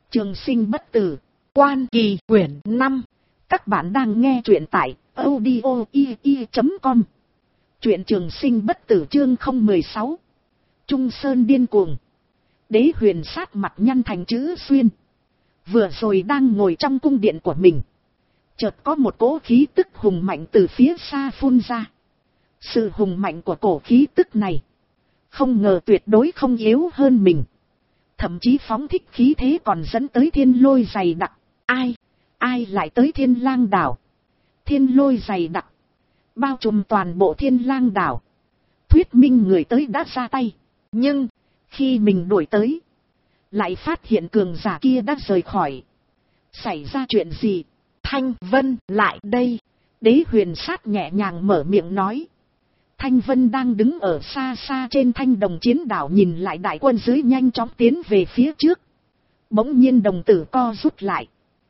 Trường sinh bất tử, Quan Kỳ quyển 5. Các bạn đang nghe truyện tại audio.com. Truyện Trường sinh bất tử chương 016. Trung Sơn điên cuồng. Đế Huyền sát mặt nhăn thành chữ xuyên. Vừa rồi đang ngồi trong cung điện của mình, chợt có một cỗ khí tức hùng mạnh từ phía xa phun ra. Sự hùng mạnh của cổ khí tức này, không ngờ tuyệt đối không yếu hơn mình. Thậm chí phóng thích khí thế còn dẫn tới thiên lôi dày đặc. Ai lại tới Thiên Lang đảo? Thiên lôi dày đặc, bao trùm toàn bộ Thiên Lang đảo. Thuyết minh người tới đã ra tay. Nhưng, khi mình đuổi tới, lại phát hiện cường giả kia đã rời khỏi. Xảy ra chuyện gì? Thanh Vân lại đây. Đế Huyền sát nhẹ nhàng mở miệng nói. Thanh Vân đang đứng ở xa xa trên thanh đồng chiến đảo, nhìn lại đại quân dưới nhanh chóng tiến về phía trước. Bỗng nhiên đồng tử co rút lại.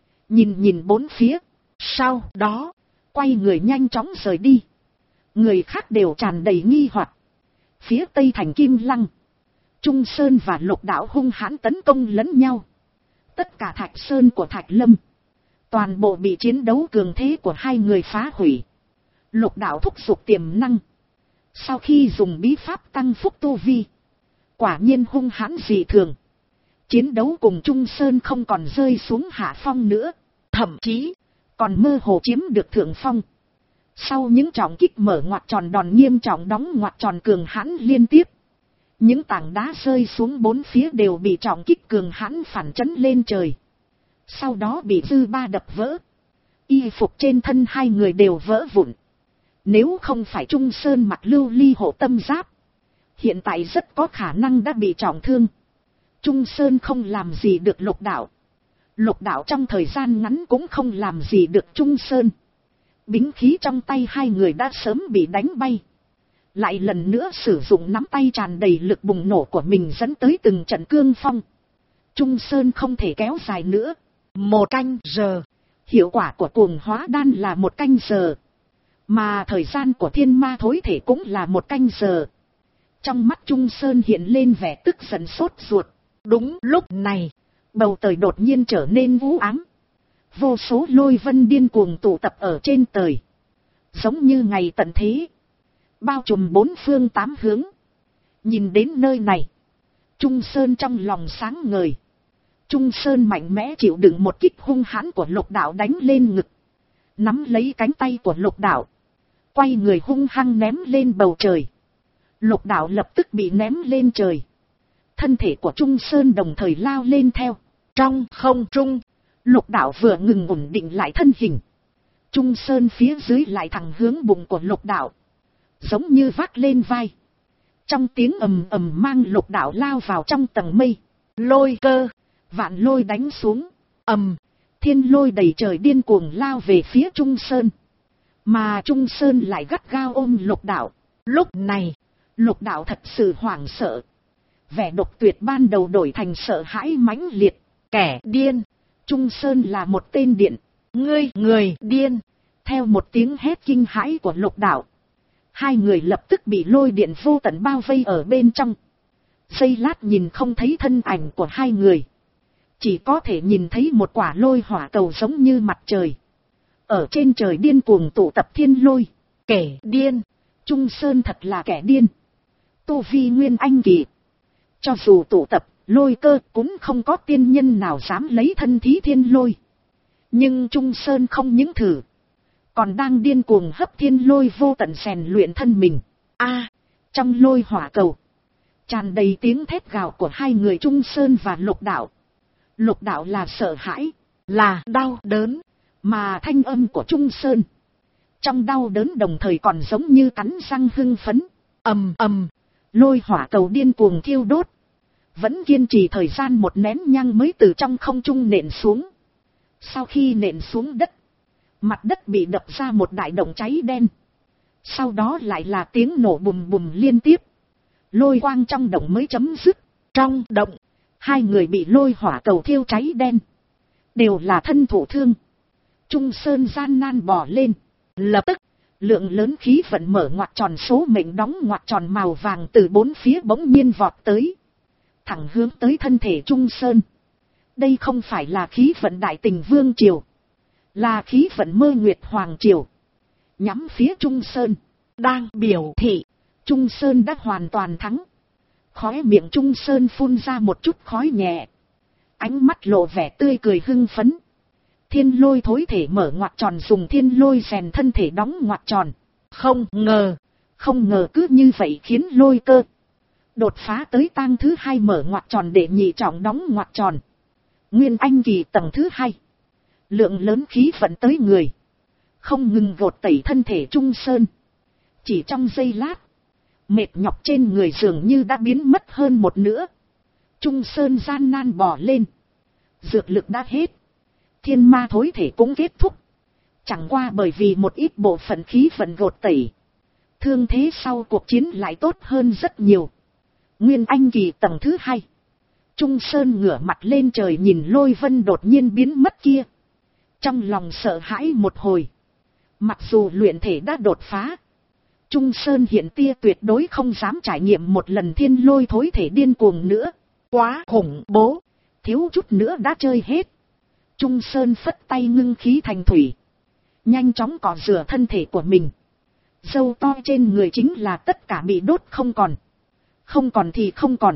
Nhìn bốn phía. Sau đó, quay người nhanh chóng rời đi. Người khác đều tràn đầy nghi hoặc. Phía tây thành Kim Lăng, Trung Sơn và Lục Đạo hung hãn tấn công lẫn nhau. Tất cả Thạch Sơn của Thạch Lâm, toàn bộ bị chiến đấu cường thế của hai người phá hủy. Lục Đạo thúc giục tiềm năng. Sau khi dùng bí pháp tăng phúc tu vi, quả nhiên hung hãn dị thường. Chiến đấu cùng Trung Sơn không còn rơi xuống hạ phong nữa, thậm chí còn mơ hồ chiếm được thượng phong. Sau những trọng kích mở ngoặt tròn đòn nghiêm trọng đóng ngoặt tròn cường hãn liên tiếp, những tảng đá rơi xuống bốn phía đều bị trọng kích cường hãn phản chấn lên trời. Sau đó bị dư ba đập vỡ. Y phục trên thân hai người đều vỡ vụn. Nếu không phải Trung Sơn mặc lưu ly hộ tâm giáp, hiện tại rất có khả năng đã bị trọng thương. Trung Sơn không làm gì được Lục Đạo. Lục Đạo trong thời gian ngắn cũng không làm gì được Trung Sơn. Bính khí trong tay hai người đã sớm bị đánh bay. Lại lần nữa sử dụng nắm tay tràn đầy lực bùng nổ của mình dẫn tới từng trận cương phong. Trung Sơn không thể kéo dài nữa. 1 canh giờ. Hiệu quả của cuồng hóa đan là 1 canh giờ. Mà thời gian của thiên ma thối thể cũng là 1 canh giờ. Trong mắt Trung Sơn hiện lên vẻ tức giận sốt ruột. Đúng lúc này, bầu trời đột nhiên trở nên u ám. Vô số lôi vân điên cuồng tụ tập ở trên trời, giống như ngày tận thế, bao trùm bốn phương tám hướng. Nhìn đến nơi này, Trung Sơn trong lòng sáng ngời. Trung Sơn mạnh mẽ chịu đựng một kích hung hãn của Lục Đạo đánh lên ngực, nắm lấy cánh tay của Lục Đạo, quay người hung hăng ném lên bầu trời. Lục Đạo lập tức bị ném lên trời. Thân thể của Trung Sơn đồng thời lao lên theo. Trong không trung, Lục Đạo vừa ngừng ổn định lại thân hình, Trung Sơn phía dưới lại thẳng hướng bụng của Lục Đạo, giống như vác lên vai. Trong tiếng ầm ầm mang Lục Đạo lao vào trong tầng mây. Lôi cơ, vạn lôi đánh xuống. Thiên lôi đầy trời điên cuồng lao về phía Trung Sơn. Mà Trung Sơn lại gắt gao ôm Lục Đạo. Lúc này, Lục Đạo thật sự hoảng sợ. Vẻ độc tuyệt ban đầu đổi thành sợ hãi mãnh liệt. Kẻ điên. Trung Sơn là một tên điện. Ngươi người điên. Theo một tiếng hét kinh hãi của Lục Đạo, hai người lập tức bị lôi điện vô tận bao vây ở bên trong. Giây lát nhìn không thấy thân ảnh của hai người, chỉ có thể nhìn thấy một quả lôi hỏa cầu giống như mặt trời. Ở trên trời điên cuồng tụ tập thiên lôi. Kẻ điên. Trung Sơn thật là kẻ điên. Tu vi nguyên anh kỳ. Cho dù tụ tập lôi cơ cũng không có tiên nhân nào dám lấy thân thí thiên lôi. Nhưng Trung Sơn không những thử, còn đang điên cuồng hấp thiên lôi vô tận rèn luyện thân mình. Trong lôi hỏa cầu, tràn đầy tiếng thét gào của hai người Trung Sơn và Lục Đạo. Lục Đạo là sợ hãi, là đau đớn, mà thanh âm của Trung Sơn, trong đau đớn đồng thời còn giống như cắn răng hưng phấn. Lôi hỏa cầu điên cuồng thiêu đốt, vẫn kiên trì thời gian một nén nhang mới từ trong không trung nện xuống. Sau khi nện xuống đất, mặt đất bị đập ra một đại động cháy đen. Sau đó lại là tiếng nổ bùm bùm liên tiếp. Lôi quang trong động mới chấm dứt. Trong động, hai người bị lôi hỏa cầu thiêu cháy đen, đều là thân thụ thương. Trung Sơn gian nan bò lên. Lập tức, lượng lớn khí vận mở ngoặt tròn số mệnh đóng ngoặt tròn màu vàng từ bốn phía bỗng nhiên vọt tới, thẳng hướng tới thân thể Trung Sơn. Đây không phải là khí vận Đại Tình Vương Triều, là khí vận Mơ Nguyệt Hoàng Triều. Nhắm phía Trung Sơn, đang biểu thị Trung Sơn đã hoàn toàn thắng. Khóe miệng Trung Sơn phun ra một chút khói nhẹ, ánh mắt lộ vẻ tươi cười hưng phấn. Thiên lôi thối thể mở ngoặc tròn, dùng thiên lôi rèn thân thể đóng ngoặc tròn. Không ngờ cứ như vậy khiến lôi cơ đột phá tới tang thứ 2 mở ngoặc tròn để nhị trọng đóng ngoặc tròn. Nguyên anh kỳ tầng thứ 2. Lượng lớn khí vận tới người, không ngừng gột tẩy thân thể Trung Sơn. Chỉ trong giây lát, mệt nhọc trên người dường như đã biến mất hơn một nửa. Trung Sơn gian nan bò lên. Dược lực đã hết, thiên ma thối thể cũng kết thúc. Chẳng qua bởi vì một ít bộ phận khí vận gột tẩy, thương thế sau cuộc chiến lại tốt hơn rất nhiều. Nguyên anh kỳ tầng thứ 2. Trung Sơn ngửa mặt lên trời nhìn lôi vân đột nhiên biến mất kia. Trong lòng sợ hãi một hồi. Mặc dù luyện thể đã đột phá, Trung Sơn hiện tia tuyệt đối không dám trải nghiệm một lần thiên lôi thối thể điên cuồng nữa. Quá khủng bố, thiếu chút nữa đã chơi hết. Trung Sơn phất tay ngưng khí thành thủy, nhanh chóng cọ rửa thân thể của mình. Râu to trên người chính là tất cả bị đốt không còn. Không còn thì không còn,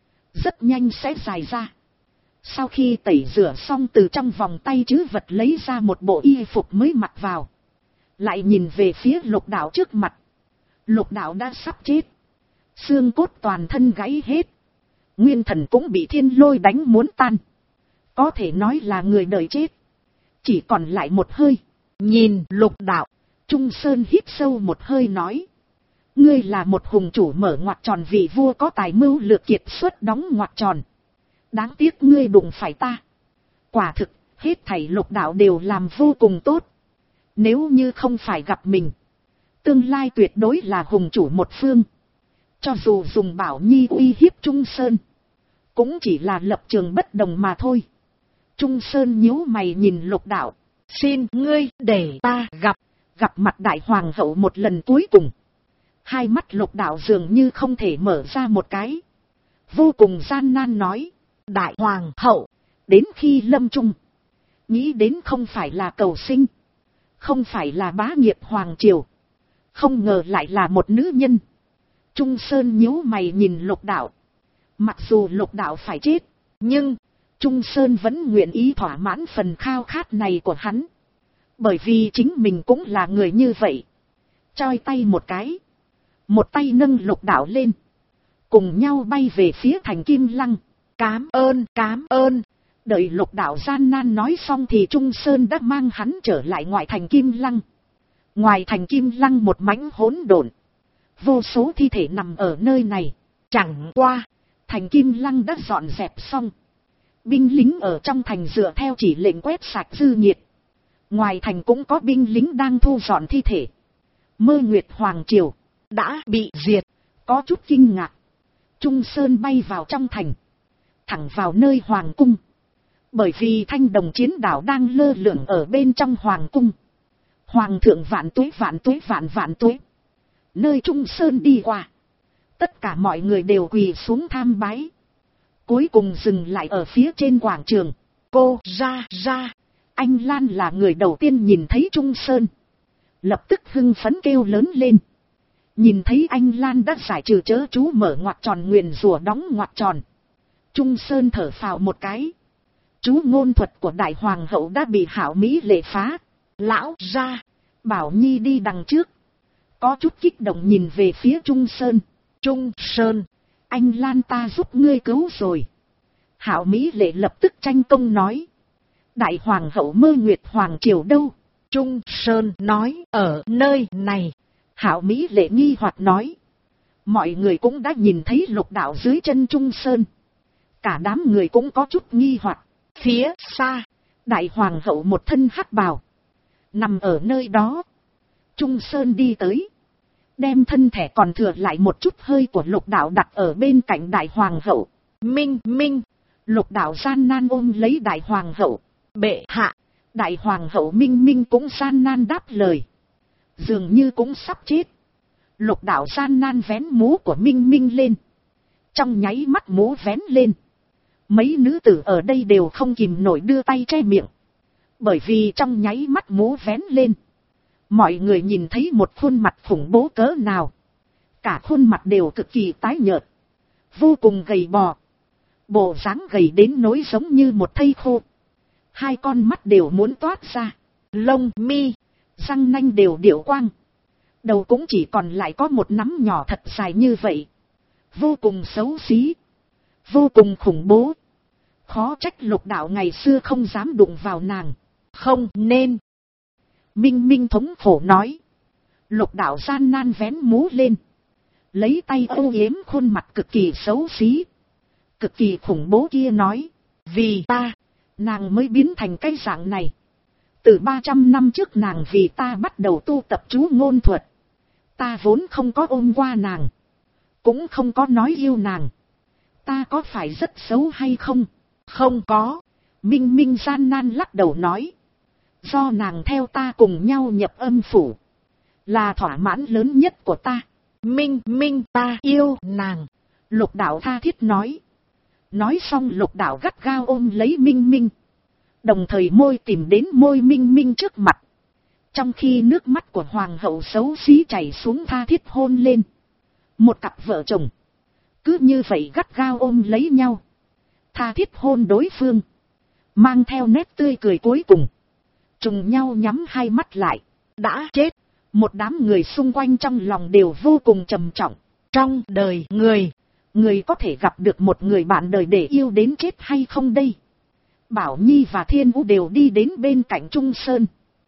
rất nhanh sẽ dài ra. Sau khi tẩy rửa xong, từ trong vòng tay trữ vật lấy ra một bộ y phục mới mặc vào. Lại nhìn về phía Lục Đạo trước mặt. Lục Đạo đã sắp chết, xương cốt toàn thân gãy hết, nguyên thần cũng bị thiên lôi đánh muốn tan. Có thể nói là người đời chết, chỉ còn lại một hơi. Nhìn Lục Đạo, Trung Sơn hít sâu một hơi nói: ngươi là một hùng chủ mở ngoặc tròn, vị vua có tài mưu lược kiệt xuất đóng ngoặc tròn. Đáng tiếc ngươi đụng phải ta. Quả thực, hết thảy Lục Đạo đều làm vô cùng tốt. Nếu như không phải gặp mình, tương lai tuyệt đối là hùng chủ một phương. Cho dù dùng Bảo Nhi uy hiếp Trung Sơn, cũng chỉ là lập trường bất đồng mà thôi. Trung Sơn nhíu mày nhìn Lục Đạo: xin ngươi để ta gặp mặt Đại Hoàng hậu một lần cuối cùng. Hai mắt Lục Đạo dường như không thể mở ra một cái, vô cùng gian nan nói: Đại Hoàng hậu. Đến khi lâm chung, nghĩ đến không phải là cầu sinh, không phải là bá nghiệp hoàng triều, không ngờ lại là một nữ nhân. Trung Sơn nhíu mày nhìn Lục Đạo. Mặc dù Lục Đạo phải chết, nhưng Trung Sơn vẫn nguyện ý thỏa mãn phần khao khát này của hắn. Bởi vì chính mình cũng là người như vậy. Choi tay một cái, một tay nâng Lục Đạo lên, cùng nhau bay về phía thành Kim Lăng. Cám ơn. Đợi Lục Đạo gian nan nói xong thì Trung Sơn đã mang hắn trở lại ngoại thành Kim Lăng. Ngoài thành Kim Lăng một mảnh hỗn độn, vô số thi thể nằm ở nơi này. Chẳng qua, thành Kim Lăng đã dọn dẹp xong. Binh lính ở trong thành dựa theo chỉ lệnh quét sạch dư nhiệt. Ngoài thành cũng có binh lính đang thu dọn thi thể. Mơ Nguyệt Hoàng Triều đã bị diệt. Có chút kinh ngạc, Trung Sơn bay vào trong thành, thẳng vào nơi Hoàng cung. Bởi vì thanh đồng chiến đảo đang lơ lửng ở bên trong Hoàng cung. Hoàng thượng vạn tuế. Nơi Trung Sơn đi qua, tất cả mọi người đều quỳ xuống tham bái. Cuối cùng dừng lại ở phía trên quảng trường. Cô ra. Anh Lan là người đầu tiên nhìn thấy Trung Sơn, lập tức hưng phấn kêu lớn lên. Nhìn thấy anh Lan đã giải trừ chớ chú mở ngoặc tròn nguyền rủa đóng ngoặc tròn, Trung Sơn thở phào một cái. Chú ngôn thuật của Đại Hoàng hậu đã bị Hảo Mỹ lệ phá. Lão ra, Bảo Nhi đi đằng trước. Có chút kích động nhìn về phía Trung Sơn. Trung Sơn, anh Lan ta giúp ngươi cứu rồi. Hảo Mỹ lệ lập tức tranh công nói: Đại Hoàng hậu Mơ Nguyệt Hoàng Triều đâu? Trung Sơn nói: ở nơi này. Hảo Mỹ lệ nghi hoặc nói. Mọi người cũng đã nhìn thấy Lục Đạo dưới chân Trung Sơn. Cả đám người cũng có chút nghi hoặc. Phía xa, Đại Hoàng hậu một thân hắc bào, nằm ở nơi đó. Trung Sơn đi tới, đem thân thể còn thừa lại một chút hơi của Lục Đạo đặt ở bên cạnh Đại Hoàng hậu. Minh. Lục Đạo gian nan ôm lấy Đại Hoàng hậu. Bệ hạ. Đại Hoàng hậu Minh cũng gian nan đáp lời, dường như cũng sắp chết. Lục Đạo gian nan vén mũ của Minh lên. Trong nháy mắt mũ vén lên, Mấy nữ tử ở đây đều không kìm nổi đưa tay che miệng. Bởi vì trong nháy mắt mũ vén lên. Mọi người nhìn thấy một khuôn mặt khủng bố cỡ nào. Cả khuôn mặt đều cực kỳ tái nhợt. Vô cùng gầy bò. Bộ dáng gầy đến nỗi giống như một thây khô. Hai con mắt đều muốn toát ra. Lông mi, răng nanh đều điệu quang. Đầu cũng chỉ còn lại có một nắm nhỏ thật dài như vậy. Vô cùng xấu xí. Vô cùng khủng bố. Khó trách Lục Đạo ngày xưa không dám đụng vào nàng. Không nên. Minh Minh thống khổ nói. Lục Đạo gian nan vén mũ lên. Lấy tay âu yếm khuôn mặt cực kỳ xấu xí. Cực kỳ khủng bố kia nói. Vì ta, nàng mới biến thành cái dạng này. Từ 300 năm trước nàng vì ta bắt đầu tu tập chú ngôn thuật. Ta vốn không có ôm qua nàng. Cũng không có nói yêu nàng. Ta có phải rất xấu hay không? Không có. Minh Minh gian nan lắc đầu nói. Do nàng theo ta cùng nhau nhập âm phủ. Là thỏa mãn lớn nhất của ta. Minh Minh ta yêu nàng. Lục Đạo tha thiết nói. Nói xong Lục Đạo gắt gao ôm lấy Minh Minh. Đồng thời môi tìm đến môi Minh Minh trước mặt. Trong khi nước mắt của hoàng hậu xấu xí chảy xuống tha thiết hôn lên. Một cặp vợ chồng. Cứ như vậy gắt gao ôm lấy nhau. Tha thiết hôn đối phương. Mang theo nét tươi cười cuối cùng. Trùng nhau nhắm hai mắt lại. Đã chết. Một đám người xung quanh trong lòng đều vô cùng trầm trọng. Trong đời người có thể gặp được một người bạn đời để yêu đến chết hay không đây? Bảo Nhi và Thiên Vũ đều đi đến bên cạnh Trung Sơn.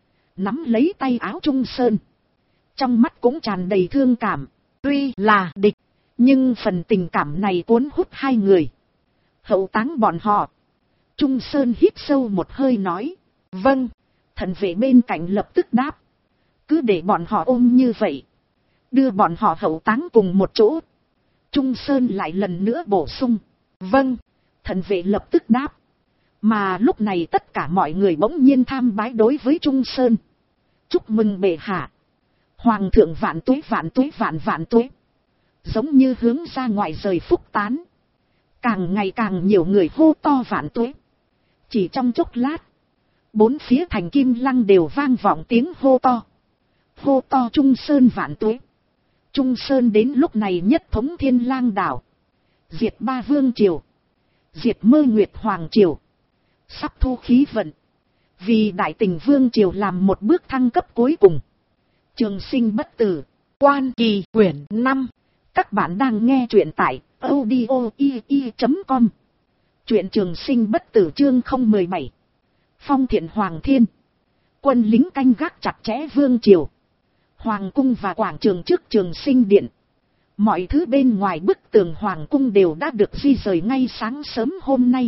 Nắm lấy tay áo Trung Sơn. Trong mắt cũng tràn đầy thương cảm. Tuy là địch, nhưng phần tình cảm này cuốn hút hai người. Hậu táng bọn họ. Trung Sơn hít sâu một hơi nói. Vâng. Thần vệ bên cạnh lập tức đáp. Cứ để bọn họ ôm như vậy. Đưa bọn họ hậu táng cùng một chỗ. Trung Sơn lại lần nữa bổ sung. Vâng. Thần vệ lập tức đáp. Mà lúc này tất cả mọi người bỗng nhiên tham bái đối với Trung Sơn. Chúc mừng bệ hạ. Hoàng thượng vạn tuế vạn tuế vạn vạn tuế. Giống như hướng ra ngoài rời phúc tán. Càng ngày càng nhiều người hô to vạn tuế. Chỉ trong chốc lát. Bốn phía thành Kim Lăng đều vang vọng tiếng hô to. Hô to Trung Sơn vạn tuế. Trung Sơn đến lúc này nhất thống Thiên Lang đảo. Diệt ba vương triều. Diệt Mơ Nguyệt Hoàng triều. Sắp thu khí vận. Vì Đại Tình Vương triều làm một bước thăng cấp cuối cùng. Trường sinh bất tử. Quan Kỳ quyển 5. Các bạn đang nghe truyện tại audio.com. Truyện Trường sinh bất tử chương 017. Phong Thiện Hoàng Thiên. Quân lính canh gác chặt chẽ vương triều. Hoàng cung và quảng trường trước Trường Sinh điện. Mọi thứ bên ngoài bức tường hoàng cung đều đã được di rời ngay sáng sớm hôm nay.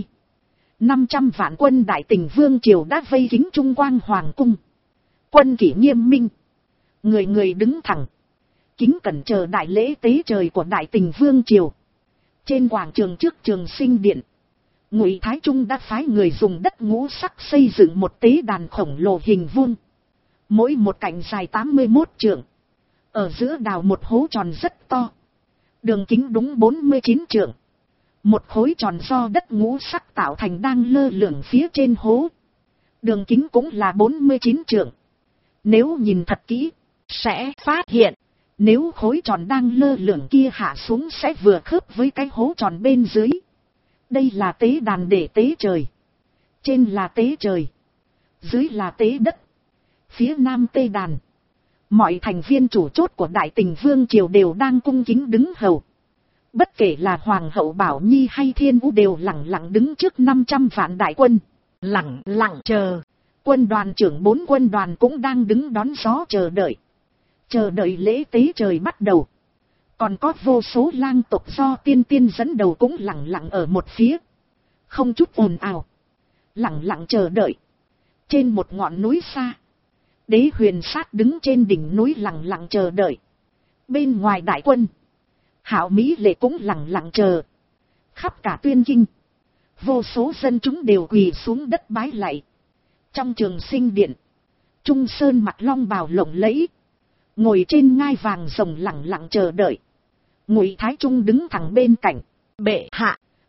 500 vạn quân Đại Tình Vương triều đã vây kín trung quang hoàng cung. Quân kỷ nghiêm minh. Người người đứng thẳng. Kính cẩn chờ đại lễ tế trời của Đại Tình Vương triều. Trên quảng trường trước Trường Sinh điện. Ngụy Thái Trung đã phái người dùng đất ngũ sắc xây dựng một tế đàn khổng lồ hình vuông. Mỗi một cạnh dài 81 trượng. Ở giữa đào một hố tròn rất to. Đường kính đúng 49 trượng. Một khối tròn do đất ngũ sắc tạo thành đang lơ lửng phía trên hố. Đường kính cũng là 49 trượng. Nếu nhìn thật kỹ, sẽ phát hiện. Nếu khối tròn đang lơ lửng kia hạ xuống sẽ vừa khớp với cái hố tròn bên dưới. Đây là tế đàn để tế trời. Trên là tế trời. Dưới là tế đất. Phía nam tế đàn. Mọi thành viên chủ chốt của Đại Tình Vương triều đều đang cung kính đứng hầu. Bất kể là Hoàng hậu Bảo Nhi hay Thiên Vũ đều lặng lặng đứng trước 500 vạn đại quân. Lặng lặng chờ. Quân đoàn trưởng 4 quân đoàn cũng đang đứng đón gió chờ đợi. Chờ đợi lễ tế trời bắt đầu. Còn có vô số lang tộc do tiên tiên dẫn đầu cũng lặng lặng ở một phía. Không chút ồn ào. Lặng lặng chờ đợi. Trên một ngọn núi xa. Đế Huyền Sát đứng trên đỉnh núi lặng lặng chờ đợi. Bên ngoài đại quân. Hạo Mỹ Lệ cũng lặng lặng chờ. Khắp cả Tuyên Kinh. Vô số dân chúng đều quỳ xuống đất bái lạy. Trong Trường Sinh điện. Trung Sơn mặt long bào lộng lẫy. Ngồi trên ngai vàng rồng lặng lặng chờ đợi. Ngụy Thái Trung đứng thẳng bên cạnh. Bệ hạ.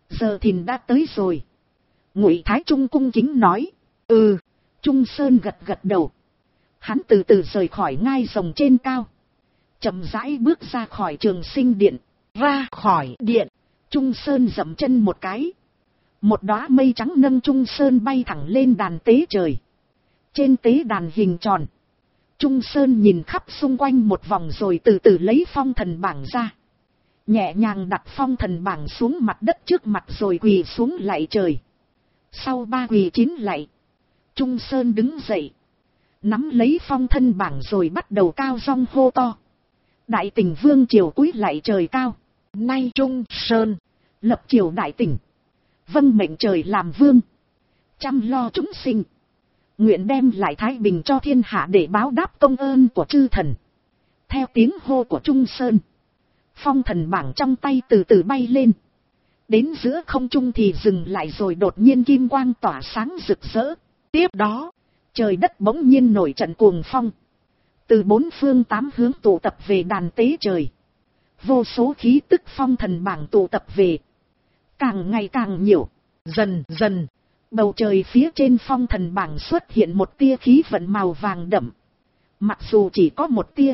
Giờ thìn đã tới rồi. Ngụy Thái Trung cung kính nói. Ừ. Trung Sơn gật gật đầu. Hắn từ từ rời khỏi ngai rồng trên cao. Chậm rãi bước ra khỏi Trường Sinh điện. Ra khỏi điện. Trung Sơn dậm chân một cái. Một đóa mây trắng nâng Trung Sơn bay thẳng lên đàn tế trời. Trên tế đàn hình tròn. Trung Sơn nhìn khắp xung quanh một vòng rồi từ từ lấy phong thần bảng ra. Nhẹ nhàng đặt phong thần bảng xuống mặt đất trước mặt rồi quỳ xuống lạy trời. Sau 3 quỳ 9 lạy. Trung Sơn đứng dậy. Nắm lấy phong thân bảng rồi bắt đầu cao giọng hô to. Đại Tỉnh Vương triều cúi lạy trời cao. Nay Trung Sơn lập triều đại tỉnh. Vâng mệnh trời làm vương. Chăm lo chúng sinh. Nguyện đem lại thái bình cho thiên hạ để báo đáp công ơn của chư thần. Theo tiếng hô của Trung Sơn. Phong thần bảng trong tay từ từ bay lên. Đến giữa không trung thì dừng lại rồi đột nhiên kim quang tỏa sáng rực rỡ. Tiếp đó, trời đất bỗng nhiên nổi trận cuồng phong. Từ 4 phương 8 hướng tụ tập về đàn tế trời. Vô số khí tức phong thần bảng tụ tập về. Càng ngày càng nhiều. Dần dần, bầu trời phía trên phong thần bảng xuất hiện một tia khí vận màu vàng đậm. Mặc dù chỉ có một tia,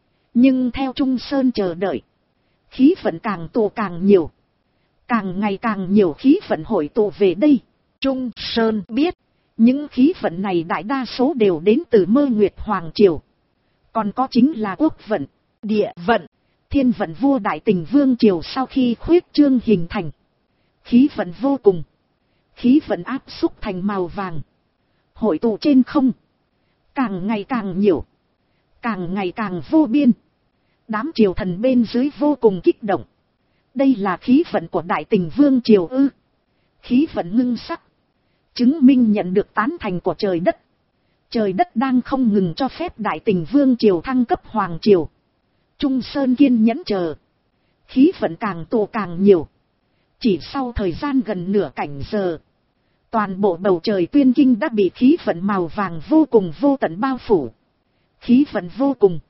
nhưng theo Trung Sơn chờ đợi, khí vận càng tụ càng nhiều. Càng ngày càng nhiều khí vận hội tụ về đây. Trung Sơn biết, những khí vận này đại đa số đều đến từ Mơ Nguyệt Hoàng Triều. Còn có chính là quốc vận, địa vận, thiên vận vua Đại Tỉnh Vương Triều sau khi khuyết trương hình thành. Khí vận vô cùng. Khí vận áp xúc thành màu vàng. Hội tụ trên không. Càng ngày càng nhiều. Càng ngày càng vô biên. Đám triều thần bên dưới vô cùng kích động. Đây là khí vận của Đại Tỉnh Vương Triều ư? Khí vận ngưng sắc. Chứng minh nhận được tán thành của trời đất. Trời đất đang không ngừng cho phép Đại Tỉnh Vương Triều thăng cấp Hoàng Triều. Trung Sơn kiên nhẫn chờ. Khí vận càng tụ càng nhiều. Chỉ sau thời gian gần nửa cảnh giờ. Toàn bộ bầu trời Tuyên Kinh đã bị khí vận màu vàng vô cùng vô tận bao phủ. Khí vận vô cùng.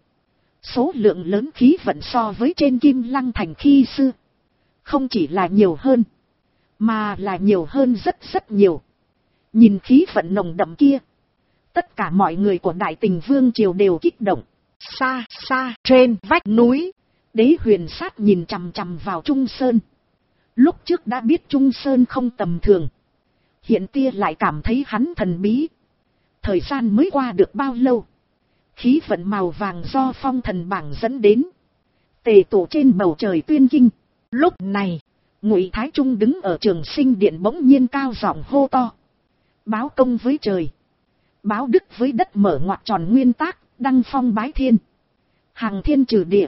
Số lượng lớn khí vận so với trên Kim Lăng Thành khi xưa. Không chỉ là nhiều hơn. Mà là nhiều hơn rất rất nhiều. Nhìn khí vận nồng đậm kia. Tất cả mọi người của Đại Tỉnh Vương Triều đều kích động. Xa xa trên vách núi. Đế Huyền Sát nhìn chằm chằm vào Trung Sơn. Lúc trước đã biết Trung Sơn không tầm thường. Hiện tia lại cảm thấy hắn thần bí. Thời gian mới qua được bao lâu. Khí vận màu vàng do phong thần bảng dẫn đến. Tề tụ trên bầu trời Tuyên Kinh. Lúc này, Ngụy Thái Trung đứng ở Trường Sinh điện bỗng nhiên cao giọng hô to. Báo công với trời. Báo đức với đất mở ngoặc tròn nguyên tác, đăng phong bái thiên. Hàng thiên trừ địa.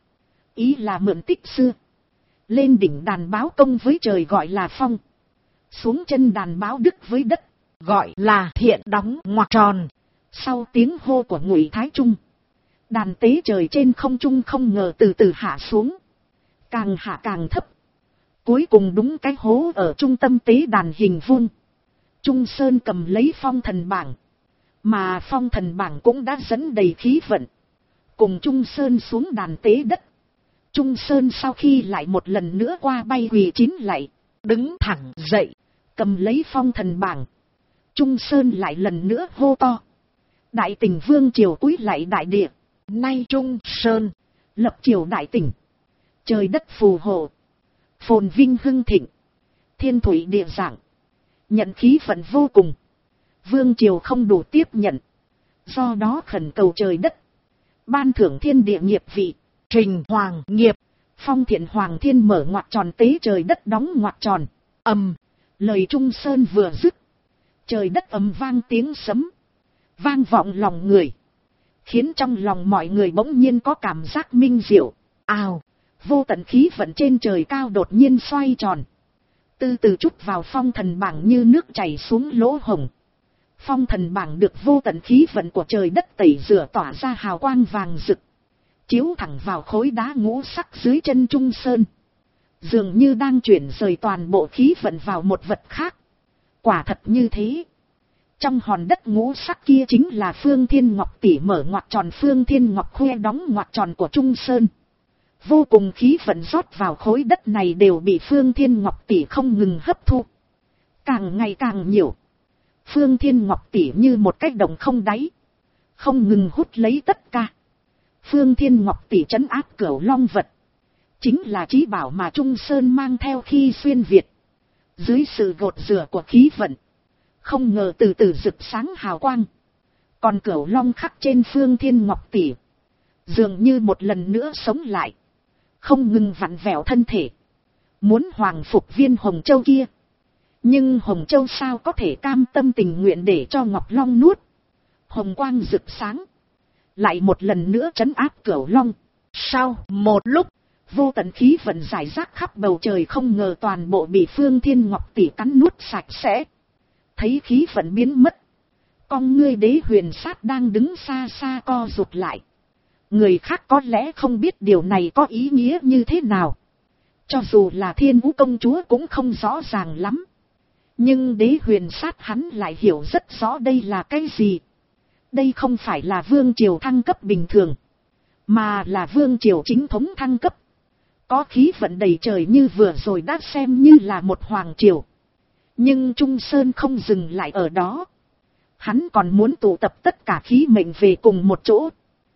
Ý là mượn tích xưa. Lên đỉnh đàn báo công với trời gọi là phong. Xuống chân đàn báo đức với đất, gọi là thiện đóng ngoặc tròn. Sau tiếng hô của Ngụy Thái Trung, đàn tế trời trên không trung không ngờ từ từ hạ xuống. Càng hạ càng thấp. Cuối cùng đúng cái hố ở trung tâm tế đàn hình vuông. Trung Sơn cầm lấy phong thần bảng. Mà phong thần bảng cũng đã dẫn đầy khí vận. Cùng Trung Sơn xuống đàn tế đất. Trung Sơn sau khi lại một lần nữa qua bay quỳ 9 lạy. Đứng thẳng dậy. Cầm lấy phong thần bảng. Trung Sơn lại lần nữa hô to. Đại Tỉnh Vương Triều cúi lạy đại địa. Nay Trung Sơn lập triều đại tỉnh. Trời đất phù hộ. Phồn vinh hưng thịnh. Thiên thủy địa dạng. Nhận khí vận vô cùng. Vương Triều không đủ tiếp nhận. Do đó khẩn cầu trời đất. Ban thưởng thiên địa nghiệp vị. Trình hoàng nghiệp. Phong thiện hoàng thiên mở ngoặc tròn tế trời đất đóng ngoặc tròn. Ầm. Lời Trung Sơn vừa dứt. Trời đất ầm vang tiếng sấm. Vang vọng lòng người. Khiến trong lòng mọi người bỗng nhiên có cảm giác minh diệu. Ào. Vô tận khí vận trên trời cao đột nhiên xoay tròn. Từ từ trút vào phong thần bảng như nước chảy xuống lỗ hổng. Phong thần bảng được vô tận khí vận của trời đất tẩy rửa tỏa ra hào quang vàng rực. Chiếu thẳng vào khối đá ngũ sắc dưới chân Trung Sơn. Dường như đang chuyển rời toàn bộ khí vận vào một vật khác. Quả thật như thế. Trong hòn đất ngũ sắc kia chính là Phương Thiên Ngọc Tỷ mở ngoặc tròn, Phương Thiên Ngọc Khoe đóng ngoặc tròn của Trung Sơn. Vô cùng khí vận rót vào khối đất này đều bị Phương Thiên Ngọc Tỷ không ngừng hấp thu. Càng ngày càng nhiều. Phương Thiên Ngọc Tỷ như một cái động không đáy. Không ngừng hút lấy tất cả. Phương Thiên Ngọc Tỷ trấn áp Cửu Long vật. Chính là trí bảo mà Trung Sơn mang theo khi xuyên Việt. Dưới sự gột rửa của khí vận. Không ngờ từ từ rực sáng hào quang. Còn Cửu Long khắc trên Phương Thiên Ngọc Tỷ. Dường như một lần nữa sống lại. Không ngừng vặn vẹo thân thể. Muốn hoàng phục viên Hồng Châu kia. Nhưng Hồng Châu sao có thể cam tâm tình nguyện để cho Ngọc Long nuốt. Hồng quang rực sáng. Lại một lần nữa trấn áp Cửu Long. Sau một lúc. Vô tận khí vận giải rác khắp bầu trời không ngờ toàn bộ bị Phương Thiên Ngọc Tỷ cắn nuốt sạch sẽ. Thấy khí vận biến mất. Con ngươi Đế Huyền Sát đang đứng xa xa co rụt lại. Người khác có lẽ không biết điều này có ý nghĩa như thế nào. Cho dù là Thiên Vũ công chúa cũng không rõ ràng lắm. Nhưng Đế Huyền Sát hắn lại hiểu rất rõ đây là cái gì. Đây không phải là vương triều thăng cấp bình thường. Mà là vương triều chính thống thăng cấp. Có khí vận đầy trời như vừa rồi đã xem như là một hoàng triều. Nhưng Trung Sơn không dừng lại ở đó. Hắn còn muốn tụ tập tất cả khí mệnh về cùng một chỗ.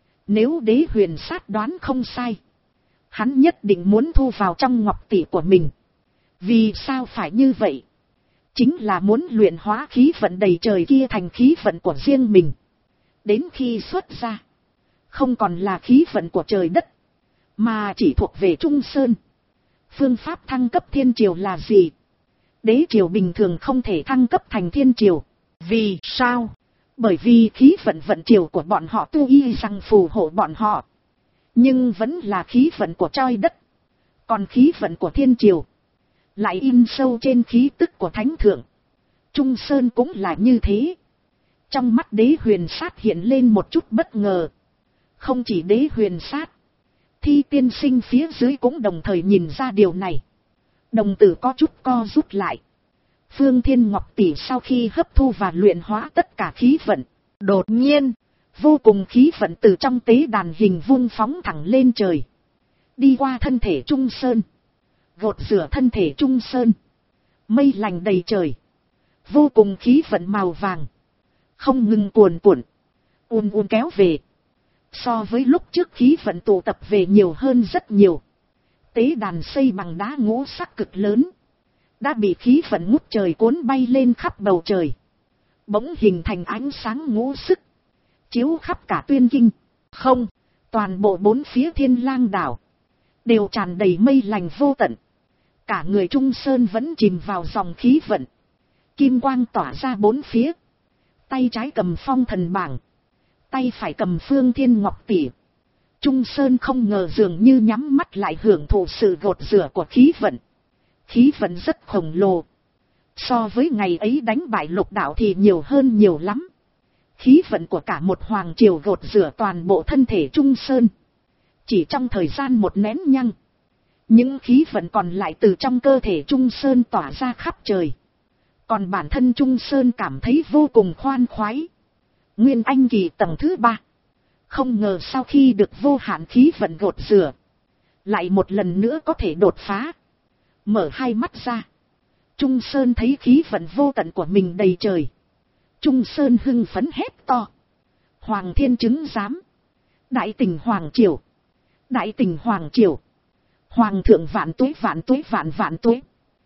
Nếu Đế Huyền Sát đoán không sai. Hắn nhất định muốn thu vào trong ngọc tỷ của mình. Vì sao phải như vậy? Chính là muốn luyện hóa khí vận đầy trời kia thành khí vận của riêng mình. Đến khi xuất ra. Không còn là khí vận của trời đất. Mà chỉ thuộc về Trung Sơn. Phương pháp thăng cấp thiên triều là gì? Đế triều bình thường không thể thăng cấp thành thiên triều. Vì sao? Bởi vì khí vận vận triều của bọn họ tu y rằng phù hộ bọn họ. Nhưng vẫn là khí vận của trời đất. Còn khí vận của thiên triều lại in sâu trên khí tức của thánh thượng. Trung Sơn cũng là như thế. Trong mắt Đế Huyền Sát hiện lên một chút bất ngờ. Không chỉ Đế Huyền Sát. Thi tiên sinh phía dưới cũng đồng thời nhìn ra điều này. Đồng tử có chút co rút lại. Phương Thiên Ngọc Tỷ sau khi hấp thu và luyện hóa tất cả khí vận. Đột nhiên, vô cùng khí vận từ trong tế đàn hình vuông phóng thẳng lên trời. Đi qua thân thể Trung Sơn. Gột rửa thân thể Trung Sơn. Mây lành đầy trời. Vô cùng khí vận màu vàng. Không ngừng cuồn cuộn. Ùn kéo về. So với lúc trước khí vận tụ tập về nhiều hơn rất nhiều. Tế đàn xây bằng đá ngũ sắc cực lớn. Đã bị khí vận ngút trời cuốn bay lên khắp bầu trời. Bỗng hình thành ánh sáng ngũ sức. Chiếu khắp cả Tuyên Kinh. Không, toàn bộ bốn phía Thiên Lang đảo. Đều tràn đầy mây lành vô tận. Cả người Trung Sơn vẫn chìm vào dòng khí vận. Kim quang tỏa ra bốn phía. Tay trái cầm phong thần bảng. Tay phải cầm Phương Thiên Ngọc Tỷ. Trung Sơn không ngờ dường như nhắm mắt lại hưởng thụ sự gột rửa của khí vận. Khí vận rất khổng lồ. So với ngày ấy đánh bại Lục Đạo thì nhiều hơn nhiều lắm. Khí vận của cả một hoàng triều gột rửa toàn bộ thân thể Trung Sơn. Chỉ trong thời gian một nén nhăng. Những khí vận còn lại từ trong cơ thể Trung Sơn tỏa ra khắp trời. Còn bản thân Trung Sơn cảm thấy vô cùng khoan khoái. Nguyên Anh kỳ tầng thứ 3. Không ngờ sau khi được vô hạn khí vận gột rửa. Lại một lần nữa có thể đột phá. Mở hai mắt ra. Trung Sơn thấy khí vận vô tận của mình đầy trời. Trung Sơn hưng phấn hét to. Hoàng thiên chứng giám. Đại tình Hoàng triều. Đại tình Hoàng triều. Hoàng thượng vạn tuế vạn tuế vạn vạn tuế.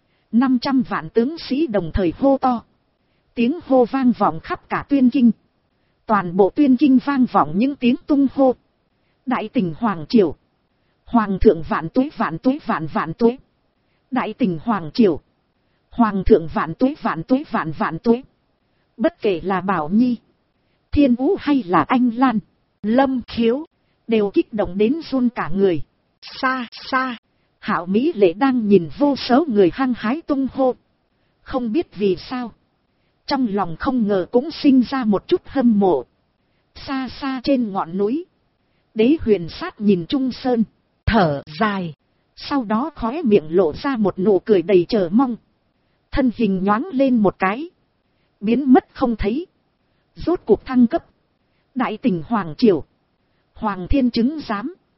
500 vạn tướng sĩ đồng thời hô to. Tiếng hô vang vọng khắp cả Tuyên Kinh. Toàn bộ Tuyên Kinh vang vọng những tiếng tung hô. Đại tình Hoàng triều. Hoàng thượng vạn tuế vạn tuế vạn vạn tuế. Đại tình Hoàng triều. Hoàng thượng vạn tuế vạn tuế vạn vạn tuế. Bất kể là Bảo Nhi, Thiên Vũ hay là Anh Lan, Lâm Khiếu, đều kích động đến run cả người. Xa xa, Hạo Mỹ Lệ đang nhìn vô số người hăng hái tung hô. Không biết vì sao, trong lòng không ngờ cũng sinh ra một chút hâm mộ. Xa xa trên ngọn núi, Đế Huyền Sát nhìn Trung Sơn, thở dài. Sau đó khóe miệng lộ ra một nụ cười đầy chờ mong. Thân hình nhoáng lên một cái. Biến mất không thấy. Rốt cuộc thăng cấp. Đại tình Hoàng triều. Hoàng thiên chứng giám.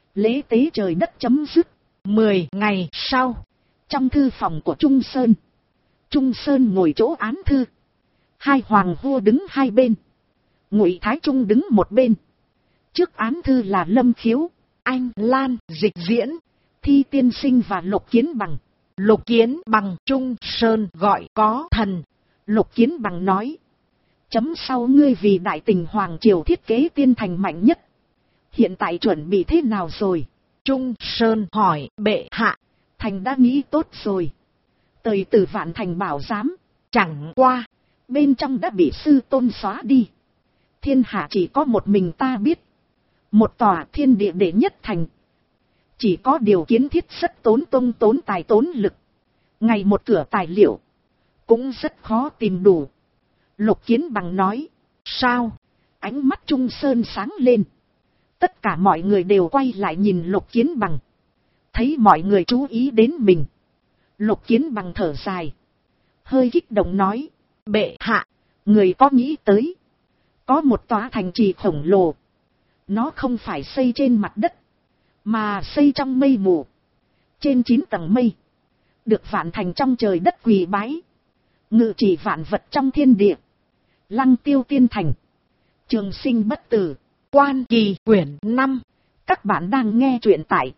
Lễ tế trời đất chấm dứt. 10 ngày sau, trong thư phòng của Trung Sơn ngồi chỗ án thư. Hai hoàng vua đứng hai bên. Ngụy Thái Trung đứng một bên. Trước án thư là Lâm Khiếu, Anh Lan, Dịch Diễn, Thi Tiên Sinh và Lục Kiến Bằng. Lục Kiến Bằng, Trung Sơn gọi có thần. Lục Kiến Bằng nói. Chấm sau ngươi vì đại tình hoàng triều thiết kế tiên thành mạnh nhất. Hiện tại chuẩn bị thế nào rồi? Trung Sơn hỏi bệ hạ. Thành đã nghĩ tốt rồi. Tời từ Vạn Thành bảo giám. Chẳng qua, bên trong đã bị sư tôn xóa đi. Thiên hạ chỉ có một mình ta biết. Một tòa thiên địa đệ nhất thành. Chỉ có điều kiến thiết rất tốn công tốn tài tốn lực. Ngày một cửa tài liệu. Cũng rất khó tìm đủ. Lục Kiến Bằng nói. Sao? Ánh mắt Trung Sơn sáng lên. Tất cả mọi người đều quay lại nhìn Lục Kiến Bằng. Thấy mọi người chú ý đến mình. Lục Kiến Bằng thở dài. Hơi kích động nói. Bệ hạ, người có nghĩ tới. Có một tòa thành trì khổng lồ. Nó không phải xây trên mặt đất. Mà xây trong mây mù. Trên 9 tầng mây. Được vạn thành trong trời đất quỳ bái. Ngự trị vạn vật trong thiên địa. Lăng Tiêu Tiên Thành. Trường Sinh Bất Tử. Quan Kỳ quyển 5. Các bạn đang nghe truyện tại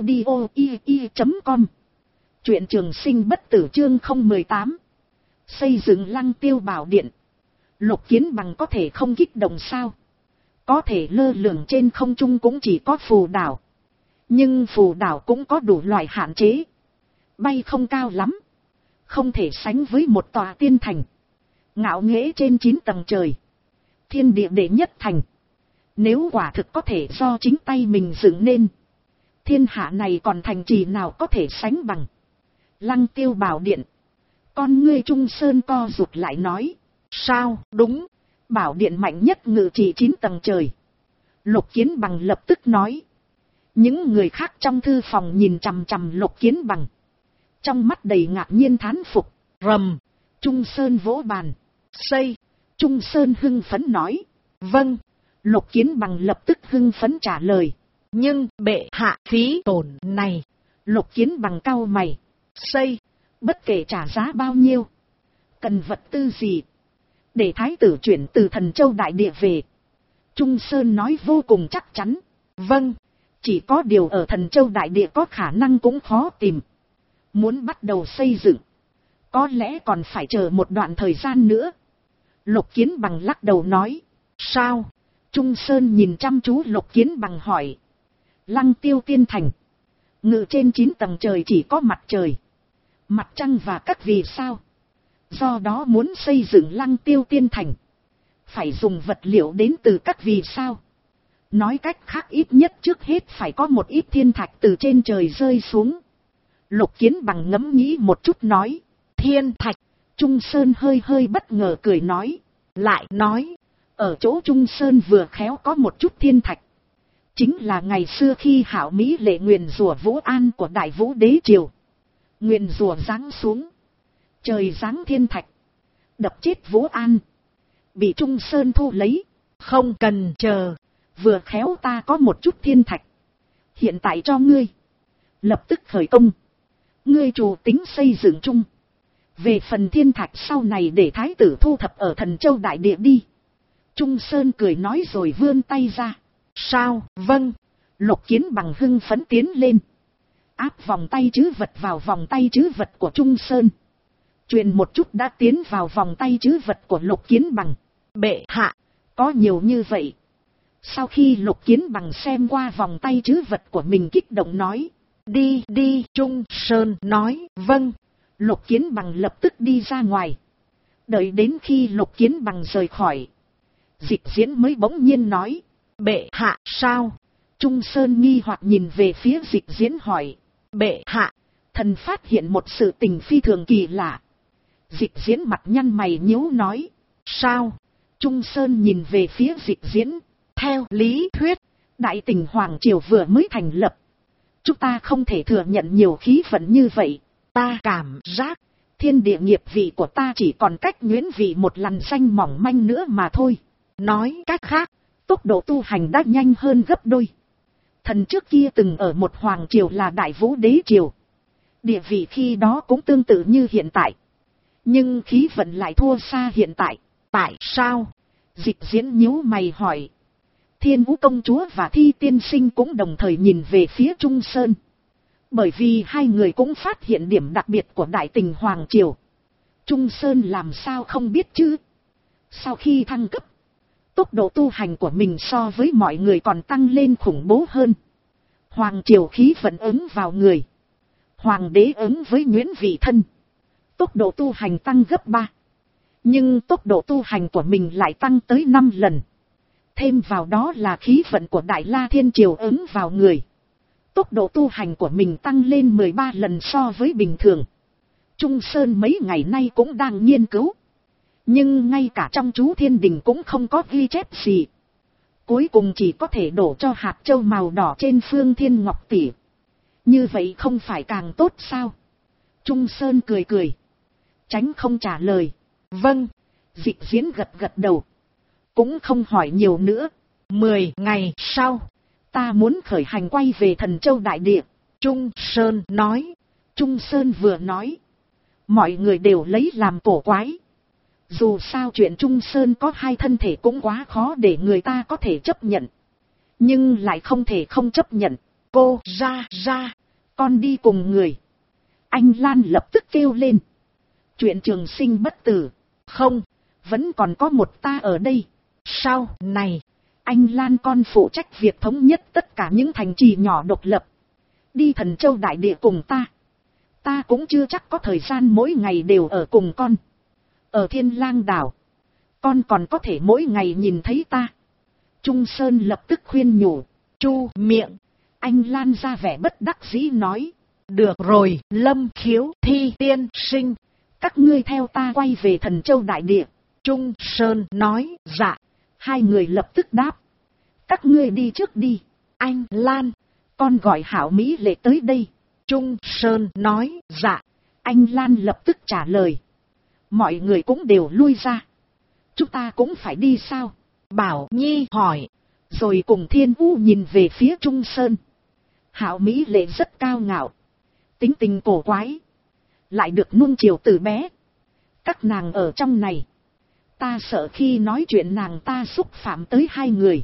audio.com. Truyện Trường Sinh Bất Tử chương 018. Xây dựng Lăng Tiêu Bảo Điện. Lục Kiến Bằng có thể không kích động sao? Có thể lơ lửng trên không trung cũng chỉ có phù đảo. Nhưng phù đảo cũng có đủ loại hạn chế. Bay không cao lắm. Không thể sánh với một tòa tiên thành. Ngạo nghễ trên 9 tầng trời. Thiên địa đệ nhất thành. Nếu quả thực có thể do chính tay mình dựng nên. Thiên hạ này còn thành trì nào có thể sánh bằng. Lăng Tiêu Bảo Điện. Con ngươi Trung Sơn co rụt lại nói. Sao, đúng. Bảo điện mạnh nhất ngự trị 9 tầng trời. Lục Kiến Bằng lập tức nói. Những người khác trong thư phòng nhìn chằm chằm Lục Kiến Bằng. Trong mắt đầy ngạc nhiên thán phục. Rầm. Trung Sơn vỗ bàn. Xây. Trung Sơn hưng phấn nói. Vâng. Lục Kiến Bằng lập tức hưng phấn trả lời. Nhưng bệ hạ phí tổn này. Lục Kiến Bằng cau mày. Xây. Bất kể trả giá bao nhiêu. Cần vật tư gì. Để thái tử chuyển từ Thần Châu Đại Địa về. Trung Sơn nói vô cùng chắc chắn. Vâng. Chỉ có điều ở Thần Châu Đại Địa có khả năng cũng khó tìm. Muốn bắt đầu xây dựng. Có lẽ còn phải chờ một đoạn thời gian nữa. Lục Kiến Bằng lắc đầu nói. Sao? Trung Sơn nhìn chăm chú Lục Kiến Bằng hỏi. Lăng Tiêu Tiên Thành. Ngự trên 9 tầng trời chỉ có mặt trời. Mặt trăng và các vì sao. Do đó muốn xây dựng Lăng Tiêu Tiên Thành. Phải dùng vật liệu đến từ các vì sao. Nói cách khác ít nhất trước hết phải có một ít thiên thạch từ trên trời rơi xuống. Lục Kiến Bằng ngẫm nghĩ một chút nói. Thiên thạch. Trung Sơn hơi bất ngờ cười nói. Lại nói. Ở chỗ Trung Sơn vừa khéo có một chút thiên thạch. Chính là ngày xưa khi Hạo Mỹ lệ nguyền rủa Vũ An của Đại Vũ Đế Triều. Nguyền rủa giáng xuống. Trời giáng thiên thạch. Đập chết Vũ An. Bị Trung Sơn thu lấy. Không cần chờ. Vừa khéo ta có một chút thiên thạch. Hiện tại cho ngươi. Lập tức khởi công. Ngươi chủ tính xây dựng chung. Về phần thiên thạch sau này để thái tử thu thập ở Thần Châu Đại Địa đi. Trung Sơn cười nói rồi vươn tay ra. Sao? Vâng. Lục Kiến Bằng hưng phấn tiến lên. Áp vòng tay trữ vật vào vòng tay trữ vật của Trung Sơn. Truyền một chút đã tiến vào vòng tay trữ vật của Lục Kiến Bằng. Bệ hạ, có nhiều như vậy. Sau khi Lục Kiến Bằng xem qua vòng tay trữ vật của mình kích động nói. Đi, Trung Sơn nói, vâng. Lục Kiến Bằng lập tức đi ra ngoài. Đợi đến khi Lục Kiến Bằng rời khỏi. Dịch Diễn mới bỗng nhiên nói. Bệ hạ, sao? Trung Sơn nghi hoặc nhìn về phía Dịch Diễn hỏi. Bệ hạ, thần phát hiện một sự tình phi thường kỳ lạ. Dịch Diễn mặt nhăn mày nhíu nói. Sao? Trung Sơn nhìn về phía Dịch Diễn. Theo lý thuyết, Đại Tình Hoàng Triều vừa mới thành lập. Chúng ta không thể thừa nhận nhiều khí vận như vậy. Ta cảm giác, thiên địa nghiệp vị của ta chỉ còn cách nhuyễn vị một lằn xanh mỏng manh nữa mà thôi. Nói cách khác, tốc độ tu hành đã nhanh hơn gấp đôi. Thần trước kia từng ở một hoàng triều là Đại Vũ Đế Triều. Địa vị khi đó cũng tương tự như hiện tại. Nhưng khí vận lại thua xa hiện tại. Tại sao? Dịch Diễn nhíu mày hỏi. Thiên Vũ công chúa và Thi tiên sinh cũng đồng thời nhìn về phía Trung Sơn. Bởi vì hai người cũng phát hiện điểm đặc biệt của Đại Tình Hoàng Triều. Trung Sơn làm sao không biết chứ? Sau khi thăng cấp, tốc độ tu hành của mình so với mọi người còn tăng lên khủng bố hơn. Hoàng triều khí vận ứng vào người. Hoàng đế ứng với Nguyễn Vị Thân. Tốc độ tu hành tăng gấp 3. Nhưng tốc độ tu hành của mình lại tăng tới 5 lần. Thêm vào đó là khí vận của Đại La Thiên Triều ứng vào người. Tốc độ tu hành của mình tăng lên 13 lần so với bình thường. Trung Sơn mấy ngày nay cũng đang nghiên cứu. Nhưng ngay cả trong chú thiên đình cũng không có ghi chép gì. Cuối cùng chỉ có thể đổ cho hạt châu màu đỏ trên Phương Thiên Ngọc Tỷ. Như vậy không phải càng tốt sao? Trung Sơn cười cười. Tránh không trả lời. Vâng. Dịch Diễn gật gật đầu. Cũng không hỏi nhiều nữa. 10 ngày sau, ta muốn khởi hành quay về Thần Châu Đại Địa. Trung Sơn nói. Trung Sơn vừa nói. Mọi người đều lấy làm cổ quái. Dù sao chuyện Trung Sơn có hai thân thể cũng quá khó để người ta có thể chấp nhận. Nhưng lại không thể không chấp nhận. Cô ra, con đi cùng người. Anh Lan lập tức kêu lên. Chuyện Trường Sinh bất tử. Không, vẫn còn có một ta ở đây. Sao này, anh Lan con phụ trách việc thống nhất tất cả những thành trì nhỏ độc lập. Đi Thần Châu Đại Địa cùng ta. Ta cũng chưa chắc có thời gian mỗi ngày đều ở cùng con. Ở Thiên Lang Đảo, con còn có thể mỗi ngày nhìn thấy ta. Trung Sơn lập tức khuyên nhủ. Chu miệng. Anh Lan ra vẻ bất đắc dĩ nói. Được rồi, Lâm Khiếu, Thi tiên sinh. Các ngươi theo ta quay về Thần Châu Đại Địa. Trung Sơn nói. Dạ. Hai người lập tức đáp. Các ngươi đi trước đi. Anh Lan, con gọi Hảo Mỹ Lệ tới đây. Trung Sơn nói. Dạ. Anh Lan lập tức trả lời. Mọi người cũng đều lui ra. Chúng ta cũng phải đi sao? Bảo Nhi hỏi. Rồi cùng Thiên U nhìn về phía Trung Sơn. Hảo Mỹ Lệ rất cao ngạo. Tính tình cổ quái. Lại được nuông chiều từ bé. Các nàng ở trong này. Ta sợ khi nói chuyện nàng ta xúc phạm tới hai người.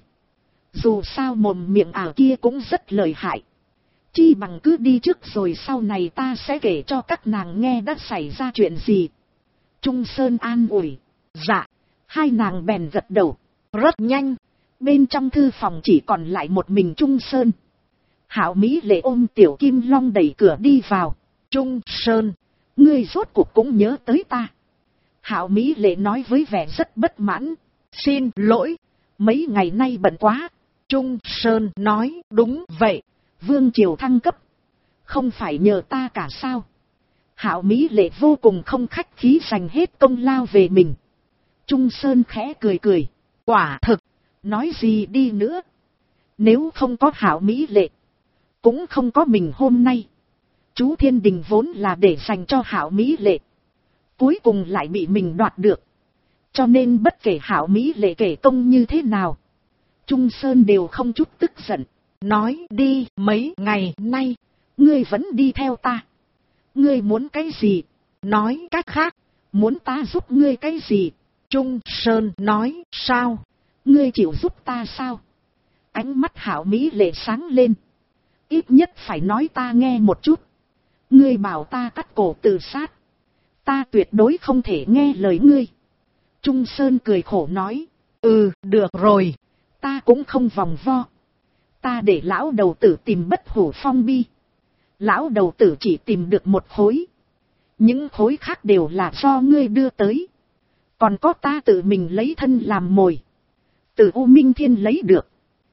Dù sao mồm miệng ảo kia cũng rất lợi hại. Chi bằng cứ đi trước rồi sau này ta sẽ kể cho các nàng nghe đã xảy ra chuyện gì. Trung Sơn an ủi. Dạ. Hai nàng bèn gật đầu. Rất nhanh. Bên trong thư phòng chỉ còn lại một mình Trung Sơn. Hảo Mỹ Lệ ôm Tiểu Kim Long đẩy cửa đi vào. Trung Sơn, ngươi rốt cuộc cũng nhớ tới ta. Hảo Mỹ Lệ nói với vẻ rất bất mãn. Xin lỗi, mấy ngày nay bận quá. Trung Sơn nói. Đúng vậy, Vương Triều thăng cấp. Không phải nhờ ta cả sao? Hảo Mỹ Lệ vô cùng không khách khí dành hết công lao về mình. Trung Sơn khẽ cười cười. Quả thực, nói gì đi nữa. Nếu không có Hảo Mỹ Lệ, cũng không có mình hôm nay. Chú Thiên Đình vốn là để dành cho Hảo Mỹ Lệ. Cuối cùng lại bị mình đoạt được. Cho nên bất kể Hảo Mỹ Lệ kể công như thế nào, Trung Sơn đều không chút tức giận. Nói đi, mấy ngày nay, ngươi vẫn đi theo ta. Ngươi muốn cái gì? Nói cách khác, muốn ta giúp ngươi cái gì? Trung Sơn nói. Sao? Ngươi chịu giúp ta sao? Ánh mắt Hảo Mỹ Lệ sáng lên. Ít nhất phải nói ta nghe một chút. Ngươi bảo ta cắt cổ tự sát, ta tuyệt đối không thể nghe lời ngươi. Trung Sơn cười khổ nói. Được rồi, ta cũng không vòng vo. Ta để lão đầu tử tìm Bất Hủ Phong Bi. Lão đầu tử chỉ tìm được một khối. Những khối khác đều là do ngươi đưa tới. Còn có ta tự mình lấy thân làm mồi. Từ U Minh Thiên lấy được.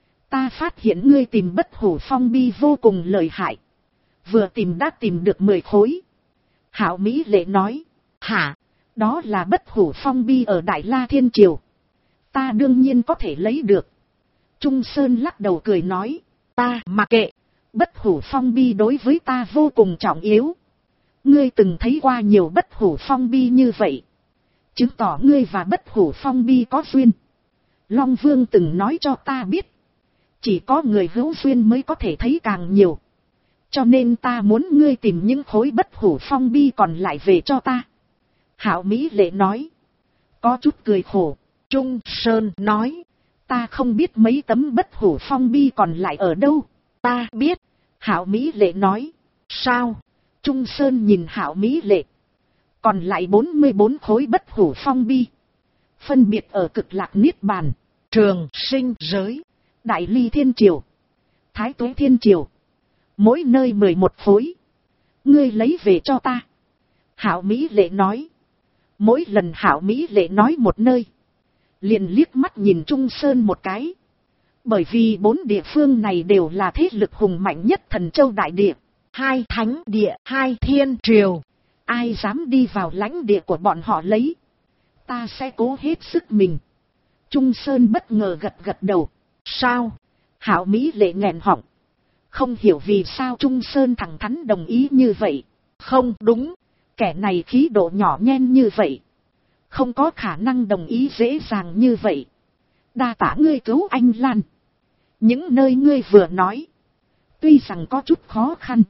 Ta phát hiện ngươi tìm Bất Hủ Phong Bi vô cùng lợi hại. Vừa tìm đã tìm được 10 khối. Hảo Mỹ Lệ nói. Hả? Đó là Bất Hủ Phong Bi ở Đại La Thiên Triều. Ta đương nhiên có thể lấy được. Trung Sơn lắc đầu cười nói. Ta mặc kệ. Bất Hủ Phong Bi đối với ta vô cùng trọng yếu. Ngươi từng thấy qua nhiều Bất Hủ Phong Bi như vậy. Chứng tỏ ngươi và Bất Hủ Phong Bi có duyên. Long Vương từng nói cho ta biết. Chỉ có người hữu duyên mới có thể thấy càng nhiều. Cho nên ta muốn ngươi tìm những khối bất hủ phong bi còn lại về cho ta. Hạo Mỹ Lệ nói. Có chút cười khổ. Trung Sơn nói. Ta không biết mấy tấm bất hủ phong bi còn lại ở đâu. Ta biết. Hạo Mỹ Lệ nói. Sao? Trung Sơn nhìn Hạo Mỹ Lệ. Còn lại 44 khối bất hủ phong bi. Phân biệt ở Cực Lạc Niết Bàn, Trường Sinh Giới, Đại Ly Thiên Triều, Thái Tuế Thiên Triều. Mỗi nơi 11 khối. Ngươi lấy về cho ta. Hạo Mỹ Lệ nói. Mỗi lần Hạo Mỹ Lệ nói một nơi, liền liếc mắt nhìn Trung Sơn một cái. Bởi vì 4 địa phương này đều là thế lực hùng mạnh nhất Thần Châu Đại Địa. 2 thánh địa, 2 thiên triều. Ai dám đi vào lãnh địa của bọn họ lấy. Ta sẽ cố hết sức mình. Trung Sơn bất ngờ gật gật đầu. Sao? Hạo Mỹ Lệ nghẹn họng. Không hiểu vì sao Trung Sơn thẳng thắn đồng ý như vậy. Không đúng. Kẻ này khí độ nhỏ nhen như vậy. Không có khả năng đồng ý dễ dàng như vậy. Đa tả ngươi cứu anh Lan. Những nơi ngươi vừa nói. Tuy rằng có chút khó khăn.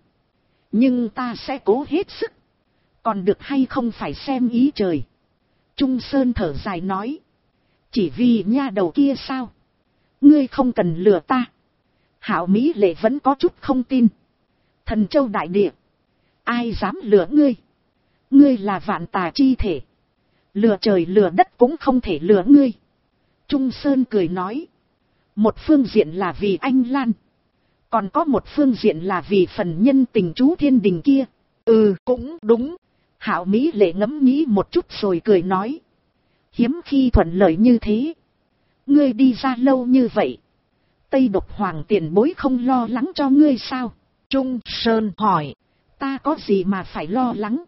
Nhưng ta sẽ cố hết sức. Còn được hay không phải xem ý trời. Trung Sơn thở dài nói. Chỉ vì nha đầu kia sao? Ngươi không cần lừa ta. Hạo Mỹ Lệ vẫn có chút không tin. Thần Châu Đại Địa. Ai dám lừa ngươi? Ngươi là vạn tà chi thể. Lừa trời lừa đất cũng không thể lừa ngươi. Trung Sơn cười nói. Một phương diện là vì anh Lan. Còn có một phương diện là vì phần nhân tình chú thiên đình kia. Ừ, cũng đúng. Hạo Mỹ Lệ ngẫm nghĩ một chút rồi cười nói. Hiếm khi thuận lợi như thế. Ngươi đi ra lâu như vậy. Tây Độc Hoàng tiền bối không lo lắng cho ngươi sao? Trung Sơn hỏi. Ta có gì mà phải lo lắng?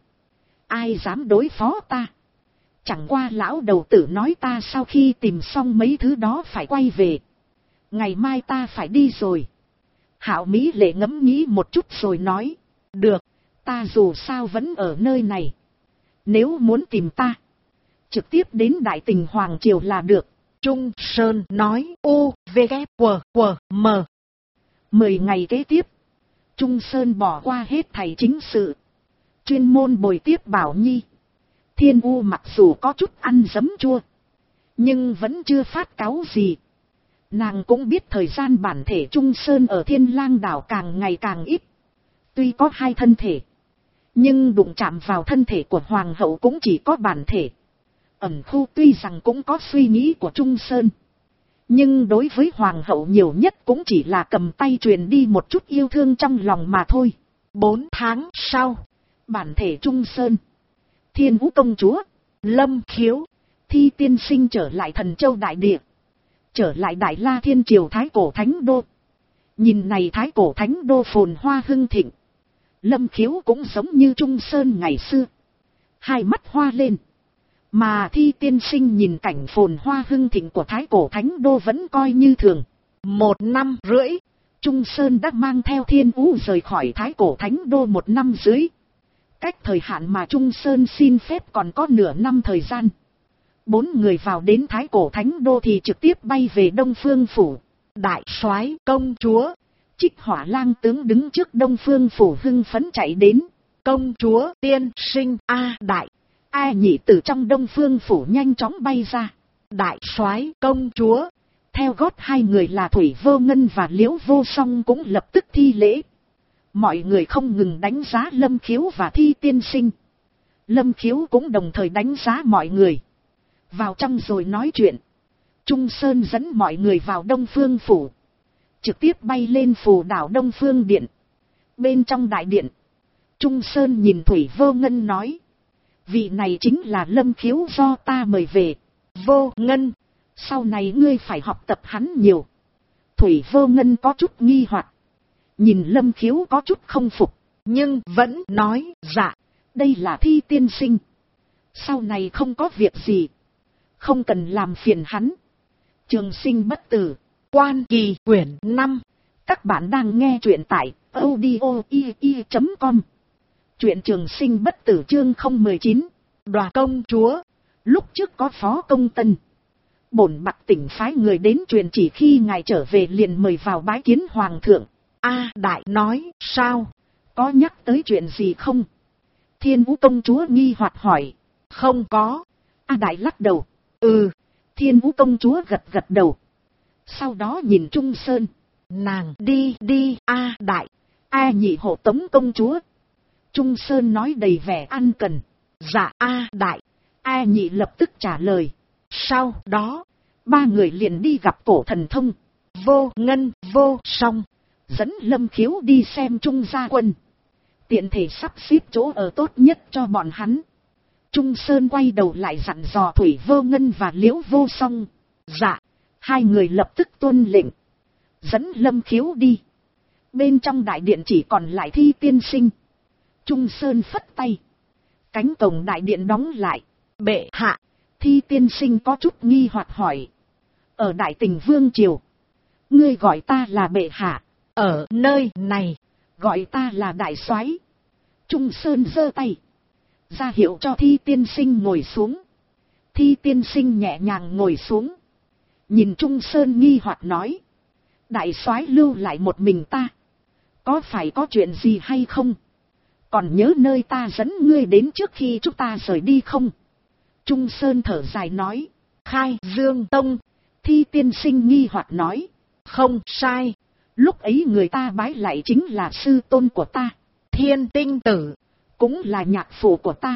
Ai dám đối phó ta? Chẳng qua lão đầu tử nói ta sau khi tìm xong mấy thứ đó phải quay về. Ngày mai ta phải đi rồi. Hạo Mỹ Lệ ngẫm nghĩ một chút rồi nói. Được, ta dù sao vẫn ở nơi này. Nếu muốn tìm ta, trực tiếp đến Đại Tình Hoàng Triều là được. Trung Sơn nói. U, V, K, W, W, M. 10 ngày kế tiếp, Trung Sơn bỏ qua hết thầy chính sự. Chuyên môn bồi tiếp Bảo Nhi. Thiên U mặc dù có chút ăn giấm chua, nhưng vẫn chưa phát cáu gì. Nàng cũng biết thời gian bản thể Trung Sơn ở Thiên Lang đảo càng ngày càng ít. Tuy có 2 thân thể, nhưng đụng chạm vào thân thể của Hoàng hậu cũng chỉ có bản thể. Ẩn khu tuy rằng cũng có suy nghĩ của Trung Sơn, nhưng đối với Hoàng hậu nhiều nhất cũng chỉ là cầm tay truyền đi một chút yêu thương trong lòng mà thôi. 4 tháng sau, bản thể Trung Sơn, Thiên Vũ công chúa, Lâm Khiếu, Thi tiên sinh trở lại Thần Châu Đại Địa. Trở lại Đại La Thiên Triều Thái Cổ Thánh Đô. Nhìn này Thái Cổ Thánh Đô phồn hoa hưng thịnh. Lâm Khiếu cũng giống như Trung Sơn ngày xưa. Hai mắt hoa lên. Mà Thi tiên sinh nhìn cảnh phồn hoa hưng thịnh của Thái Cổ Thánh Đô vẫn coi như thường. 1 năm rưỡi, Trung Sơn đã mang theo Thiên Vũ rời khỏi Thái Cổ Thánh Đô 1 năm dưới. Cách thời hạn mà Trung Sơn xin phép còn có nửa năm thời gian. 4 người vào đến Thái Cổ Thánh Đô thì trực tiếp bay về Đông Phương Phủ. Đại soái công chúa, Trích Hỏa Lang tướng đứng trước Đông Phương Phủ hưng phấn chạy đến. Công chúa tiên sinh A Đại. A Nhị từ trong Đông Phương Phủ nhanh chóng bay ra. Đại soái công chúa. Theo gót 2 người là Thủy Vô Ngân và Liễu Vô Song cũng lập tức thi lễ. Mọi người không ngừng đánh giá Lâm Khiếu và Thi tiên sinh. Lâm Khiếu cũng đồng thời đánh giá mọi người. Vào trong rồi nói chuyện. Trung Sơn dẫn mọi người vào Đông Phương Phủ. Trực tiếp bay lên phù đảo Đông Phương Điện. Bên trong đại điện, Trung Sơn nhìn Thủy Vô Ngân nói. Vị này chính là Lâm Khiếu do ta mời về. Vô Ngân, sau này ngươi phải học tập hắn nhiều. Thủy Vô Ngân có chút nghi hoặc. Nhìn Lâm Khiếu có chút không phục. Nhưng vẫn nói dạ. Đây là Thi tiên sinh. Sau này không có việc gì. Không cần làm phiền hắn. Trường Sinh bất tử. Quan Kỳ quyển 5. Các bạn đang nghe truyện tại audio.com. Truyện Trường Sinh bất tử chương 019. Đoà công chúa. Lúc trước có Phó Công Tân, Bổn bạc tỉnh phái người đến truyền chỉ khi ngài trở về liền mời vào bái kiến hoàng thượng. A Đại nói, sao? Có nhắc tới chuyện gì không? Thiên Vũ công chúa nghi hoặc hỏi. Không có. A Đại lắc đầu. Thiên Vũ công chúa gật gật đầu. Sau đó nhìn Trung Sơn. Nàng đi A Đại. A Nhị hộ tống công chúa. Trung Sơn nói đầy vẻ ân cần. Dạ A Đại. A Nhị lập tức trả lời. Sau đó, ba người liền đi gặp Cổ Thần Thông, Vô Ngân, Vô Song, dẫn Lâm Khiếu đi xem Trung gia quân. Tiện thể sắp xếp chỗ ở tốt nhất cho bọn hắn. Trung Sơn quay đầu lại dặn dò Thủy Vô Ngân và Liễu Vô Song. Dạ, hai người lập tức tuân lệnh. Dẫn Lâm Khiếu đi. Bên trong đại điện chỉ còn lại Thi tiên sinh. Trung Sơn phất tay. Cánh cổng đại điện đóng lại. Bệ hạ. Thi tiên sinh có chút nghi hoặc hỏi. Ở Đại Tình Vương Triều, ngươi gọi ta là bệ hạ. Ở nơi này, gọi ta là đại soái. Trung Sơn giơ tay, ra hiệu cho Thi tiên sinh ngồi xuống. Thi tiên sinh nhẹ nhàng ngồi xuống. Nhìn Trung Sơn nghi hoặc nói. Đại soái lưu lại một mình ta. Có phải có chuyện gì hay không? Còn nhớ nơi ta dẫn ngươi đến trước khi chúng ta rời đi không? Trung Sơn thở dài nói. Khai Dương Tông. Thi tiên sinh nghi hoặc nói. Không sai. Lúc ấy người ta bái lại chính là sư tôn của ta. Thiên Tinh Tử. Cũng là nhạc phụ của ta.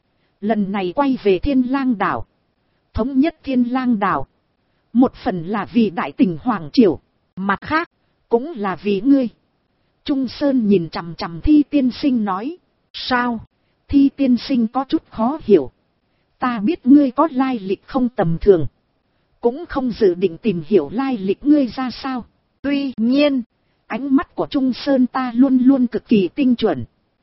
Lần này quay về Thiên Lang Đảo. Thống nhất Thiên Lang Đảo. Một phần là vì Đại Tình Hoàng Triều. Mặt khác, cũng là vì ngươi. Trung Sơn nhìn chằm chằm Thi tiên sinh nói. Sao? Thi tiên sinh có chút khó hiểu. Ta biết ngươi có lai lịch không tầm thường. Cũng không dự định tìm hiểu lai lịch ngươi ra sao. Tuy nhiên, ánh mắt của Trung Sơn ta luôn luôn cực kỳ tinh chuẩn.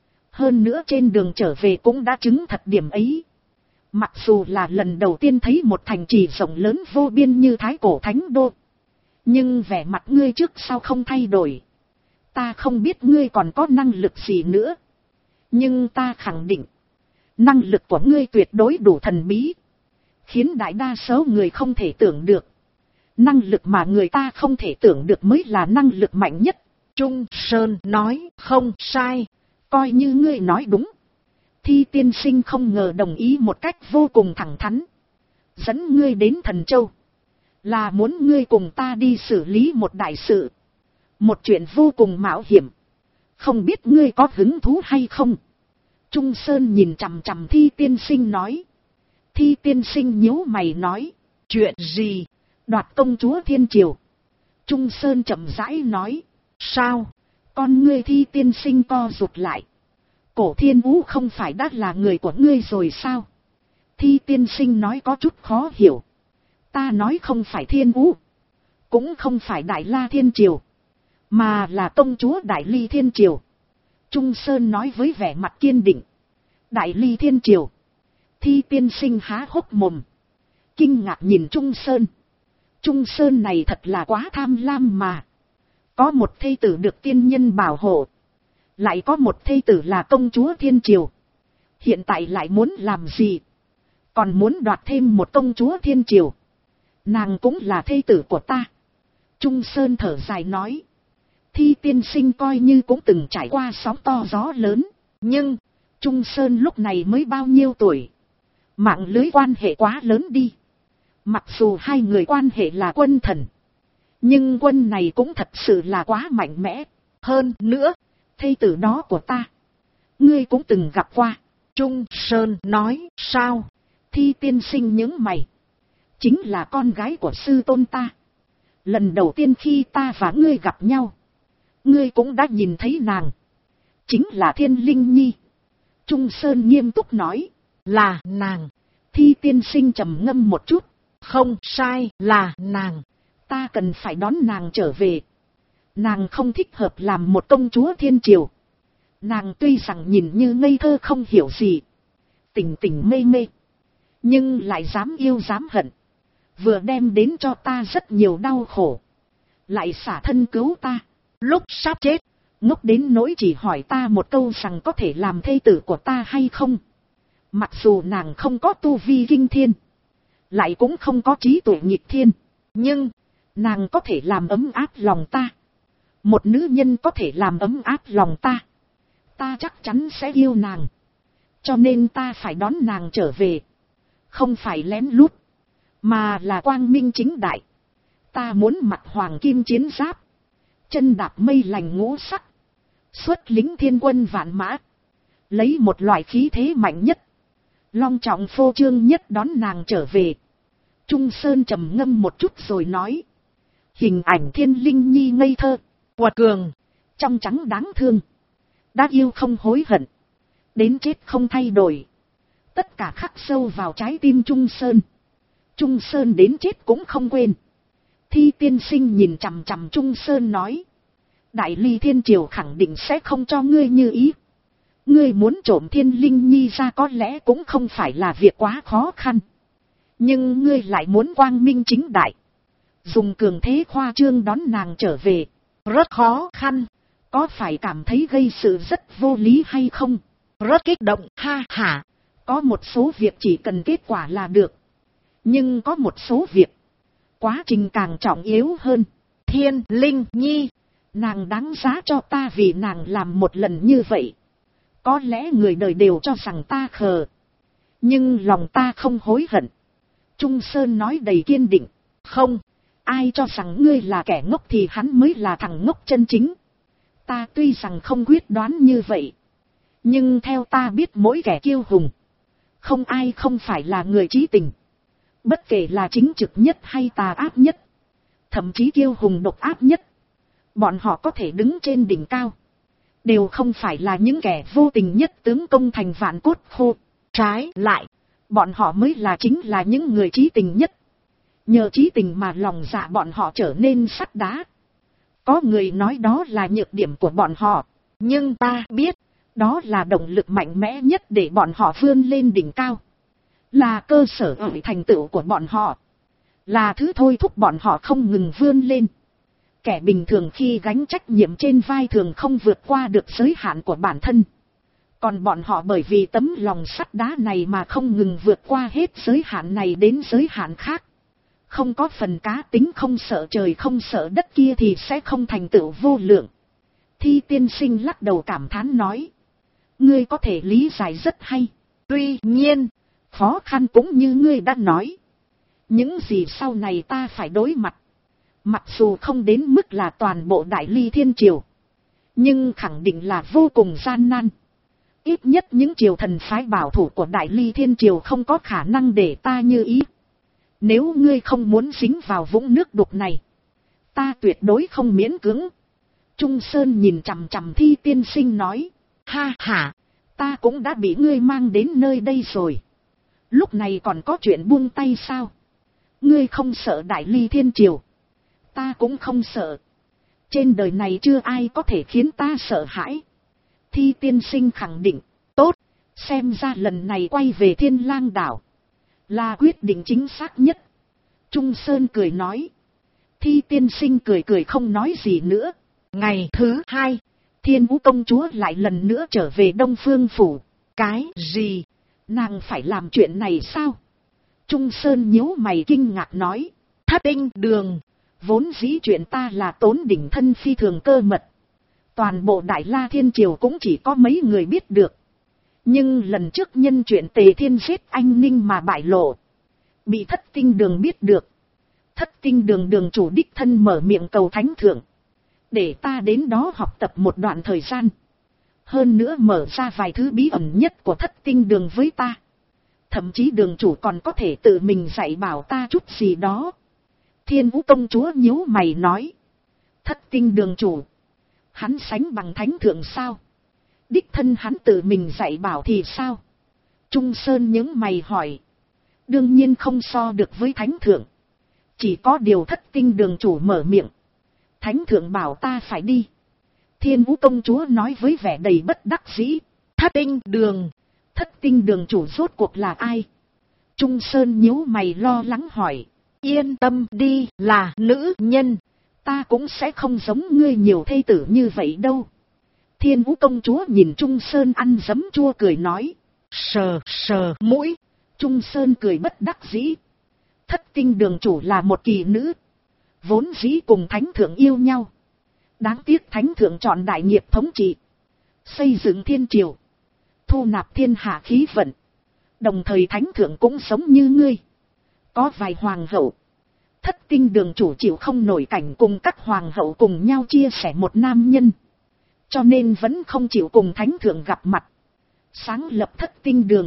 Hơn nữa trên đường trở về cũng đã chứng thật điểm ấy. Mặc dù là lần đầu tiên thấy một thành trì rộng lớn vô biên như Thái Cổ Thánh Đô. Nhưng vẻ mặt ngươi trước sau không thay đổi. Ta không biết ngươi còn có năng lực gì nữa. Nhưng ta khẳng định. Năng lực của ngươi tuyệt đối đủ thần bí. Khiến đại đa số người không thể tưởng được. Năng lực mà người ta không thể tưởng được mới là năng lực mạnh nhất. Trung Sơn nói không sai. Coi như ngươi nói đúng. Thi tiên sinh không ngờ đồng ý một cách vô cùng thẳng thắn. Dẫn ngươi đến Thần Châu. Là muốn ngươi cùng ta đi xử lý một đại sự. Một chuyện vô cùng mạo hiểm. Không biết ngươi có hứng thú hay không? Trung Sơn nhìn chằm chằm Thi tiên sinh nói. Thi tiên sinh nhíu mày nói. Chuyện gì? Đoạt công chúa Thiên Triều. Trung Sơn chậm rãi nói. Sao? Con ngươi Thi tiên sinh co rụt lại. Cổ Thiên Vũ không phải đã là người của ngươi rồi sao? Thi tiên sinh nói có chút khó hiểu. Ta nói không phải Thiên Vũ. Cũng không phải Đại La Thiên Triều. Mà là công chúa Đại Ly Thiên Triều. Trung Sơn nói với vẻ mặt kiên định. Đại Ly Thiên Triều. Thi tiên sinh há hốc mồm. Kinh ngạc nhìn Trung Sơn. Trung Sơn này thật là quá tham lam mà. Có một thê tử được tiên nhân bảo hộ. Lại có một thê tử là công chúa Thiên Triều. Hiện tại lại muốn làm gì? Còn muốn đoạt thêm một công chúa Thiên Triều. Nàng cũng là thê tử của ta. Trung Sơn thở dài nói. Thi tiên sinh coi như cũng từng trải qua sóng to gió lớn. Nhưng, Trung Sơn lúc này mới bao nhiêu tuổi? Mạng lưới quan hệ quá lớn đi. Mặc dù hai người quan hệ là quân thần. Nhưng quân này cũng thật sự là quá mạnh mẽ. Hơn nữa, thê tử đó của ta. Ngươi cũng từng gặp qua. Trung Sơn nói, sao? Thi tiên sinh nhướng mày. Chính là con gái của sư tôn ta. Lần đầu tiên khi ta và ngươi gặp nhau. Ngươi cũng đã nhìn thấy nàng. Chính là Thiên Linh Nhi. Trung Sơn nghiêm túc nói. Là nàng. Thi tiên sinh trầm ngâm một chút. Không sai, là nàng. Ta cần phải đón nàng trở về. Nàng không thích hợp làm một công chúa Thiên Triều. Nàng tuy rằng nhìn như ngây thơ không hiểu gì. Tình tình mê mê. Nhưng lại dám yêu dám hận. Vừa đem đến cho ta rất nhiều đau khổ. Lại xả thân cứu ta. Lúc sắp chết, ngốc đến nỗi chỉ hỏi ta một câu rằng có thể làm thê tử của ta hay không. Mặc dù nàng không có tu vi kinh thiên. lại cũng không có trí tuệ nghịch thiên. Nhưng, nàng có thể làm ấm áp lòng ta. Một nữ nhân có thể làm ấm áp lòng ta. Ta chắc chắn sẽ yêu nàng. Cho nên ta phải đón nàng trở về. Không phải lén lút, mà là quang minh chính đại. Ta muốn mặc hoàng kim chiến giáp, chân đạp mây lành ngũ sắc, xuất lính thiên quân vạn mã, lấy một loại khí thế mạnh nhất, long trọng phô trương nhất đón nàng trở về. Trung Sơn trầm ngâm một chút rồi nói. Hình ảnh Thiên Linh Nhi ngây thơ, quật cường, trong trắng đáng thương, đã yêu không hối hận, đến chết không thay đổi. Tất cả khắc sâu vào trái tim Trung Sơn. Trung Sơn đến chết cũng không quên. Thi tiên sinh nhìn chằm chằm Trung Sơn nói. Đại Ly Thiên Triều khẳng định sẽ không cho ngươi như ý. Ngươi muốn trộm Thiên Linh Nhi ra có lẽ cũng không phải là việc quá khó khăn. Nhưng ngươi lại muốn quang minh chính đại, dùng cường thế khoa trương đón nàng trở về. Rất khó khăn. Có phải cảm thấy gây sự rất vô lý hay không? Rất kích động, ha hả. Có một số việc chỉ cần kết quả là được. Nhưng có một số việc, quá trình càng trọng yếu hơn. Thiên Linh Nhi, nàng đáng giá cho ta vì nàng làm một lần như vậy. Có lẽ người đời đều cho rằng ta khờ, nhưng lòng ta không hối hận. Trung Sơn nói đầy kiên định. Không, ai cho rằng ngươi là kẻ ngốc thì hắn mới là thằng ngốc chân chính. Ta tuy rằng không quyết đoán như vậy, nhưng theo ta biết mỗi kẻ kiêu hùng, không ai không phải là người trí tình. Bất kể là chính trực nhất hay tà ác nhất, thậm chí kiêu hùng độc ác nhất, bọn họ có thể đứng trên đỉnh cao, đều không phải là những kẻ vô tình nhất tướng công thành vạn cốt khô. Trái lại, bọn họ mới là chính là những người trí tình nhất. Nhờ trí tình mà lòng dạ bọn họ trở nên sắt đá. Có người nói đó là nhược điểm của bọn họ, nhưng ta biết, đó là động lực mạnh mẽ nhất để bọn họ vươn lên đỉnh cao. Là cơ sở ở thành tựu của bọn họ. Là thứ thôi thúc bọn họ không ngừng vươn lên. Kẻ bình thường khi gánh trách nhiệm trên vai thường không vượt qua được giới hạn của bản thân. Còn bọn họ bởi vì tấm lòng sắt đá này mà không ngừng vượt qua hết giới hạn này đến giới hạn khác. Không có phần cá tính không sợ trời không sợ đất kia thì sẽ không thành tựu vô lượng. Thi tiên sinh lắc đầu cảm thán nói. Ngươi có thể lý giải rất hay. Tuy nhiên, khó khăn cũng như ngươi đã nói. Những gì sau này ta phải đối mặt, mặc dù không đến mức là toàn bộ Đại Ly Thiên Triều, nhưng khẳng định là vô cùng gian nan. Ít nhất những triều thần phái bảo thủ của Đại Ly Thiên Triều không có khả năng để ta như ý. Nếu ngươi không muốn dính vào vũng nước đục này, ta tuyệt đối không miễn cưỡng. Trung Sơn nhìn chằm chằm Thi tiên sinh nói. Ha ha, ta cũng đã bị ngươi mang đến nơi đây rồi. Lúc này còn có chuyện buông tay sao? Ngươi không sợ Đại Ly Thiên Triều, ta cũng không sợ. Trên đời này chưa ai có thể khiến ta sợ hãi. Thi tiên sinh khẳng định. Tốt, xem ra lần này quay về Thiên Lang đảo là quyết định chính xác nhất. Trung Sơn cười nói. Thi tiên sinh cười cười không nói gì nữa. Ngày thứ hai, Thiên Vũ công chúa lại lần nữa trở về Đông Phương phủ. Cái gì? Nàng phải làm chuyện này sao? Trung Sơn nhíu mày kinh ngạc nói. Thất tinh đường, vốn dĩ chuyện ta là tốn đỉnh thân phi thường cơ mật. Toàn bộ Đại La Thiên Triều cũng chỉ có mấy người biết được. Nhưng lần trước nhân chuyện Tề Thiên giết anh Ninh mà bại lộ, bị Thất tinh đường biết được. Thất tinh đường đường chủ đích thân mở miệng cầu thánh thượng, để ta đến đó học tập một đoạn thời gian. Hơn nữa mở ra vài thứ bí ẩn nhất của Thất tinh đường với ta. Thậm chí đường chủ còn có thể tự mình dạy bảo ta chút gì đó. Thiên Vũ công chúa nhíu mày nói. Thất tinh đường chủ, hắn sánh bằng thánh thượng sao? Đích thân hắn tự mình dạy bảo thì sao? Trung Sơn những mày hỏi. Đương nhiên không so được với thánh thượng. Chỉ có điều Thất tinh đường chủ mở miệng, thánh thượng bảo ta phải đi. Thiên Vũ công chúa nói với vẻ đầy bất đắc dĩ. Thất tinh đường, Thất tinh đường chủ rốt cuộc là ai? Trung Sơn nhíu mày lo lắng hỏi. Yên tâm đi, là nữ nhân. Ta cũng sẽ không giống ngươi nhiều thê tử như vậy đâu. Thiên Vũ công chúa nhìn Trung Sơn ăn giấm chua cười nói. Sờ sờ mũi. Trung Sơn cười bất đắc dĩ. Thất tinh đường chủ là một kỳ nữ, vốn dĩ cùng thánh thượng yêu nhau. Đáng tiếc thánh thượng chọn đại nghiệp thống trị, xây dựng thiên triều, thu nạp thiên hạ khí vận. Đồng thời thánh thượng cũng sống như ngươi, có vài hoàng hậu. Thất tinh đường chủ chịu không nổi cảnh cùng các hoàng hậu cùng nhau chia sẻ một nam nhân, cho nên vẫn không chịu cùng thánh thượng gặp mặt, sáng lập thất tinh đường.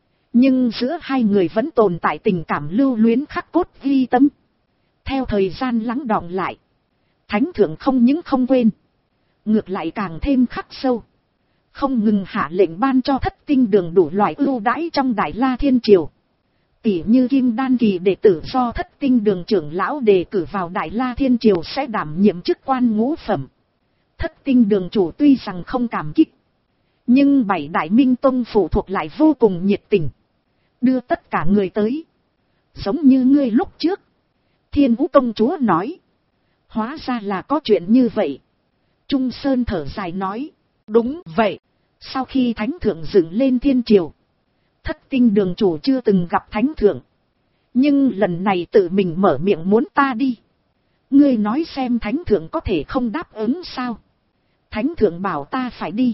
Nhưng giữa hai người vẫn tồn tại tình cảm lưu luyến khắc cốt ghi tâm. Theo thời gian lắng đọng lại, thánh thượng không những không quên, ngược lại càng thêm khắc sâu, không ngừng hạ lệnh ban cho thất tinh đường đủ loại ưu đãi trong Đại La Thiên Triều. Tỉ như kim đan kỳ đệ tử do thất tinh đường trưởng lão đề cử vào Đại La Thiên Triều sẽ đảm nhiệm chức quan ngũ phẩm. Thất tinh đường chủ tuy rằng không cảm kích, nhưng bảy đại minh tông phụ thuộc lại vô cùng nhiệt tình, đưa tất cả người tới. Giống như ngươi lúc trước, Thiên Vũ công chúa nói. Hóa ra là có chuyện như vậy. Trung Sơn thở dài nói. Đúng vậy. Sau khi thánh thượng dựng lên thiên triều, thất tinh đường chủ chưa từng gặp thánh thượng. Nhưng lần này tự mình mở miệng muốn ta đi. Ngươi nói xem thánh thượng có thể không đáp ứng sao? Thánh thượng bảo ta phải đi,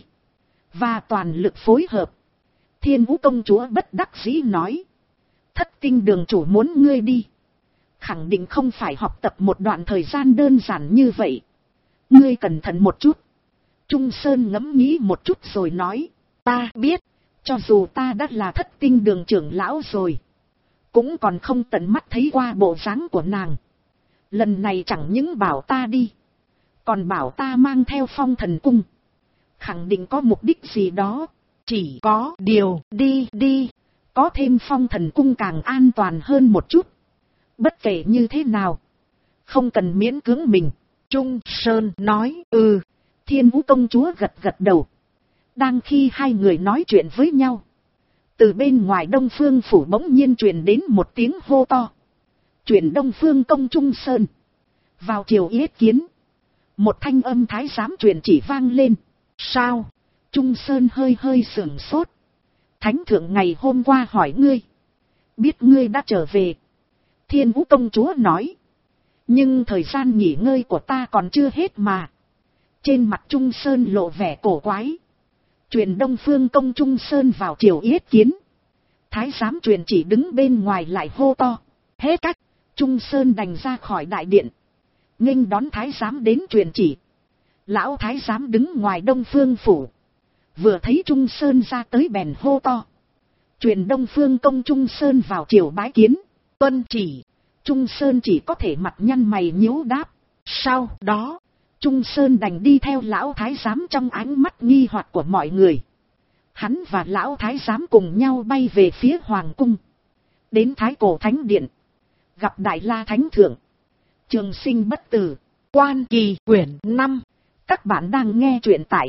và toàn lực phối hợp. Thiên Vũ công chúa bất đắc dĩ nói. Thất tinh đường chủ muốn ngươi đi, khẳng định không phải học tập một đoạn thời gian đơn giản như vậy. Ngươi cẩn thận một chút. Trung Sơn ngẫm nghĩ một chút rồi nói. Ta biết, cho dù ta đã là thất tinh đường trưởng lão rồi, cũng còn không tận mắt thấy qua bộ dáng của nàng. Lần này chẳng những bảo ta đi, còn bảo ta mang theo Phong Thần Cung. Khẳng định có mục đích gì đó. Chỉ có điều đi, có thêm Phong Thần Cung càng an toàn hơn một chút. Bất kể như thế nào, không cần miễn cưỡng mình. Trung Sơn nói. Thiên Vũ công chúa gật gật đầu. Đang khi hai người nói chuyện với nhau, từ bên ngoài Đông Phương phủ bỗng nhiên truyền đến một tiếng hô to. Truyền Đông Phương công Trung Sơn vào triều yết kiến. Một thanh âm thái giám truyền chỉ vang lên. Sao? Trung Sơn hơi sửng sốt. Thánh thượng ngày hôm qua hỏi ngươi, biết ngươi đã trở về. Thiên Vũ công chúa nói. Nhưng thời gian nghỉ ngơi của ta còn chưa hết mà. Trên mặt Trung Sơn lộ vẻ cổ quái. Truyền Đông Phương công Trung Sơn vào triều yết kiến. Thái giám truyền chỉ đứng bên ngoài lại hô to. Hết cách. Trung Sơn đành ra khỏi đại điện, nghênh đón thái giám đến truyền chỉ. Lão thái giám đứng ngoài Đông Phương phủ, vừa thấy Trung Sơn ra tới bèn hô to. Truyền Đông Phương công Trung Sơn vào triều bái kiến. Tuân chỉ. Trung Sơn chỉ có thể mặt nhăn mày nhíu đáp. Sau đó, Trung Sơn đành đi theo lão thái giám trong ánh mắt nghi hoặc của mọi người. Hắn và lão thái giám cùng nhau bay về phía hoàng cung. Đến Thái Cổ Thánh Điện, gặp Đại La Thánh Thượng. Trường Sinh Bất Tử, Quan Kỳ quyển 5. Các bạn đang nghe truyện tại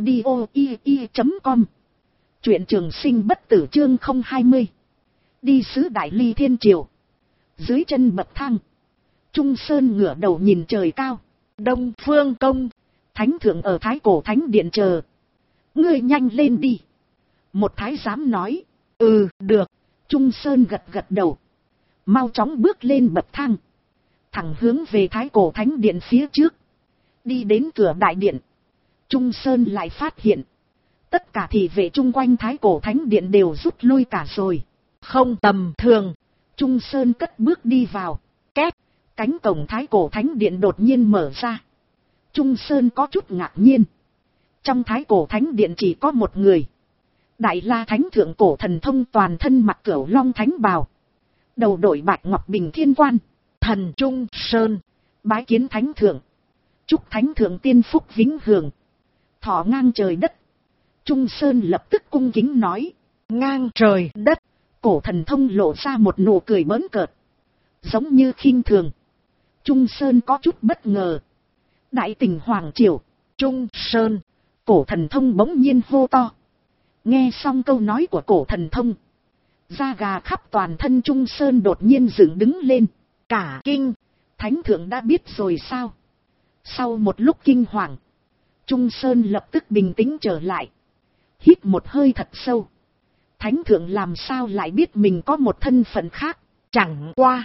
audio.com. Truyện Trường Sinh Bất Tử chương 020. Đi sứ Đại Ly Thiên Triều. Dưới chân bậc thang, Trung Sơn ngửa đầu nhìn trời cao. Đông Phương công, Thánh Thượng ở Thái Cổ Thánh Điện chờ. Ngươi nhanh lên đi. Một thái giám nói. Được. Trung Sơn gật gật đầu, mau chóng bước lên bậc thang, thẳng hướng về Thái Cổ Thánh Điện phía trước. Đi đến cửa đại điện, Trung Sơn lại phát hiện tất cả thị vệ chung quanh Thái Cổ Thánh Điện đều rút lui cả rồi. Không tầm thường. Trung Sơn cất bước đi vào. Két, cánh cổng Thái Cổ Thánh Điện đột nhiên mở ra. Trung Sơn có chút ngạc nhiên. Trong Thái Cổ Thánh Điện chỉ có một người. Đại La Thánh Thượng Cổ Thần Thông, toàn thân mặc Cửu Long Thánh bào, đầu đội bạch ngọc bình thiên quan. Thần Trung Sơn bái kiến Thánh Thượng, chúc Thánh Thượng tiên phúc vĩnh hưởng, thọ ngang trời đất. Trung Sơn lập tức cung kính nói. Ngang trời đất. Cổ Thần Thông lộ ra một nụ cười bỡn cợt, giống như khinh thường. Trung Sơn có chút bất ngờ. Đại tình hoàng triều. Trung Sơn. Cổ Thần Thông bỗng nhiên hô to. Nghe xong câu nói của Cổ Thần Thông, da gà khắp toàn thân Trung Sơn đột nhiên dựng đứng lên. Cả kinh. Thánh Thượng đã biết rồi sao? Sau một lúc kinh hoàng, Trung Sơn lập tức bình tĩnh trở lại, hít một hơi thật sâu. Thánh Thượng làm sao lại biết mình có một thân phận khác? Chẳng qua,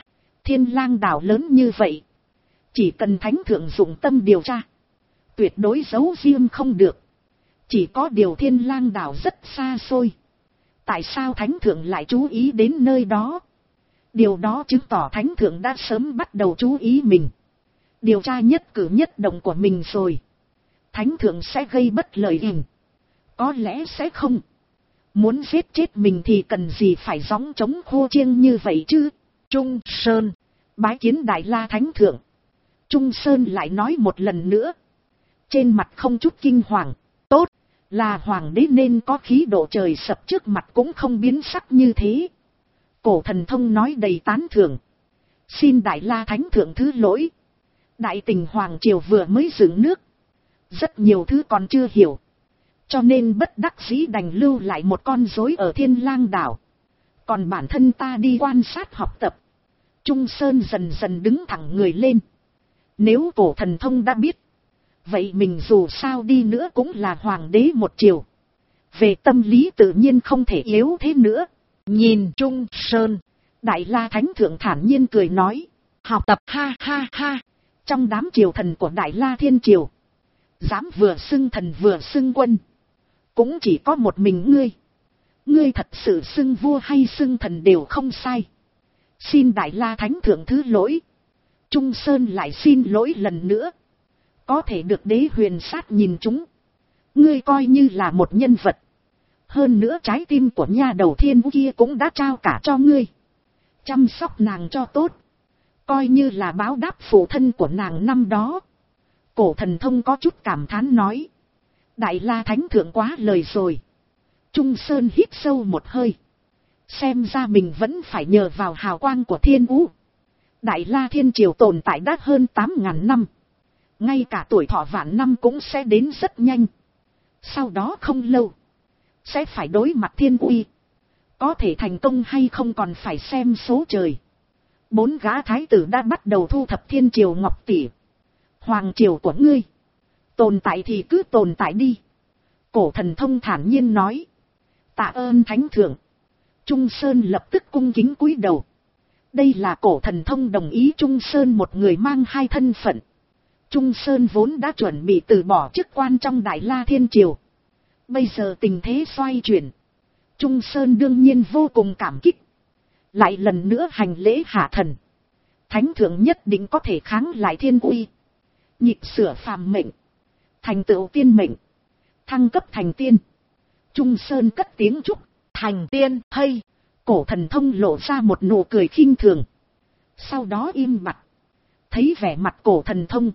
Thiên Lang đảo lớn như vậy, chỉ cần thánh thượng dụng tâm điều tra, tuyệt đối giấu riêng không được. Chỉ có điều Thiên Lang đảo rất xa xôi, tại sao thánh thượng lại chú ý đến nơi đó? Điều đó chứng tỏ thánh thượng đã sớm bắt đầu chú ý mình, điều tra nhất cử nhất động của mình rồi. Thánh thượng sẽ gây bất lợi ìm? Có lẽ sẽ không. Muốn giết chết mình thì cần gì phải gióng trống khô chiêng như vậy chứ. Trung Sơn bái kiến Đại La Thánh Thượng. Trung Sơn lại nói một lần nữa, trên mặt không chút kinh hoàng. Tốt, là hoàng đế nên có khí độ, trời sập trước mặt cũng không biến sắc như thế. Cổ Thần Thông nói đầy tán thưởng. Xin Đại La Thánh Thượng thứ lỗi. Đại Tình Hoàng Triều vừa mới dựng nước, rất nhiều thứ còn chưa hiểu, cho nên bất đắc dĩ đành lưu lại một con rối ở Thiên Lang đảo. Còn bản thân ta đi quan sát học tập. Trung Sơn dần dần đứng thẳng người lên. Nếu Cổ Thần Thông đã biết, vậy mình dù sao đi nữa cũng là hoàng đế một triều. Về tâm lý tự nhiên không thể yếu thế nữa. Nhìn Trung Sơn, Đại La Thánh Thượng thản nhiên cười nói. Học tập ha ha ha. Trong đám triều thần của Đại La Thiên Triều, dám vừa xưng thần vừa xưng quân, cũng chỉ có một mình ngươi. Ngươi thật sự xưng vua hay xưng thần đều không sai. Xin Đại La Thánh Thượng thứ lỗi. Trung Sơn lại xin lỗi lần nữa. Có thể được Đế Huyền Sát nhìn chúng, ngươi coi như là một nhân vật. Hơn nữa trái tim của nha đầu Thiên Vũ kia cũng đã trao cả cho ngươi. Chăm sóc nàng cho tốt, coi như là báo đáp phụ thân của nàng năm đó. Cổ Thần Thông có chút cảm thán nói. Đại La Thánh Thượng quá lời rồi. Trung Sơn hít sâu một hơi. Xem ra mình vẫn phải nhờ vào hào quang của Thiên Vũ. Đại La Thiên Triều tồn tại đã hơn 8.000 năm. Ngay cả tuổi thọ vạn năm cũng sẽ đến rất nhanh. Sau đó không lâu, sẽ phải đối mặt thiên uy. Có thể thành công hay không còn phải xem số trời. 4 gã thái tử đã bắt đầu thu thập Thiên Triều Ngọc Tỷ. Hoàng triều của ngươi tồn tại thì cứ tồn tại đi. Cổ Thần Thông thản nhiên nói. Tạ ơn Thánh Thượng. Trung Sơn lập tức cung kính cúi đầu. Đây là Cổ Thần Thông đồng ý Trung Sơn một người mang hai thân phận. Trung Sơn vốn đã chuẩn bị từ bỏ chức quan trong Đại La Thiên Triều. Bây giờ tình thế xoay chuyển, Trung Sơn đương nhiên vô cùng cảm kích. Lại lần nữa hành lễ hạ thần. Thánh Thượng nhất định có thể kháng lại thiên uy, nhịp sửa phàm mệnh, thành tựu tiên mệnh, thăng cấp thành tiên. Trung Sơn cất tiếng chúc. Thành tiên hay? Cổ Thần Thông lộ ra một nụ cười khinh thường, sau đó im bặt. Thấy vẻ mặt Cổ Thần Thông,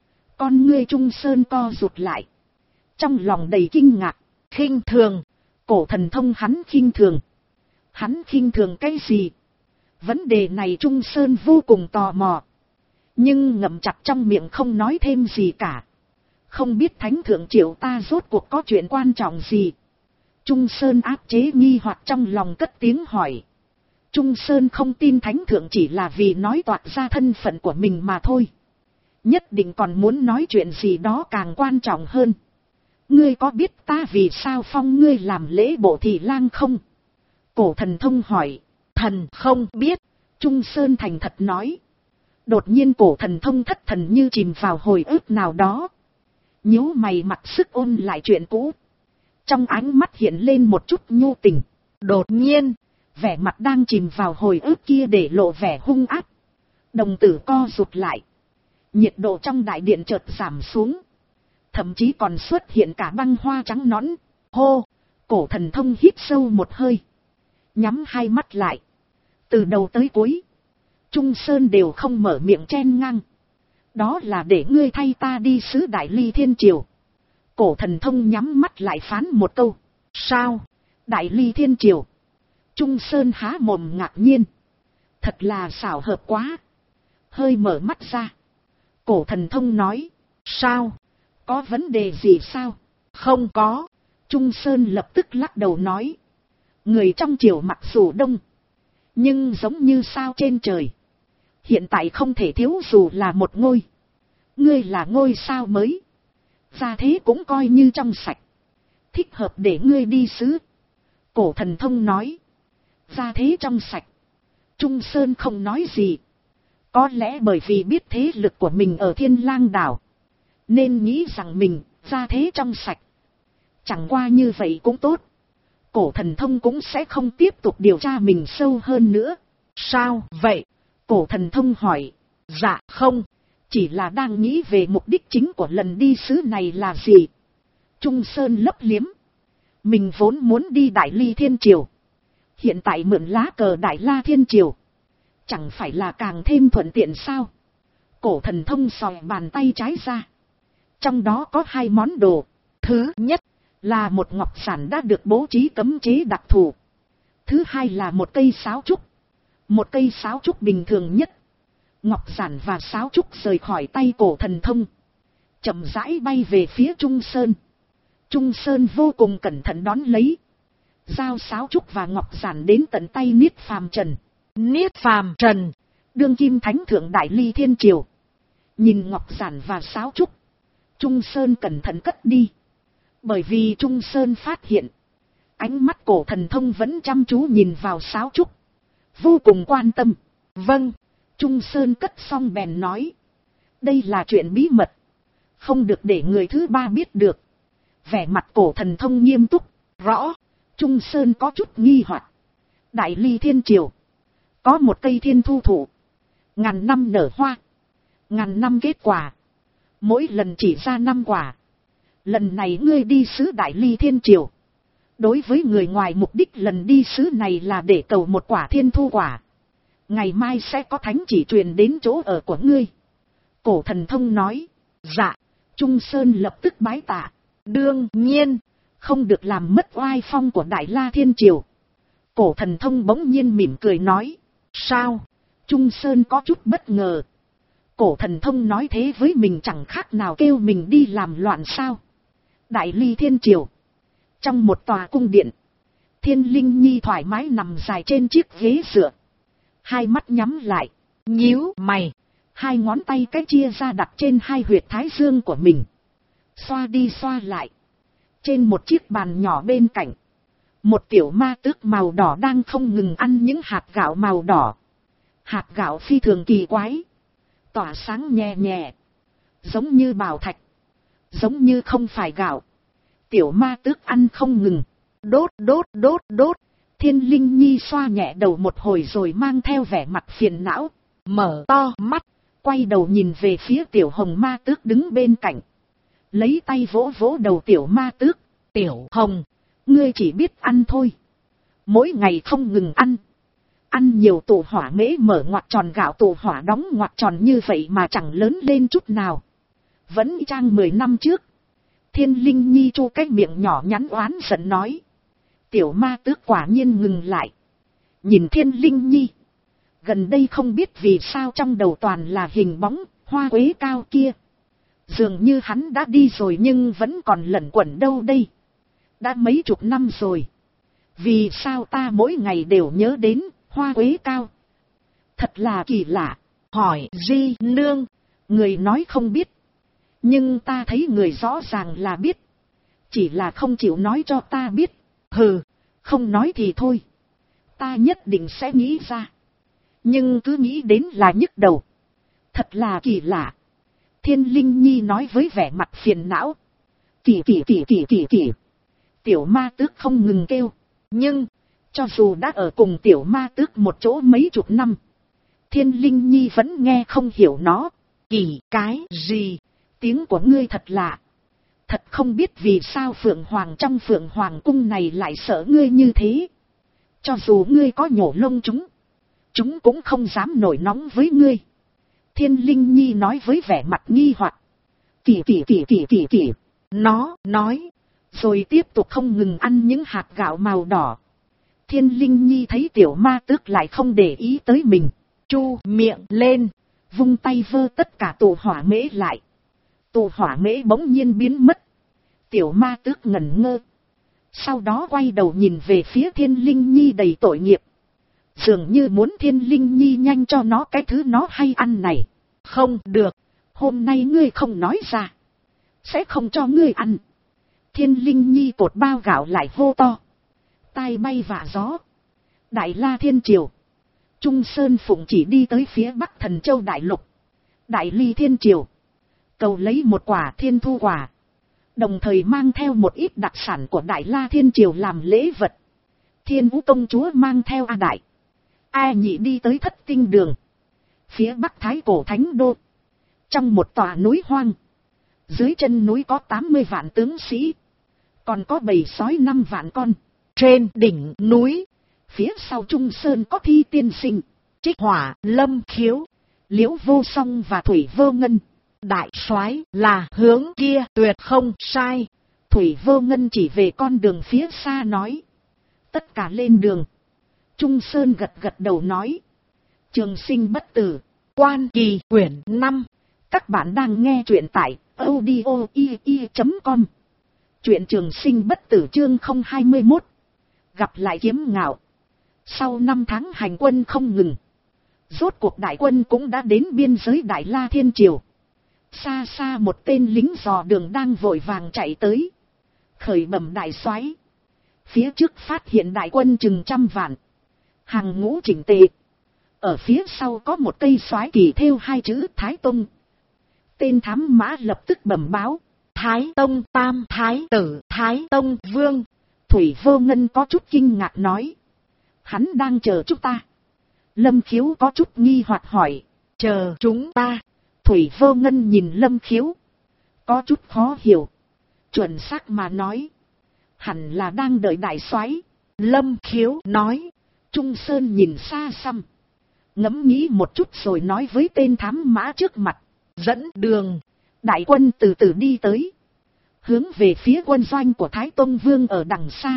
con ngươi Trung Sơn co rụt lại, trong lòng đầy kinh ngạc. Khinh thường? Cổ Thần Thông hắn khinh thường? Hắn khinh thường cái gì? Vấn đề này Trung Sơn vô cùng tò mò, nhưng ngậm chặt trong miệng không nói thêm gì cả. Không biết Thánh Thượng triệu ta rốt cuộc có chuyện quan trọng gì? Trung Sơn áp chế nghi hoặc trong lòng cất tiếng hỏi. Trung Sơn không tin Thánh Thượng chỉ là vì nói toạc ra thân phận của mình mà thôi. Nhất định còn muốn nói chuyện gì đó càng quan trọng hơn. Ngươi có biết ta vì sao phong ngươi làm lễ bộ thị lang không? Cổ Thần Thông hỏi. Thần không biết. Trung Sơn thành thật nói. Đột nhiên Cổ Thần Thông thất thần như chìm vào hồi ức nào đó. Nhíu mày mặc sức ôn lại chuyện cũ. Trong ánh mắt hiện lên một chút nhu tình. Đột nhiên, vẻ mặt đang chìm vào hồi ức kia để lộ vẻ hung ác. Đồng tử co rụt lại. Nhiệt độ trong đại điện chợt giảm xuống. Thậm chí còn xuất hiện cả băng hoa trắng nõn. Hô! Cổ Thần Thông hít sâu một hơi, nhắm hai mắt lại. Từ đầu tới cuối, Trung Sơn đều không mở miệng chen ngang. Đó là để ngươi thay ta đi sứ Đại Ly Thiên Triều. Cổ Thần Thông nhắm mắt lại phán một câu. Sao? Đại Ly Thiên Triều? Trung Sơn há mồm ngạc nhiên. Thật là xảo hợp quá. Hơi mở mắt ra, Cổ Thần Thông nói. Sao? Có vấn đề gì sao? Không có. Trung Sơn lập tức lắc đầu nói. Người trong triều mặc dù đông, nhưng giống như sao trên trời. Hiện tại không thể thiếu dù là một ngôi. Ngươi là ngôi sao mới, gia thế cũng coi như trong sạch, thích hợp để ngươi đi sứ. Cổ Thần Thông nói. Gia thế trong sạch? Trung Sơn không nói gì. Có lẽ bởi vì biết thế lực của mình ở Thiên Lang đảo, nên nghĩ rằng mình ra thế trong sạch. Chẳng qua như vậy cũng tốt. Cổ thần thông cũng sẽ không tiếp tục điều tra mình sâu hơn nữa. Sao vậy? Cổ thần thông hỏi. Dạ không. Chỉ là đang nghĩ về mục đích chính của lần đi sứ này là gì. Trung Sơn lấp liếm. Mình vốn muốn đi Đại Ly Thiên Triều. Hiện tại mượn lá cờ Đại La Thiên Triều. Chẳng phải là càng thêm thuận tiện sao? Cổ thần thông xòe bàn tay trái ra. Trong đó có 2 món đồ. Thứ nhất là một ngọc giản đã được bố trí cấm chế đặc thù. Thứ hai là một cây sáo trúc. Một cây sáo trúc bình thường nhất. Ngọc giản và sáo trúc rời khỏi tay cổ thần thông. Chậm rãi bay về phía Trung Sơn. Trung Sơn vô cùng cẩn thận đón lấy. Giao sáo trúc và ngọc giản đến tận tay Niết Phàm Trần. Niết Phàm Trần, đương kim thánh thượng Đại Ly Thiên Triều. Nhìn ngọc giản và sáo trúc, Trung Sơn cẩn thận cất đi. Bởi vì Trung Sơn phát hiện, ánh mắt cổ thần thông vẫn chăm chú nhìn vào sáo trúc. Vô cùng quan tâm. Vâng. Trung Sơn cất xong bèn nói. Đây là chuyện bí mật. Không được để người thứ ba biết được. Vẻ mặt cổ thần thông nghiêm túc. Rõ. Trung Sơn có chút nghi hoặc. Đại Ly Thiên Triều có một cây thiên thu thụ. Ngàn năm nở hoa. Ngàn năm kết quả. Mỗi lần chỉ ra 5 quả. Lần này ngươi đi sứ Đại Ly Thiên Triều. Đối với người ngoài mục đích lần đi sứ này là để cầu một quả thiên thu quả. Ngày mai sẽ có thánh chỉ truyền đến chỗ ở của ngươi. Cổ thần thông nói. Dạ. Trung Sơn lập tức bái tạ. Đương nhiên. Không được làm mất oai phong của Đại La Thiên Triều. Cổ thần thông bỗng nhiên mỉm cười nói. Sao? Trung Sơn có chút bất ngờ. Cổ thần thông nói thế với mình chẳng khác nào kêu mình đi làm loạn sao. Đại Ly Thiên Triều. Trong một tòa cung điện. Thiên Linh Nhi thoải mái nằm dài trên chiếc ghế dựa. 2 mắt nhắm lại. Nhíu mày. 2 ngón tay cái chia ra đặt trên 2 huyệt thái dương của mình. Xoa đi xoa lại. Trên một chiếc bàn nhỏ bên cạnh. Một tiểu ma tước màu đỏ đang không ngừng ăn những hạt gạo màu đỏ. Hạt gạo phi thường kỳ quái. Tỏa sáng nhẹ nhẹ. Giống như bảo thạch. Giống như không phải gạo. Tiểu ma tước ăn không ngừng. Đốt đốt đốt đốt. Thiên Linh Nhi xoa nhẹ đầu một hồi rồi mang theo vẻ mặt phiền não. Mở to mắt. Quay đầu nhìn về phía tiểu hồng ma tước đứng bên cạnh. Lấy tay vỗ vỗ đầu tiểu ma tước. Tiểu hồng. Ngươi chỉ biết ăn thôi. Mỗi ngày không ngừng ăn. Ăn nhiều tụ hỏa mễ mở ngoặc tròn gạo tụ hỏa đóng ngoặc tròn như vậy mà chẳng lớn lên chút nào. Vẫn y chang 10 năm trước. Thiên Linh Nhi chu cái miệng nhỏ nhắn oán giận nói. Tiểu ma tước quả nhiên ngừng lại. Nhìn Thiên Linh Nhi. Gần đây không biết vì sao trong đầu toàn là hình bóng, hoa quế cao kia. Dường như hắn đã đi rồi nhưng vẫn còn lẩn quẩn đâu đây. Đã mấy chục năm rồi. Vì sao ta mỗi ngày đều nhớ đến hoa quế cao? Thật là kỳ lạ. Hỏi Di Nương. Người nói không biết. Nhưng ta thấy người rõ ràng là biết. Chỉ là không chịu nói cho ta biết. Hừ, không nói thì thôi. Ta nhất định sẽ nghĩ ra. Nhưng cứ nghĩ đến là nhức đầu. Thật là kỳ lạ. Thiên Linh Nhi nói với vẻ mặt phiền não. Kỳ. Tiểu ma tước không ngừng kêu. Nhưng, cho dù đã ở cùng tiểu ma tước một chỗ mấy chục năm. Thiên Linh Nhi vẫn nghe không hiểu nó. Kỳ cái gì? Tiếng của ngươi thật lạ. Thật không biết vì sao Phượng Hoàng trong Phượng Hoàng cung này lại sợ ngươi như thế. Cho dù ngươi có nhổ lông chúng cũng không dám nổi nóng với ngươi. Thiên Linh Nhi nói với vẻ mặt nghi hoặc. Kỳ. Nó nói. Rồi tiếp tục không ngừng ăn những hạt gạo màu đỏ. Thiên Linh Nhi thấy tiểu ma tước lại không để ý tới mình. Chu miệng lên. Vung tay vơ tất cả tụ hỏa mễ lại. Tụ hỏa mễ bỗng nhiên biến mất. Tiểu ma tước ngẩn ngơ. Sau đó quay đầu nhìn về phía Thiên Linh Nhi đầy tội nghiệp. Dường như muốn Thiên Linh Nhi nhanh cho nó cái thứ nó hay ăn này. Không được. Hôm nay ngươi không nói ra. Sẽ không cho ngươi ăn. Thiên Linh Nhi cột bao gạo lại hô to. Tai bay vạ gió. Đại La Thiên Triều. Trung Sơn phụng chỉ đi tới phía bắc Thần Châu Đại Lục, Đại Ly Thiên Triều, cầu lấy một quả Thiên Thu Quả, đồng thời mang theo một ít đặc sản của Đại La Thiên Triều làm lễ vật. Thiên Vũ công chúa mang theo A Đại, A Nhị đi tới Thất Tinh Đường, phía bắc Thái Cổ Thánh Đô, trong một tòa núi hoang. Dưới chân núi có 80 vạn tướng sĩ, còn có bầy sói 5 vạn con. Trên đỉnh núi, phía sau Trung Sơn có Thi Tiên Sinh, Trích Hỏa, Lâm Khiếu, Liễu Vô Song và Thủy Vô Ngân. đại soái là hướng kia tuyệt không sai. Thủy Vô Ngân chỉ về con đường phía xa nói. Tất cả lên đường. Trung Sơn gật gật đầu nói. Trường Sinh bất tử. Quan Kỳ quyển 5. Các bạn đang nghe truyện tại audio.com. Truyện Trường Sinh bất tử chương 021. Gặp lại Kiếm Ngạo. Sau 5 tháng hành quân không ngừng, rốt cuộc đại quân cũng đã đến biên giới Đại La Thiên Triều. Xa xa một tên lính dò đường đang vội vàng chạy tới. Khởi bẩm đại soái, phía trước phát hiện đại quân chừng 100 vạn, hàng ngũ chỉnh tề. Ở phía sau có một cây soái kỳ thêu 2 chữ Thái Tông. Tên thám mã lập tức bẩm báo. Thái Tông Tam Thái Tử Thái Tông Vương. Thủy Vô Ngân có chút kinh ngạc nói. Hắn đang chờ chúng ta. Lâm Khiếu có chút nghi hoặc hỏi. Chờ chúng ta. Thủy Vô Ngân nhìn Lâm Khiếu, có chút khó hiểu. Chuẩn xác mà nói, hẳn là đang đợi đại soái. Lâm Khiếu nói. Trung Sơn nhìn xa xăm, ngẫm nghĩ một chút rồi nói với tên thám mã trước mặt. Dẫn đường. Đại quân từ từ đi tới, hướng về phía quân doanh của Thái Tông Vương ở đằng xa.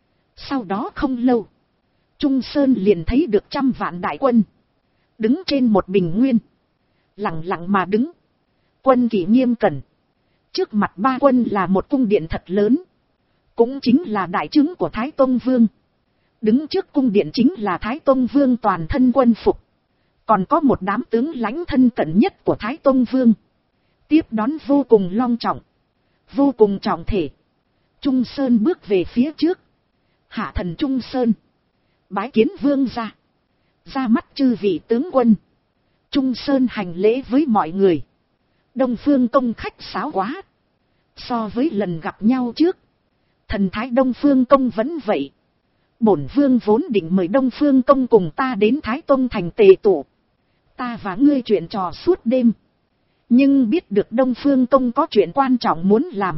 Sau đó không lâu, Trung Sơn liền thấy được 100 vạn đại quân, đứng trên một bình nguyên, lặng lặng mà đứng. Quân kỷ nghiêm cẩn. Trước mặt 3 quân là một cung điện thật lớn, cũng chính là đại trướng của Thái Tông Vương. Đứng trước cung điện chính là Thái Tông Vương toàn thân quân phục, còn có một đám tướng lãnh thân cận nhất của Thái Tông Vương. Tiếp đón vô cùng long trọng, vô cùng trọng thể. Trung Sơn bước về phía trước. Hạ thần Trung Sơn bái kiến vương gia. Ra mắt chư vị tướng quân. Trung Sơn hành lễ với mọi người. Đông Phương Công khách sáo quá. So với lần gặp nhau trước, thần thái Đông Phương Công vẫn vậy. Bổn vương vốn định mời Đông Phương Công cùng ta đến Thái Tông thành tề tụ, ta và ngươi chuyện trò suốt đêm. Nhưng biết được Đông Phương Công có chuyện quan trọng muốn làm,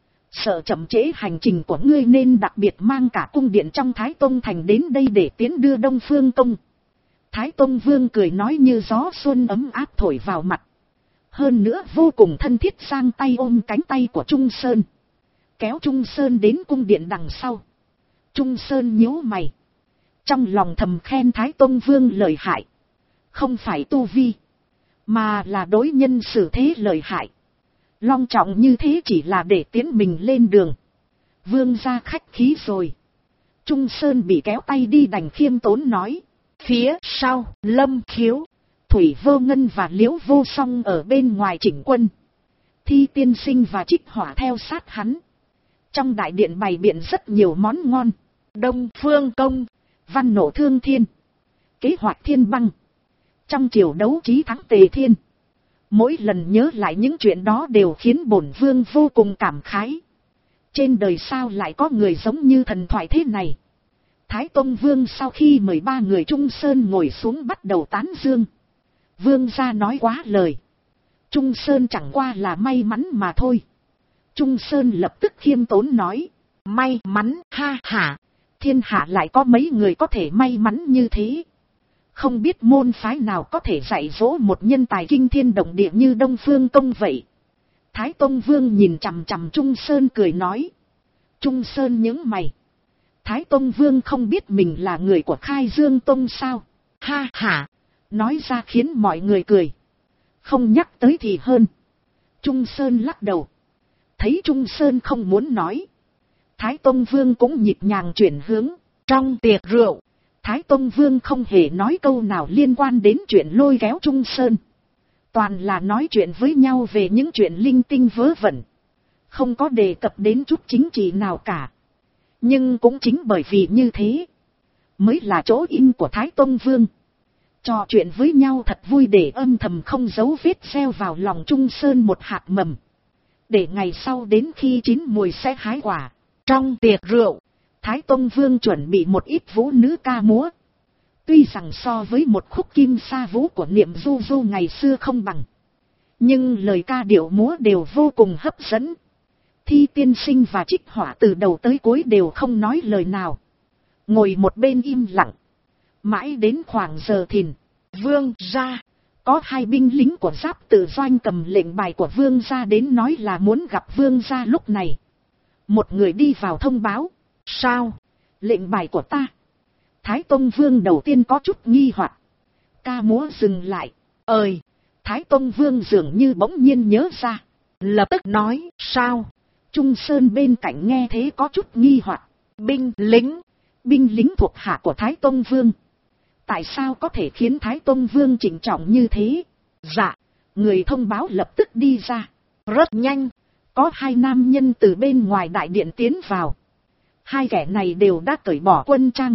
sợ chậm trễ hành trình của ngươi nên đặc biệt mang cả cung điện trong Thái Tông thành đến đây để tiến đưa Đông Phương Công. Thái Tông Vương cười nói như gió xuân ấm áp thổi vào mặt. Hơn nữa vô cùng thân thiết, sang tay ôm cánh tay của Trung Sơn, kéo Trung Sơn đến cung điện đằng sau. Trung Sơn nhíu mày, trong lòng thầm khen Thái Tông Vương lợi hại. Không phải tu vi, mà là đối nhân xử thế lợi hại. Long trọng như thế chỉ là để tiến mình lên đường. Vương gia khách khí rồi. Trung Sơn bị kéo tay đi đành khiêm tốn nói. Phía sau, Lâm Khiếu, Thủy Vô Ngân và Liễu Vô Song ở bên ngoài chỉnh quân. Thi Tiên Sinh và Trích Hỏa theo sát hắn. Trong đại điện bày biện rất nhiều món ngon. Đông Phương Công, văn nộ thương thiên, kế hoạch thiên băng. Trong triều đấu trí thắng Tề Thiên. Mỗi lần nhớ lại những chuyện đó đều khiến bổn vương vô cùng cảm khái. Trên đời sao lại có người giống như thần thoại thế này. Thái Tông Vương sau khi mời 3 người Trung Sơn ngồi xuống bắt đầu tán dương. Vương gia nói quá lời. Trung Sơn chẳng qua là may mắn mà thôi. Trung Sơn lập tức khiêm tốn nói. May mắn ha hả. Thiên hạ lại có mấy người có thể may mắn như thế. Không biết môn phái nào có thể dạy dỗ một nhân tài kinh thiên động địa như Đông Phương Công vậy. Thái Tông Vương nhìn chằm chằm Trung Sơn cười nói. Trung Sơn nhướng mày. Thái Tông Vương không biết mình là người của Khai Dương Tông sao? Ha hả. Nói ra khiến mọi người cười. Không nhắc tới thì hơn. Trung Sơn lắc đầu. Thấy Trung Sơn không muốn nói, Thái Tông Vương cũng nhịp nhàng chuyển hướng. Trong tiệc rượu, Thái Tông Vương không hề nói câu nào liên quan đến chuyện lôi kéo Trung Sơn. Toàn là nói chuyện với nhau về những chuyện linh tinh vớ vẩn. Không có đề cập đến chút chính trị nào cả. Nhưng cũng chính bởi vì như thế, mới là chỗ in của Thái Tông Vương. Trò chuyện với nhau thật vui để âm thầm không giấu vết gieo vào lòng Trung Sơn một hạt mầm. Để ngày sau đến khi chín mùi sẽ hái quả. Trong tiệc rượu, Thái Tông Vương chuẩn bị một ít vũ nữ ca múa. Tuy rằng so với một khúc kim sa vũ của Niệm Du Du ngày xưa không bằng, nhưng lời ca điệu múa đều vô cùng hấp dẫn. Thi Tiên Sinh và Trích Hỏa từ đầu tới cuối đều không nói lời nào, ngồi một bên im lặng. Mãi đến khoảng giờ thìn, vương gia, có hai binh lính của Giáp Tự Doanh cầm lệnh bài của vương gia đến nói là muốn gặp vương gia. Lúc này, một người đi vào thông báo. Sao? Lệnh bài của ta. Thái Tông Vương đầu tiên có chút nghi hoặc. Ca múa dừng lại. Ơi! Thái Tông Vương dường như bỗng nhiên nhớ ra. Lập tức nói, sao? Trung Sơn bên cạnh nghe thế có chút nghi hoặc. Binh lính thuộc hạ của Thái Tông Vương. Tại sao có thể khiến Thái Tông Vương trịnh trọng như thế? Dạ. Người thông báo lập tức đi ra. Rất nhanh. Có hai nam nhân từ bên ngoài đại điện tiến vào. Hai kẻ này đều đã cởi bỏ quân trang,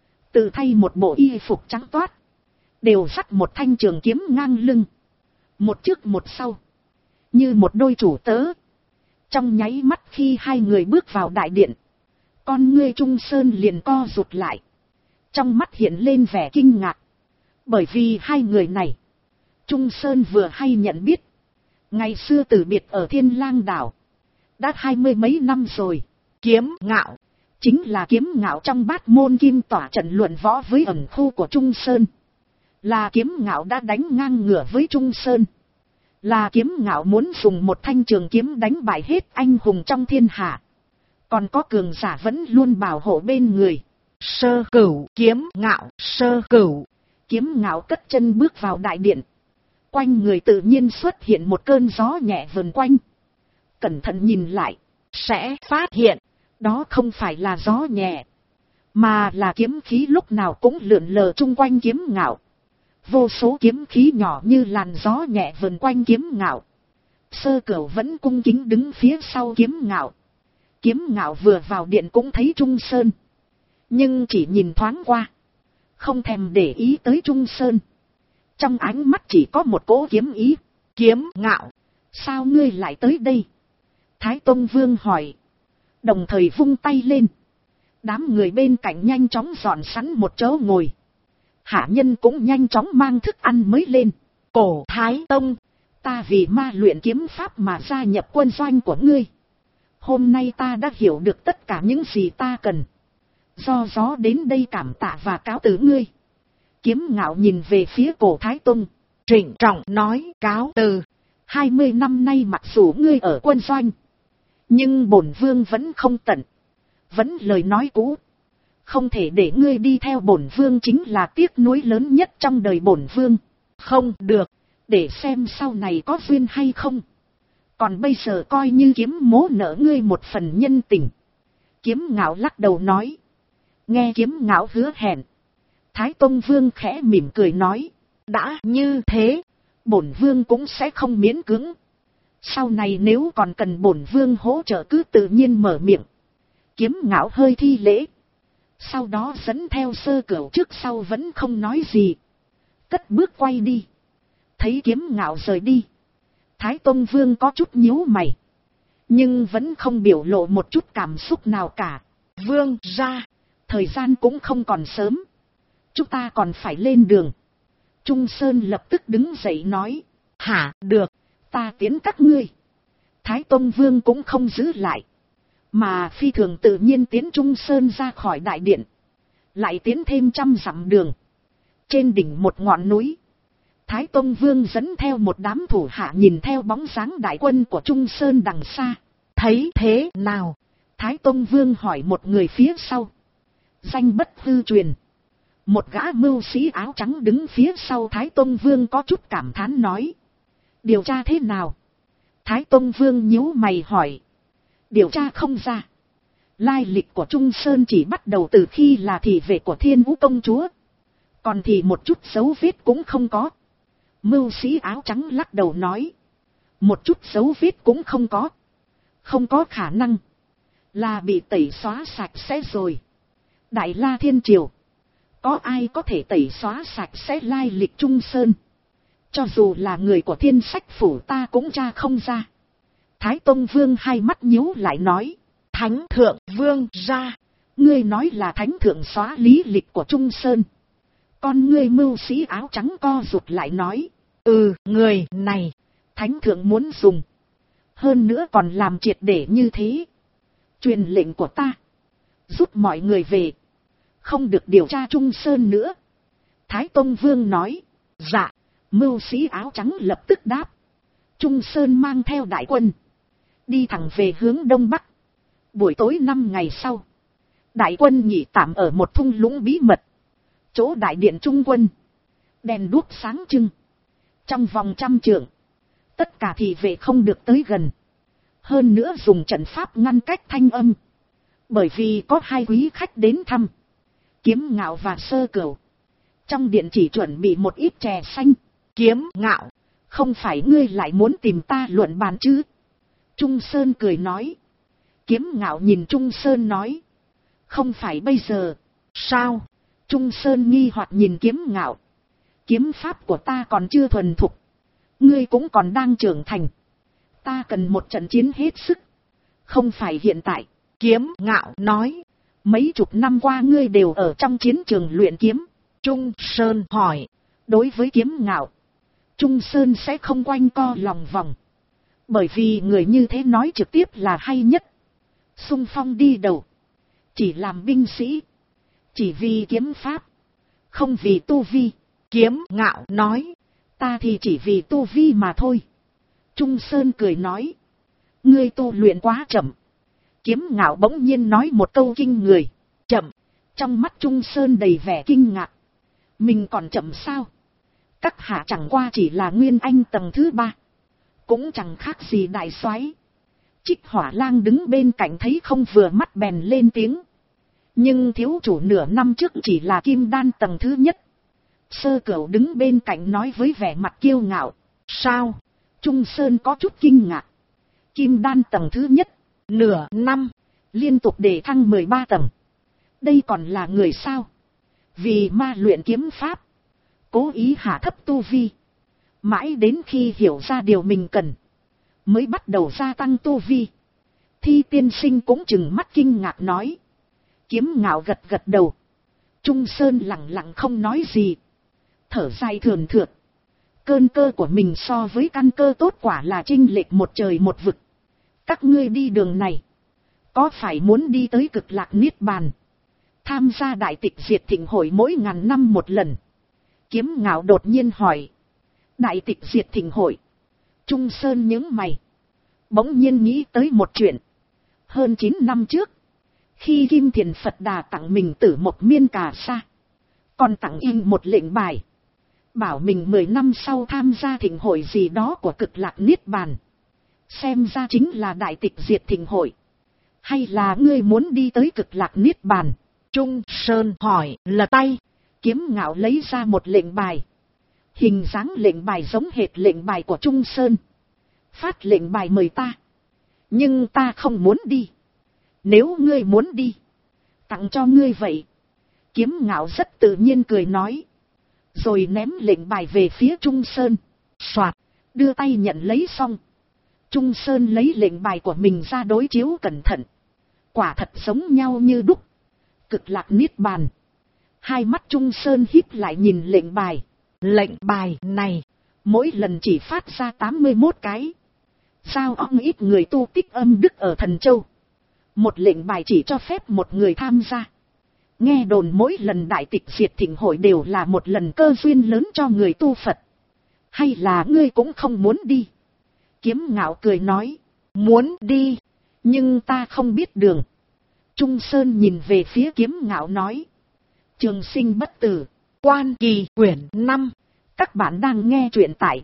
tự thay một bộ y phục trắng toát, đều dắt một thanh trường kiếm ngang lưng, một trước một sau, như một đôi chủ tớ. Trong nháy mắt khi hai người bước vào đại điện, con ngươi Trung Sơn liền co rụt lại, trong mắt hiện lên vẻ kinh ngạc. Bởi vì hai người này, Trung Sơn vừa hay nhận biết. Ngày xưa từ biệt ở Thiên Lang Đảo, đã 20 mấy năm rồi. Kiếm Ngạo chính là Kiếm Ngạo trong Bát Môn Kim tỏa trận luận võ với ẩn khu của Trung Sơn. Là Kiếm Ngạo đã đánh ngang ngửa với Trung Sơn. Là Kiếm Ngạo muốn dùng một thanh trường kiếm đánh bại hết anh hùng trong thiên hạ. Còn có cường giả vẫn luôn bảo hộ bên người. Sơ Cửu, Kiếm Ngạo, Sơ Cửu. Kiếm Ngạo cất chân bước vào đại điện. Quanh người tự nhiên xuất hiện một cơn gió nhẹ vần quanh. Cẩn thận nhìn lại, sẽ phát hiện, đó không phải là gió nhẹ, mà là kiếm khí lúc nào cũng lượn lờ chung quanh Kiếm Ngạo. Vô số kiếm khí nhỏ như làn gió nhẹ vần quanh Kiếm Ngạo. Sơ Cửu vẫn cung kính đứng phía sau Kiếm Ngạo. Kiếm Ngạo vừa vào điện cũng thấy Trung Sơn, nhưng chỉ nhìn thoáng qua, không thèm để ý tới Trung Sơn. Trong ánh mắt chỉ có một cỗ kiếm ý. Kiếm Ngạo, sao ngươi lại tới đây? Thái Tông Vương hỏi, đồng thời vung tay lên. Đám người bên cạnh nhanh chóng dọn sẵn một chỗ ngồi. Hạ nhân cũng nhanh chóng mang thức ăn mới lên. Cổ Thái Tông, ta vì ma luyện kiếm pháp mà gia nhập quân doanh của ngươi. Hôm nay ta đã hiểu được tất cả những gì ta cần. Do gió đến đây cảm tạ và cáo từ ngươi. Kiếm Ngạo nhìn về phía Cổ Thái Tông, trịnh trọng nói, cáo từ. 20 năm nay mặc dù ngươi ở quân doanh, nhưng bổn vương vẫn không tận. Vẫn lời nói cũ. Không thể để ngươi đi theo bổn vương chính là tiếc nuối lớn nhất trong đời bổn vương. Không được, để xem sau này có duyên hay không. Còn bây giờ coi như Kiếm mố nợ ngươi một phần nhân tình. Kiếm Ngạo lắc đầu nói. Nghe Kiếm Ngạo hứa hẹn, Thái Tông Vương khẽ mỉm cười nói, đã như thế, bổn vương cũng sẽ không miễn cưỡng. Sau này nếu còn cần bổn vương hỗ trợ cứ tự nhiên mở miệng. Kiếm Ngạo hơi thi lễ, sau đó dẫn theo Sơ Cửu trước sau vẫn không nói gì, cất bước quay đi. Thấy Kiếm Ngạo rời đi, Thái Tông Vương có chút nhíu mày, nhưng vẫn không biểu lộ một chút cảm xúc nào cả. Vương gia, thời gian cũng không còn sớm, chúng ta còn phải lên đường. Trung Sơn lập tức đứng dậy nói, hả, được, ta tiến các ngươi. Thái Tông Vương cũng không giữ lại, mà phi thường tự nhiên tiến Trung Sơn ra khỏi đại điện, lại tiến thêm 100 dặm đường. Trên đỉnh một ngọn núi, Thái Tông Vương dẫn theo một đám thủ hạ nhìn theo bóng dáng đại quân của Trung Sơn đằng xa. Thấy thế nào? Thái Tông Vương hỏi một người phía sau. Danh bất hư truyền. Một gã mưu sĩ áo trắng đứng phía sau Thái Tông Vương có chút cảm thán nói. Điều tra thế nào? Thái Tông Vương nhíu mày hỏi. Điều tra không ra. Lai lịch của Trung Sơn chỉ bắt đầu từ khi là thị vệ của Thiên Vũ Công Chúa. Còn thì một chút dấu vết cũng không có. Mưu sĩ áo trắng lắc đầu nói. Một chút dấu vết cũng không có. Không có khả năng. Là bị tẩy xóa sạch sẽ rồi. Đại La Thiên Triều có ai có thể tẩy xóa sạch sẽ lai lịch Trung Sơn. Cho dù là người của Thiên Sách Phủ ta cũng tra không ra. Thái Tông Vương hai mắt nhíu lại nói. Thánh Thượng Vương ra. Ngươi nói là Thánh Thượng xóa lý lịch của Trung Sơn. Con ngươi mưu sĩ áo trắng co rụt lại nói. Người này. Thánh Thượng muốn dùng. Hơn nữa còn làm triệt để như thế. Truyền lệnh của ta. Rút mọi người về. Không được điều tra Trung Sơn nữa. Thái Tông Vương nói. Dạ. Mưu sĩ áo trắng lập tức đáp. Trung Sơn mang theo đại quân. Đi thẳng về hướng Đông Bắc. Buổi tối 5 ngày sau. Đại quân nghỉ tạm ở một thung lũng bí mật. Chỗ đại điện trung quân. Đèn đuốc sáng trưng. Trong vòng 100 trượng. Tất cả thị vệ không được tới gần. Hơn nữa dùng trận pháp ngăn cách thanh âm. Bởi vì có hai quý khách đến thăm. Kiếm Ngạo và Sơ Cửu. Trong điện chỉ chuẩn bị một ít chè xanh. Kiếm Ngạo. Không phải ngươi lại muốn tìm ta luận bàn chứ? Trung Sơn cười nói. Kiếm Ngạo nhìn Trung Sơn nói. Không phải bây giờ. Sao? Trung Sơn nghi hoặc nhìn Kiếm Ngạo. Kiếm pháp của ta còn chưa thuần thục. Ngươi cũng còn đang trưởng thành. Ta cần một trận chiến hết sức. Không phải hiện tại. Kiếm Ngạo nói. Mấy chục năm qua ngươi đều ở trong chiến trường luyện kiếm. Trung Sơn hỏi. Đối với Kiếm Ngạo, Trung Sơn sẽ không quanh co lòng vòng. Bởi vì người như thế nói trực tiếp là hay nhất. Xung phong đi đầu. Chỉ làm binh sĩ. Chỉ vì kiếm pháp. Không vì tu vi. Kiếm Ngạo nói. Ta thì chỉ vì tu vi mà thôi. Trung Sơn cười nói. Ngươi tu luyện quá chậm. Kiếm Ngạo bỗng nhiên nói một câu kinh người. Chậm. Trong mắt Trung Sơn đầy vẻ kinh ngạc. Mình còn chậm sao? Các hạ chẳng qua chỉ là Nguyên Anh tầng thứ 3. Cũng chẳng khác gì đại soái. Trích Hỏa Lang đứng bên cạnh thấy không vừa mắt bèn lên tiếng. Nhưng thiếu chủ nửa năm trước chỉ là Kim Đan tầng thứ nhất. Sơ Cửu đứng bên cạnh nói với vẻ mặt kiêu ngạo. Sao? Trung Sơn có chút kinh ngạc. Kim Đan tầng thứ nhất. Nửa năm. Liên tục để thăng 13 tầng. Đây còn là người sao? Vì ma luyện kiếm pháp. Cố ý hạ thấp tu vi. Mãi đến khi hiểu ra điều mình cần. Mới bắt đầu gia tăng tu vi. Thi tiên sinh cũng chừng mắt kinh ngạc nói. Kiếm Ngạo gật gật đầu. Trung Sơn lặng lặng không nói gì. Thở dài thườn thượt. Cơn cơ của mình so với căn cơ tốt quả là chênh lệch một trời một vực. Các ngươi đi đường này. Có phải muốn đi tới Cực Lạc Niết Bàn? Tham gia đại tịch diệt thịnh hội mỗi ngàn năm một lần. Kiếm Ngạo đột nhiên hỏi. Đại tịch diệt thịnh hội. Trung Sơn nhướng mày. Bỗng nhiên nghĩ tới một chuyện. Hơn 9 năm trước. Khi Kim Thiền Phật Đà tặng mình Tử Mộc Miên Cà Sa. Còn tặng in một lệnh bài. Bảo mình 10 năm sau tham gia thịnh hội gì đó của Cực Lạc Niết Bàn. Xem ra chính là đại tịch diệt thịnh hội. Hay là ngươi muốn đi tới Cực Lạc Niết Bàn? Trung Sơn hỏi lật tay. Kiếm Ngạo lấy ra một lệnh bài. Hình dáng lệnh bài giống hệt lệnh bài của Trung Sơn. Phát lệnh bài mời ta. Nhưng ta không muốn đi. Nếu ngươi muốn đi. Tặng cho ngươi vậy. Kiếm Ngạo rất tự nhiên cười nói. Rồi ném lệnh bài về phía Trung Sơn. Soạt. Đưa tay nhận lấy xong. Trung Sơn lấy lệnh bài của mình ra đối chiếu cẩn thận. Quả thật giống nhau như đúc. Cực Lạc Niết Bàn. Hai mắt Trung Sơn híp lại nhìn lệnh bài. Lệnh bài này. Mỗi lần chỉ phát ra 81 cái. Sao ông ít người tu tích âm đức ở Thần Châu. Một lệnh bài chỉ cho phép một người tham gia. Nghe đồn mỗi lần đại tịch diệt thịnh hội đều là một lần cơ duyên lớn cho người tu Phật. Hay là ngươi cũng không muốn đi? Kiếm Ngạo cười nói. Muốn đi. Nhưng ta không biết đường. Trung Sơn nhìn về phía Kiếm Ngạo nói. Trường sinh bất tử. Quan Kỳ quyển 5. Các bạn đang nghe truyện tại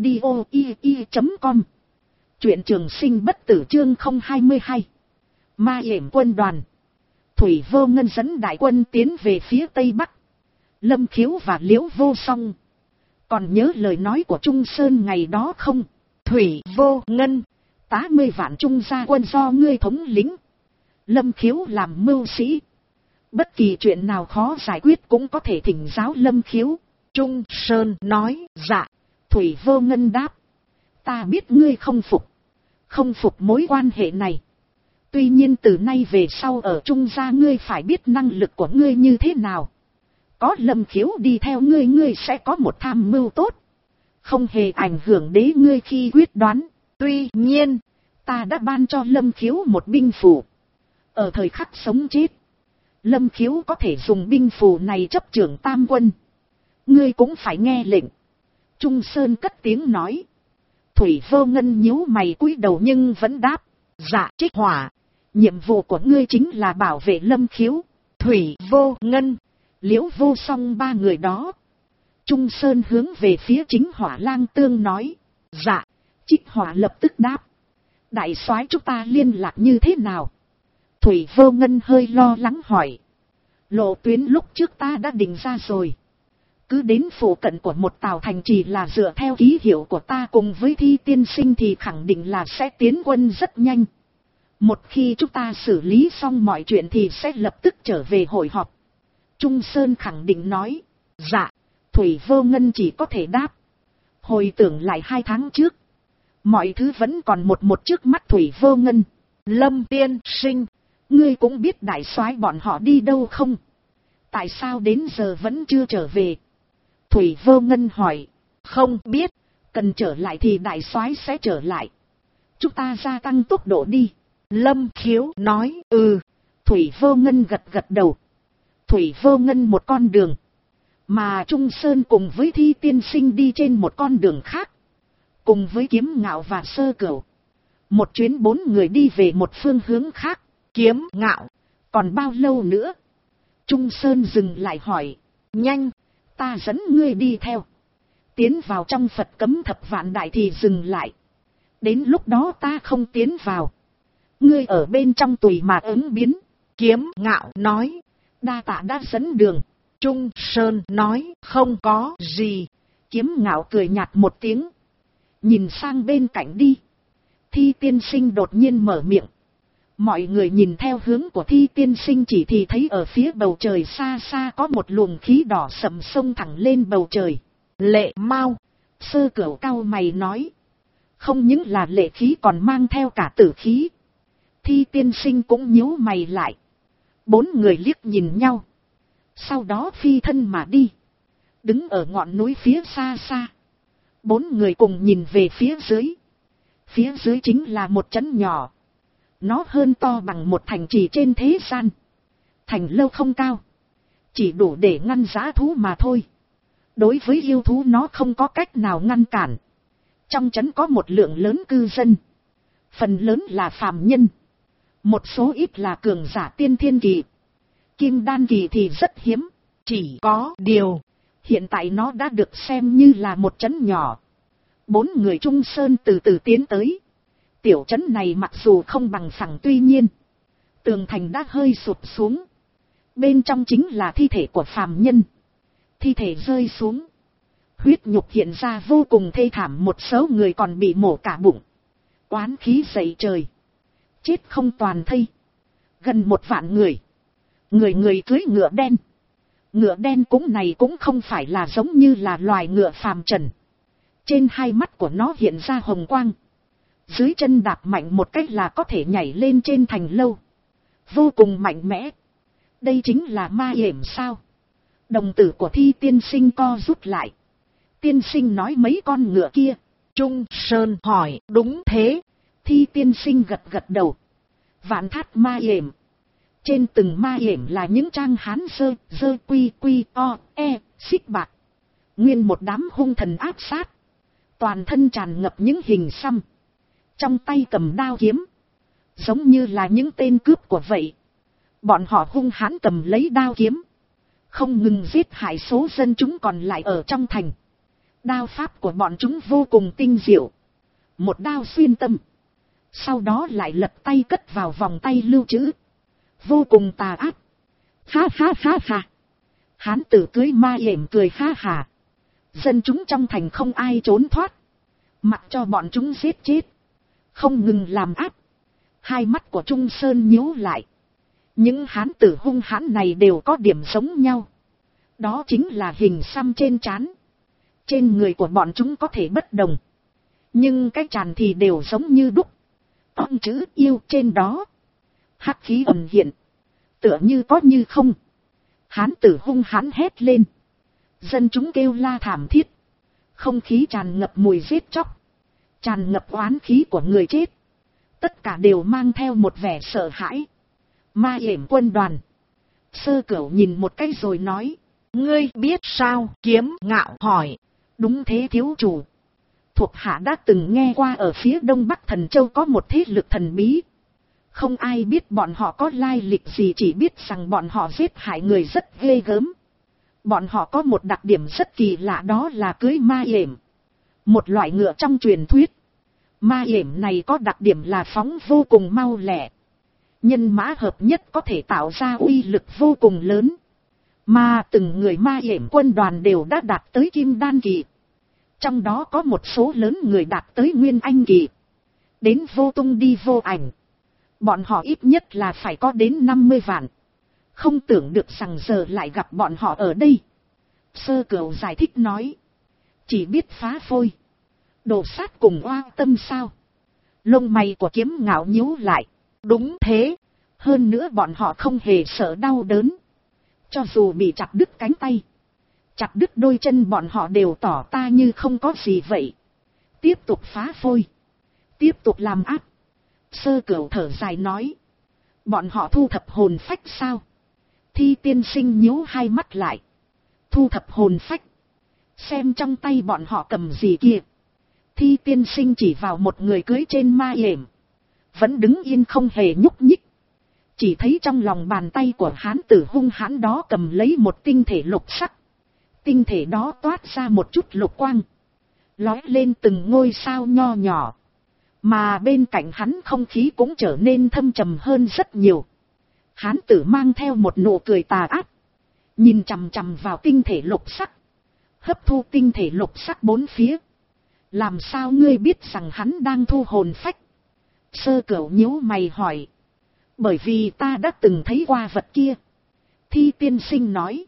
audio.com. Truyện Trường Sinh Bất Tử chương 022. Ma Yểm quân đoàn. Thủy Vô Ngân dẫn đại quân tiến về phía Tây Bắc. Lâm Khiếu và Liễu Vô Song. Còn nhớ lời nói của Trung Sơn ngày đó không? Thủy Vô Ngân. 80 vạn Trung gia quân do ngươi thống lĩnh. Lâm Khiếu làm mưu sĩ. Bất kỳ chuyện nào khó giải quyết cũng có thể thỉnh giáo Lâm Khiếu. Trung Sơn nói, dạ. Thủy Vô Ngân đáp, ta biết ngươi không phục mối quan hệ này. Tuy nhiên từ nay về sau ở Trung gia ngươi phải biết năng lực của ngươi như thế nào. Có Lâm Khiếu đi theo ngươi sẽ có một tham mưu tốt. Không hề ảnh hưởng đến ngươi khi quyết đoán. Tuy nhiên, ta đã ban cho Lâm Khiếu một binh phù. Ở thời khắc sống chết, Lâm Khiếu có thể dùng binh phù này chấp trưởng tam quân. Ngươi cũng phải nghe lệnh. Trung Sơn cất tiếng nói. Thủy Vô Ngân nhíu mày cúi đầu nhưng vẫn đáp. Dạ Trích Hỏa. Nhiệm vụ của ngươi chính là bảo vệ Lâm Khiếu, Thủy Vô Ngân, Liễu Vô Song ba người đó. Trung Sơn hướng về phía chính Hỏa Lang Tương nói. Dạ. Trích Hỏa lập tức đáp. Đại soái chúng ta liên lạc như thế nào? Thủy Vô Ngân hơi lo lắng hỏi. Lộ tuyến lúc trước ta đã định ra rồi. Cứ đến phụ cận của một tàu thành trì là dựa theo ký hiệu của ta cùng với Thi tiên sinh thì khẳng định là sẽ tiến quân rất nhanh. Một khi chúng ta xử lý xong mọi chuyện thì sẽ lập tức trở về hội họp. Trung Sơn khẳng định nói. Dạ. Thủy Vô Ngân chỉ có thể đáp. Hồi tưởng lại 2 tháng trước. Mọi thứ vẫn còn một trước mắt Thủy Vô Ngân. Lâm tiên sinh. Ngươi cũng biết đại soái bọn họ đi đâu không? Tại sao đến giờ vẫn chưa trở về? Thủy Vô Ngân hỏi. Không biết. Cần trở lại thì đại soái sẽ trở lại. Chúng ta gia tăng tốc độ đi. Lâm Khiếu nói. Thủy Vô Ngân gật đầu. Thủy Vô Ngân một con đường. Mà Trung Sơn cùng với Thi tiên sinh đi trên một con đường khác. Cùng với Kiếm Ngạo và Sơ Cửu. Một chuyến 4 người đi về một phương hướng khác. Kiếm Ngạo. Còn bao lâu nữa? Trung Sơn dừng lại hỏi. Nhanh. Ta dẫn ngươi đi theo. Tiến vào trong Phật cấm thập vạn đại thì dừng lại. Đến lúc đó ta không tiến vào. Ngươi ở bên trong tùy mà ứng biến. Kiếm Ngạo nói. Đa tạ đã dẫn đường. Trung Sơn nói. Không có gì. Kiếm Ngạo cười nhạt một tiếng. Nhìn sang bên cạnh đi. Thi tiên sinh đột nhiên mở miệng. Mọi người nhìn theo hướng của Thi tiên sinh chỉ thì thấy ở phía bầu trời xa xa có một luồng khí đỏ sầm sông thẳng lên bầu trời. Lệ Mao. Sơ Cửu cau mày nói. Không những là lệ khí còn mang theo cả tử khí. Thi tiên sinh cũng nhíu mày lại. 4 người liếc nhìn nhau. Sau đó phi thân mà đi. Đứng ở ngọn núi phía xa xa. 4 người cùng nhìn về phía dưới. Phía dưới chính là một trấn nhỏ. Nó hơn to bằng một thành trì trên thế gian. Thành lâu không cao. Chỉ đủ để ngăn dã thú mà thôi. Đối với yêu thú nó không có cách nào ngăn cản. Trong trấn có một lượng lớn cư dân. Phần lớn là phàm nhân. Một số ít là cường giả tiên thiên kỳ. Kim đan kỳ thì rất hiếm. Chỉ có điều. Hiện tại nó đã được xem như là một trấn nhỏ. 4 người Trung Sơn từ từ tiến tới. Tiểu trấn này mặc dù không bằng phẳng tuy nhiên. Tường thành đã hơi sụp xuống. Bên trong chính là thi thể của phàm nhân. Thi thể rơi xuống. Huyết nhục hiện ra vô cùng thê thảm, một số người còn bị mổ cả bụng. Oán khí dậy trời. Chết không toàn thây. Gần 1 vạn người. Người cưỡi ngựa đen. Ngựa đen này cũng không phải là giống như là loài ngựa phàm trần. Trên 2 mắt của nó hiện ra hồng quang. Dưới chân đạp mạnh một cách là có thể nhảy lên trên thành lâu. Vô cùng mạnh mẽ. Đây chính là ma yểm sao? Đồng tử của Thi tiên sinh co rút lại. Tiên sinh nói mấy con ngựa kia. Trung Sơn hỏi. Đúng thế. Thi tiên sinh gật đầu. Vạn thát ma yểm. Trên từng ma yểm là những trang hán dơ quy xích bạc. Nguyên một đám hung thần áp sát. Toàn thân tràn ngập những hình xăm. Trong tay cầm đao kiếm. Giống như là những tên cướp của vậy. Bọn họ hung hãn cầm lấy đao kiếm. Không ngừng giết hại số dân chúng còn lại ở trong thành. Đao pháp của bọn chúng vô cùng tinh diệu. Một đao xuyên tâm. Sau đó lại lật tay cất vào vòng tay lưu trữ. Vô cùng tà ác. Ha ha ha ha. Hán tử cưới ma yểm cười ha hà. Dân chúng trong thành không ai trốn thoát. Mặc cho bọn chúng giết chết. Không ngừng làm ác. 2 mắt của Trung Sơn nhíu lại. Những hán tử hung hãn này đều có điểm giống nhau. Đó chính là hình xăm trên trán. Trên người của bọn chúng có thể bất đồng. Nhưng cái tràn thì đều giống như đúc. Ông chữ yêu trên đó. Hắc khí ẩn hiện. Tựa như có như không. Hán tử hung hãn hét lên. Dân chúng kêu la thảm thiết. Không khí tràn ngập mùi giết chóc. Tràn ngập oán khí của người chết. Tất cả đều mang theo một vẻ sợ hãi. Ma yểm quân đoàn. Sơ Cửu nhìn một cái rồi nói. Ngươi biết sao? Kiếm Ngạo hỏi. Đúng thế thiếu chủ. Thuộc hạ đã từng nghe qua ở phía đông bắc Thần Châu có một thế lực thần bí. Không ai biết bọn họ có lai lịch gì, chỉ biết rằng bọn họ giết hại người rất ghê gớm. Bọn họ có một đặc điểm rất kỳ lạ, đó là cưới ma yểm. Một loại ngựa trong truyền thuyết. Ma yểm này có đặc điểm là phóng vô cùng mau lẹ. Nhân mã hợp nhất có thể tạo ra uy lực vô cùng lớn. Mà từng người ma yểm quân đoàn đều đã đạt tới kim đan kỳ. Trong đó có một số lớn người đạt tới nguyên anh kỳ. Đến vô tung đi vô ảnh. Bọn họ ít nhất là phải có đến 50 vạn. Không tưởng được rằng giờ lại gặp bọn họ ở đây. Sơ Cửu giải thích nói. Chỉ biết phá phôi. Đồ sát cùng oa tâm sao? Lông mày của Kiếm Ngạo nhíu lại. Đúng thế. Hơn nữa bọn họ không hề sợ đau đớn. Cho dù bị chặt đứt cánh tay, chặt đứt đôi chân, bọn họ đều tỏ ta như không có gì vậy. Tiếp tục phá phôi. Tiếp tục làm ác. Sơ Cửu thở dài nói. Bọn họ thu thập hồn phách sao? Thi tiên sinh nhíu hai mắt lại. Thu thập hồn phách? Xem trong tay bọn họ cầm gì kia. Thi tiên sinh chỉ vào một người cưới trên ma yểm. Vẫn đứng yên không hề nhúc nhích. Chỉ thấy trong lòng bàn tay của hán tử hung hãn đó cầm lấy một tinh thể lục sắc. Tinh thể đó toát ra một chút lục quang. Lói lên từng ngôi sao nho nhỏ. Mà bên cạnh hắn không khí cũng trở nên thâm trầm hơn rất nhiều. Hán tử mang theo một nụ cười tà ác. Nhìn chằm chằm vào tinh thể lục sắc. Hấp thu tinh thể lục sắc bốn phía. Làm sao ngươi biết rằng hắn đang thu hồn phách? Sơ Cửu nhíu mày hỏi. Bởi vì ta đã từng thấy qua vật kia. Thi tiên sinh nói.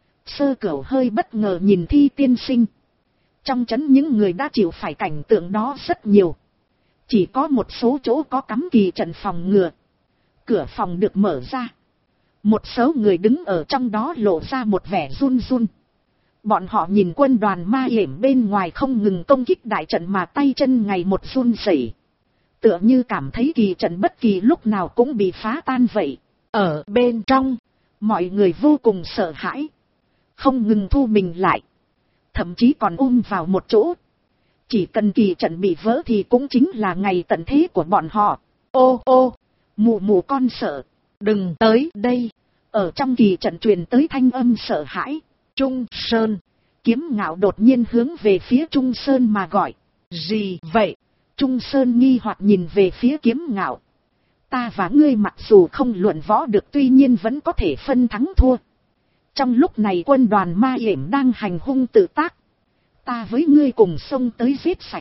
Sơ Cửu hơi bất ngờ nhìn Thi tiên sinh. Trong trấn những người đã chịu phải cảnh tượng đó rất nhiều. Chỉ có một số chỗ có cắm kỳ trận phòng ngừa. Cửa phòng được mở ra. Một số người đứng ở trong đó lộ ra một vẻ run run. Bọn họ nhìn quân đoàn ma yểm bên ngoài không ngừng công kích đại trận mà tay chân ngày một run rẩy. Tựa như cảm thấy kỳ trận bất kỳ lúc nào cũng bị phá tan vậy. Ở bên trong, mọi người vô cùng sợ hãi. Không ngừng thu mình lại. Thậm chí còn vào một chỗ. Chỉ cần kỳ trận bị vỡ thì cũng chính là ngày tận thế của bọn họ. Ô ô, mụ mụ con sợ. Đừng tới đây. Ở trong kỳ trận truyền tới thanh âm sợ hãi. Trung Sơn. Kiếm Ngạo đột nhiên hướng về phía Trung Sơn mà gọi. Gì vậy? Trung Sơn nghi hoặc nhìn về phía Kiếm Ngạo. Ta và ngươi mặc dù không luận võ được, tuy nhiên vẫn có thể phân thắng thua. Trong lúc này quân đoàn ma yểm đang hành hung tự tác. Ta với ngươi cùng xông tới giết sạch.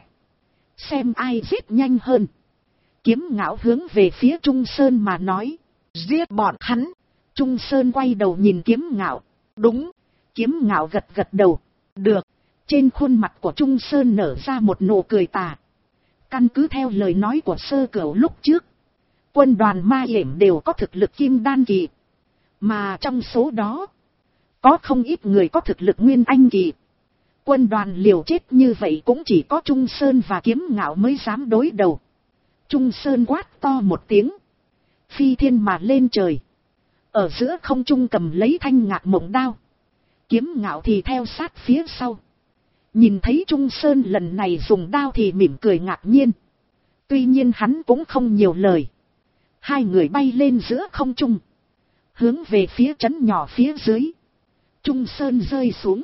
Xem ai giết nhanh hơn. Kiếm Ngạo hướng về phía Trung Sơn mà nói. Giết bọn hắn. Trung Sơn quay đầu nhìn Kiếm Ngạo. Đúng. Kiếm Ngạo gật gật đầu. Được. Trên khuôn mặt của Trung Sơn nở ra một nụ cười tà. Căn cứ theo lời nói của Sơ Cửu lúc trước. Quân đoàn ma yểm đều có thực lực kim đan kỳ. Mà trong số đó, có không ít người có thực lực nguyên anh kỳ. Quân đoàn liều chết như vậy cũng chỉ có Trung Sơn và Kiếm Ngạo mới dám đối đầu. Trung Sơn quát to một tiếng. Phi thiên mà lên trời. Ở giữa không trung cầm lấy thanh ngạc mộng đao. Kiếm Ngạo thì theo sát phía sau. Nhìn thấy Trung Sơn lần này dùng đao thì mỉm cười ngạc nhiên. Tuy nhiên hắn cũng không nhiều lời. Hai người bay lên giữa không trung. Hướng về phía trấn nhỏ phía dưới. Trung Sơn rơi xuống.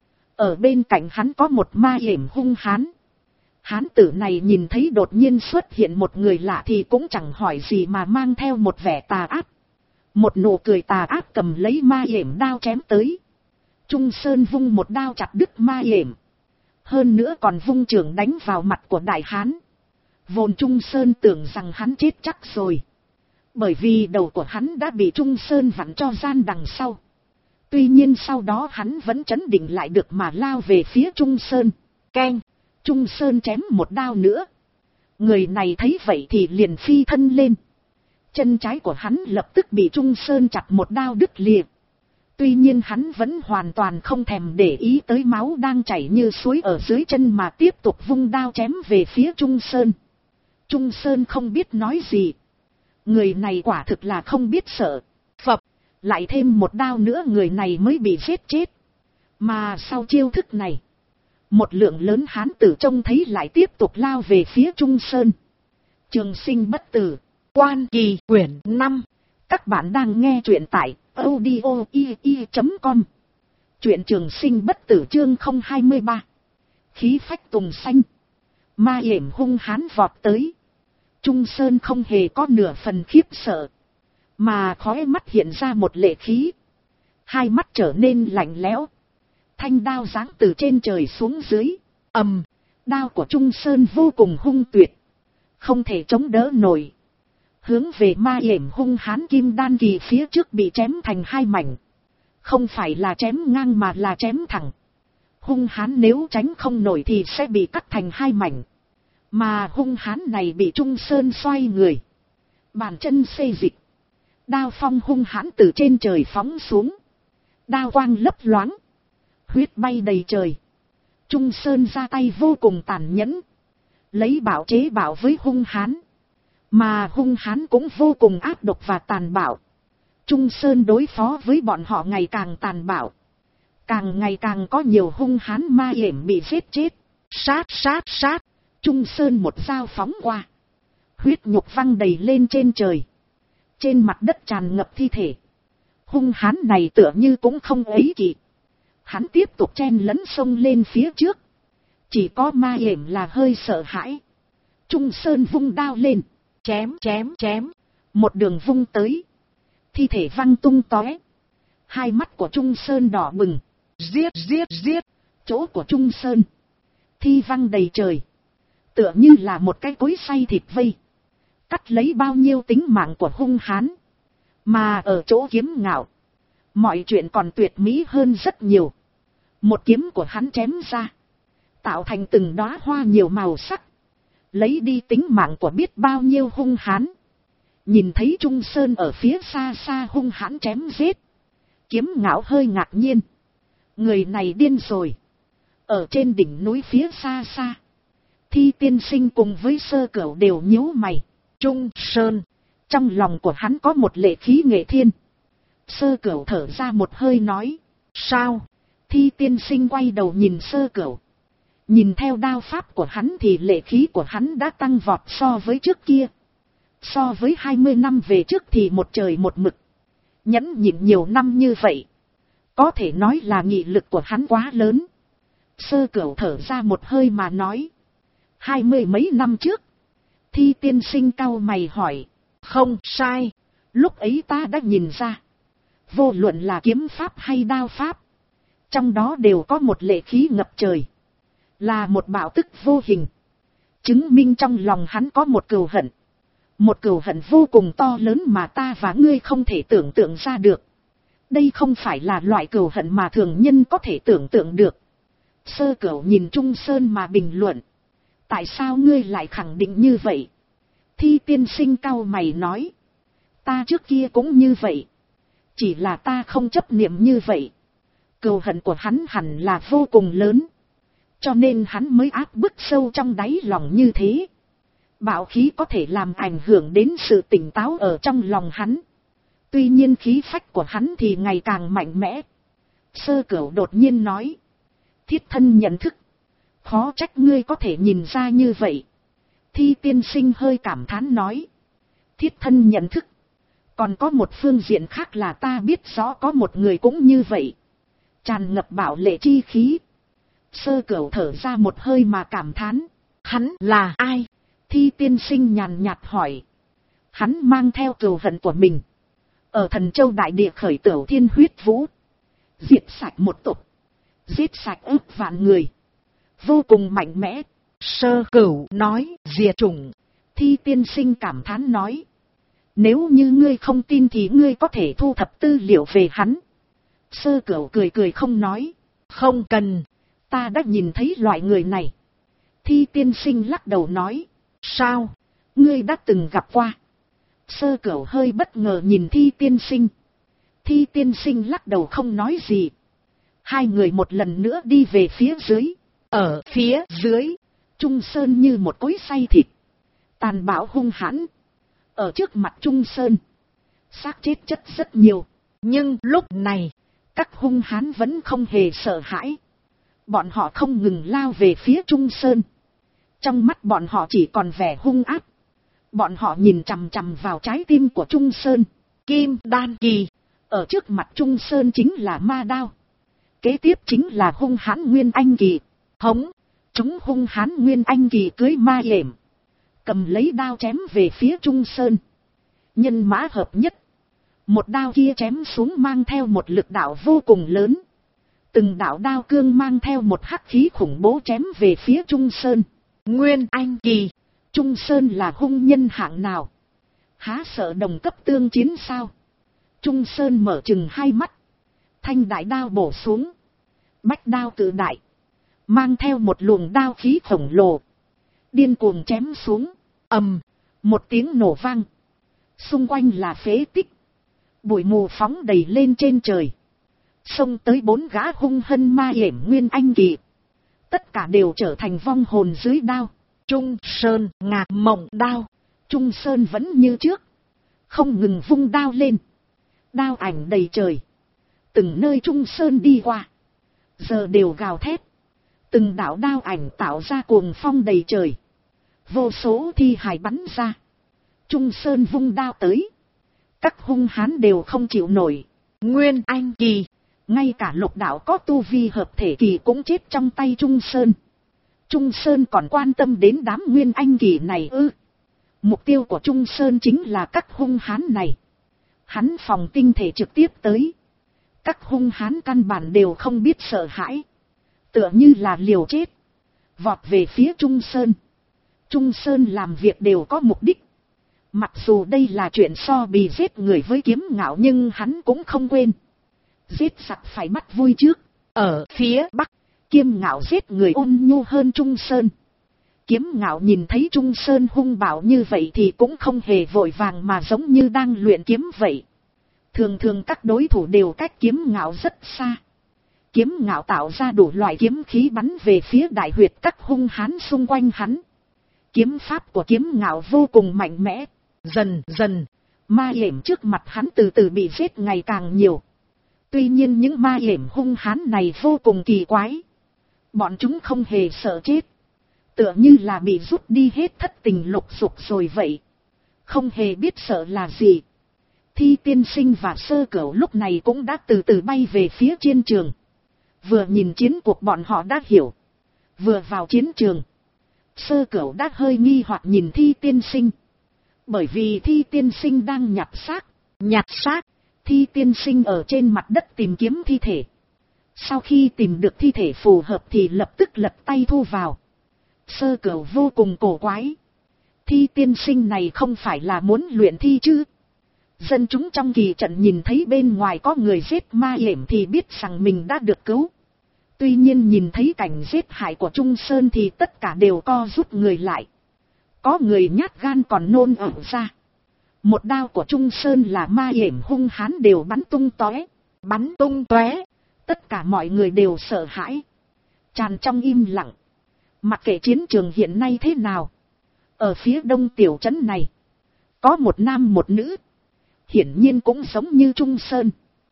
Ở bên cạnh hắn có một ma yểm hung hán. Hán tử này nhìn thấy đột nhiên xuất hiện một người lạ thì cũng chẳng hỏi gì mà mang theo một vẻ tà ác. Một nụ cười tà ác cầm lấy ma yểm đao chém tới. Trung Sơn vung một đao chặt đứt ma yểm. Hơn nữa còn vung chưởng đánh vào mặt của đại hán. Vốn Trung Sơn tưởng rằng hắn chết chắc rồi. Bởi vì đầu của hắn đã bị Trung Sơn vặn cho gian đằng sau. Tuy nhiên sau đó hắn vẫn trấn định lại được mà lao về phía Trung Sơn. Keng, Trung Sơn chém một đao nữa. Người này thấy vậy thì liền phi thân lên. Chân trái của hắn lập tức bị Trung Sơn chặt một đao đứt lìa. Tuy nhiên hắn vẫn hoàn toàn không thèm để ý tới máu đang chảy như suối ở dưới chân mà tiếp tục vung đao chém về phía Trung Sơn. Trung Sơn không biết nói gì. Người này quả thực là không biết sợ. Phập, lại thêm một đao nữa người này mới bị giết chết. Mà sau chiêu thức này, một lượng lớn hán tử trông thấy lại tiếp tục lao về phía Trung Sơn. Trường sinh bất tử, Quan Kỳ quyển 5. Các bạn đang nghe truyện tại audio.com. Truyện trường sinh bất tử chương 023. Khí phách tùng xanh. Ma yểm hung hán vọt tới. Trung Sơn không hề có nửa phần khiếp sợ, mà khóe mắt hiện ra một lệ khí. Hai mắt trở nên lạnh lẽo. Thanh đao giáng từ trên trời xuống dưới. Đao của Trung Sơn vô cùng hung tuyệt, không thể chống đỡ nổi. Hướng về ma yểm hung hán kim đan kỳ phía trước bị chém thành hai mảnh. Không phải là chém ngang mà là chém thẳng. Hung hán nếu tránh không nổi thì sẽ bị cắt thành hai mảnh. Mà hung hán này bị Trung Sơn xoay người, bàn chân xê dịch. Đao phong hung hãn từ trên trời phóng xuống. Đao quang lấp loáng, huyết bay đầy trời. Trung Sơn ra tay vô cùng tàn nhẫn, lấy bạo chế bạo với hung hán. Mà hung hán cũng vô cùng ác độc và tàn bạo. Trung Sơn đối phó với bọn họ ngày càng tàn bạo. Càng ngày càng có nhiều hung hán ma yểm bị giết chết. Sát sát sát. Trung Sơn một dao phóng qua. Huyết nhục văng đầy lên trên trời. Trên mặt đất tràn ngập thi thể. Hung hán này tựa như cũng không ấy kỵ. Hắn tiếp tục chen lấn sông lên phía trước. Chỉ có ma yểm là hơi sợ hãi. Trung Sơn vung đao lên. Chém chém chém. Một đường vung tới. Thi thể văng tung tóe. Hai mắt của Trung Sơn đỏ bừng. Giết giết giết. Chỗ của Trung Sơn, thi văng đầy trời. Tựa như là một cái cối xay thịt vây. Cắt lấy bao nhiêu tính mạng của hung hán. Mà ở chỗ kiếm ngạo, mọi chuyện còn tuyệt mỹ hơn rất nhiều. Một kiếm của hắn chém ra, tạo thành từng đóa hoa nhiều màu sắc, lấy đi tính mạng của biết bao nhiêu hung hán. Nhìn thấy Trung Sơn ở phía xa xa hung hãn chém giết, kiếm ngạo hơi ngạc nhiên. Người này điên rồi. Ở trên đỉnh núi phía xa xa, Thi Tiên Sinh cùng với Sơ Cửu đều nhíu mày. Trung Sơn, trong lòng của hắn có một lệ khí nghệ thiên. Sơ Cửu thở ra một hơi nói. Sao? Thi Tiên Sinh quay đầu nhìn Sơ Cửu. Nhìn theo đao pháp của hắn thì lệ khí của hắn đã tăng vọt so với trước kia. So với 20 năm về trước thì một trời một mực. Nhẫn nhịn nhiều năm như vậy, có thể nói là nghị lực của hắn quá lớn. Sơ Cửu thở ra một hơi mà nói. 20 mấy năm trước. Thi Tiên Sinh cau mày hỏi. Không sai, lúc ấy ta đã nhìn ra. Vô luận là kiếm pháp hay đao pháp, trong đó đều có một lệ khí ngập trời. Là một bạo tức vô hình. Chứng minh trong lòng hắn có một cừu hận. Một cừu hận vô cùng to lớn mà ta và ngươi không thể tưởng tượng ra được. Đây không phải là loại cừu hận mà thường nhân có thể tưởng tượng được. Sơ Cửu nhìn Trung Sơn mà bình luận. Tại sao ngươi lại khẳng định như vậy? Thi Tiên Sinh cau mày nói. Ta trước kia cũng như vậy. Chỉ là ta không chấp niệm như vậy. Cừu hận của hắn hẳn là vô cùng lớn. Cho nên hắn mới áp bức sâu trong đáy lòng như thế. Bạo khí có thể làm ảnh hưởng đến sự tỉnh táo ở trong lòng hắn. Tuy nhiên khí phách của hắn thì ngày càng mạnh mẽ. Sơ Cửu đột nhiên nói. Thiết thân nhận thức. Khó trách ngươi có thể nhìn ra như vậy. Thi Tiên Sinh hơi cảm thán nói. Thiết thân nhận thức. Còn có một phương diện khác là ta biết rõ có một người cũng như vậy. Tràn ngập bạo lệ chi khí. Sơ Cửu thở ra một hơi mà cảm thán. Hắn là ai? Thi Tiên Sinh nhàn nhạt hỏi. Hắn mang theo cừu hận của mình. Ở Thần Châu Đại Địa khởi Tửu Thiên huyết vũ. Diệt sạch một tộc. Giết sạch ức vạn người. Vô cùng mạnh mẽ. Sơ Cửu nói diệt chủng. Thi Tiên Sinh cảm thán nói. Nếu như ngươi không tin thì ngươi có thể thu thập tư liệu về hắn. Sơ Cửu cười cười không nói. Không cần. Ta đã nhìn thấy loại người này. Thi tiên sinh lắc đầu nói. Sao? Ngươi đã từng gặp qua. Sơ Cửu hơi bất ngờ nhìn Thi tiên sinh. Thi tiên sinh lắc đầu không nói gì. Hai người một lần nữa đi về phía dưới. Ở phía dưới, Trung Sơn như một cối xay thịt. Tàn bạo hung hãn. Ở trước mặt Trung Sơn, xác chết chất rất nhiều. nhưng lúc này, Các hung hãn vẫn không hề sợ hãi. Bọn họ không ngừng lao về phía Trung Sơn. Trong mắt bọn họ chỉ còn vẻ hung ác. Bọn họ nhìn chằm chằm vào trái tim của Trung Sơn. Kim Đan Kỳ. Ở trước mặt Trung Sơn chính là ma đao. Kế tiếp chính là hung hãn Nguyên Anh Kỳ. Hống. Chúng hung hãn Nguyên Anh Kỳ cưới ma yểm, cầm lấy đao chém về phía Trung Sơn. Nhân mã hợp nhất. Một đao kia chém xuống mang theo một lực đạo vô cùng lớn. Từng đạo đao cương mang theo một hắc khí khủng bố chém về phía Trung Sơn. Nguyên Anh Kỳ. Trung Sơn là hung nhân hạng nào? Há sợ đồng cấp tương chiến sao? Trung Sơn mở chừng hai mắt. Thanh đại đao bổ xuống. Bách đao cự đại. Mang theo một luồng đao khí khổng lồ. Điên cuồng chém xuống. Ầm. Một tiếng nổ vang. Xung quanh là phế tích. Bụi mù phóng đầy lên trên trời. Xông tới 4 gã hung hân ma yểm Nguyên Anh Kỳ. Tất cả đều trở thành vong hồn dưới đao. Trung Sơn ngạc mộng đao. Trung Sơn vẫn như trước. Không ngừng vung đao lên. Đao ảnh đầy trời. Từng nơi Trung Sơn đi qua. Giờ đều gào thét. Từng đạo đao ảnh tạo ra cuồng phong đầy trời. Vô số thi hài bắn ra. Trung Sơn vung đao tới. Các hung hán đều không chịu nổi. Nguyên Anh Kỳ. Ngay cả lục đạo có tu vi hợp thể kỳ cũng chết trong tay Trung Sơn. Trung Sơn còn quan tâm đến đám Nguyên Anh Kỳ này ư? Mục tiêu của Trung Sơn chính là các hung hán này. Hắn phòng tinh thể trực tiếp tới. Các hung hán căn bản đều không biết sợ hãi. Tựa như là liều chết. Vọt về phía Trung Sơn. Trung Sơn làm việc đều có mục đích. Mặc dù đây là chuyện so bì giết người với Kiếm Ngạo nhưng hắn cũng không quên. Giết sặc phải bắt vui trước. Ở phía bắc, Kiếm Ngạo giết người ôn nhu hơn Trung Sơn. Kiếm Ngạo nhìn thấy Trung Sơn hung bạo như vậy thì cũng không hề vội vàng mà giống như đang luyện kiếm vậy. Thường thường các đối thủ đều cách Kiếm Ngạo rất xa. Kiếm Ngạo tạo ra đủ loại kiếm khí bắn về phía đại huyệt các hung hán xung quanh hắn. Kiếm pháp của Kiếm Ngạo vô cùng mạnh mẽ. Dần dần, ma yểm trước mặt hắn từ từ bị giết ngày càng nhiều. Tuy nhiên những ma yểm hung hán này vô cùng kỳ quái. Bọn chúng không hề sợ chết. Tựa như là bị rút đi hết thất tình lục dục rồi vậy. Không hề biết sợ là gì. Thi tiên sinh và Sơ Cửu lúc này cũng đã từ từ bay về phía chiến trường. Vừa nhìn chiến cuộc bọn họ đã hiểu. Vừa vào chiến trường, Sơ Cửu đã hơi nghi hoặc nhìn Thi tiên sinh. Bởi vì Thi tiên sinh đang nhặt xác. nhặt xác. Thi tiên sinh ở trên mặt đất tìm kiếm thi thể. Sau khi tìm được thi thể phù hợp thì lập tức lật tay thu vào. Sơ Cửu vô cùng cổ quái. Thi tiên sinh này không phải là muốn luyện thi chứ? Dân chúng trong kỳ trận nhìn thấy bên ngoài có người giết ma yểm thì biết rằng mình đã được cứu. Tuy nhiên nhìn thấy cảnh giết hại của Trung Sơn thì tất cả đều co rút người lại. Có người nhát gan còn nôn ẩm ra. Một đao của Trung Sơn là ma yểm hung hán đều bắn tung tóe. Bắn tung tóe. Tất cả mọi người đều sợ hãi. Tràn trong im lặng. Mặc kệ chiến trường hiện nay thế nào. Ở phía đông tiểu trấn này, có một nam một nữ. Hiển nhiên cũng giống như Trung Sơn.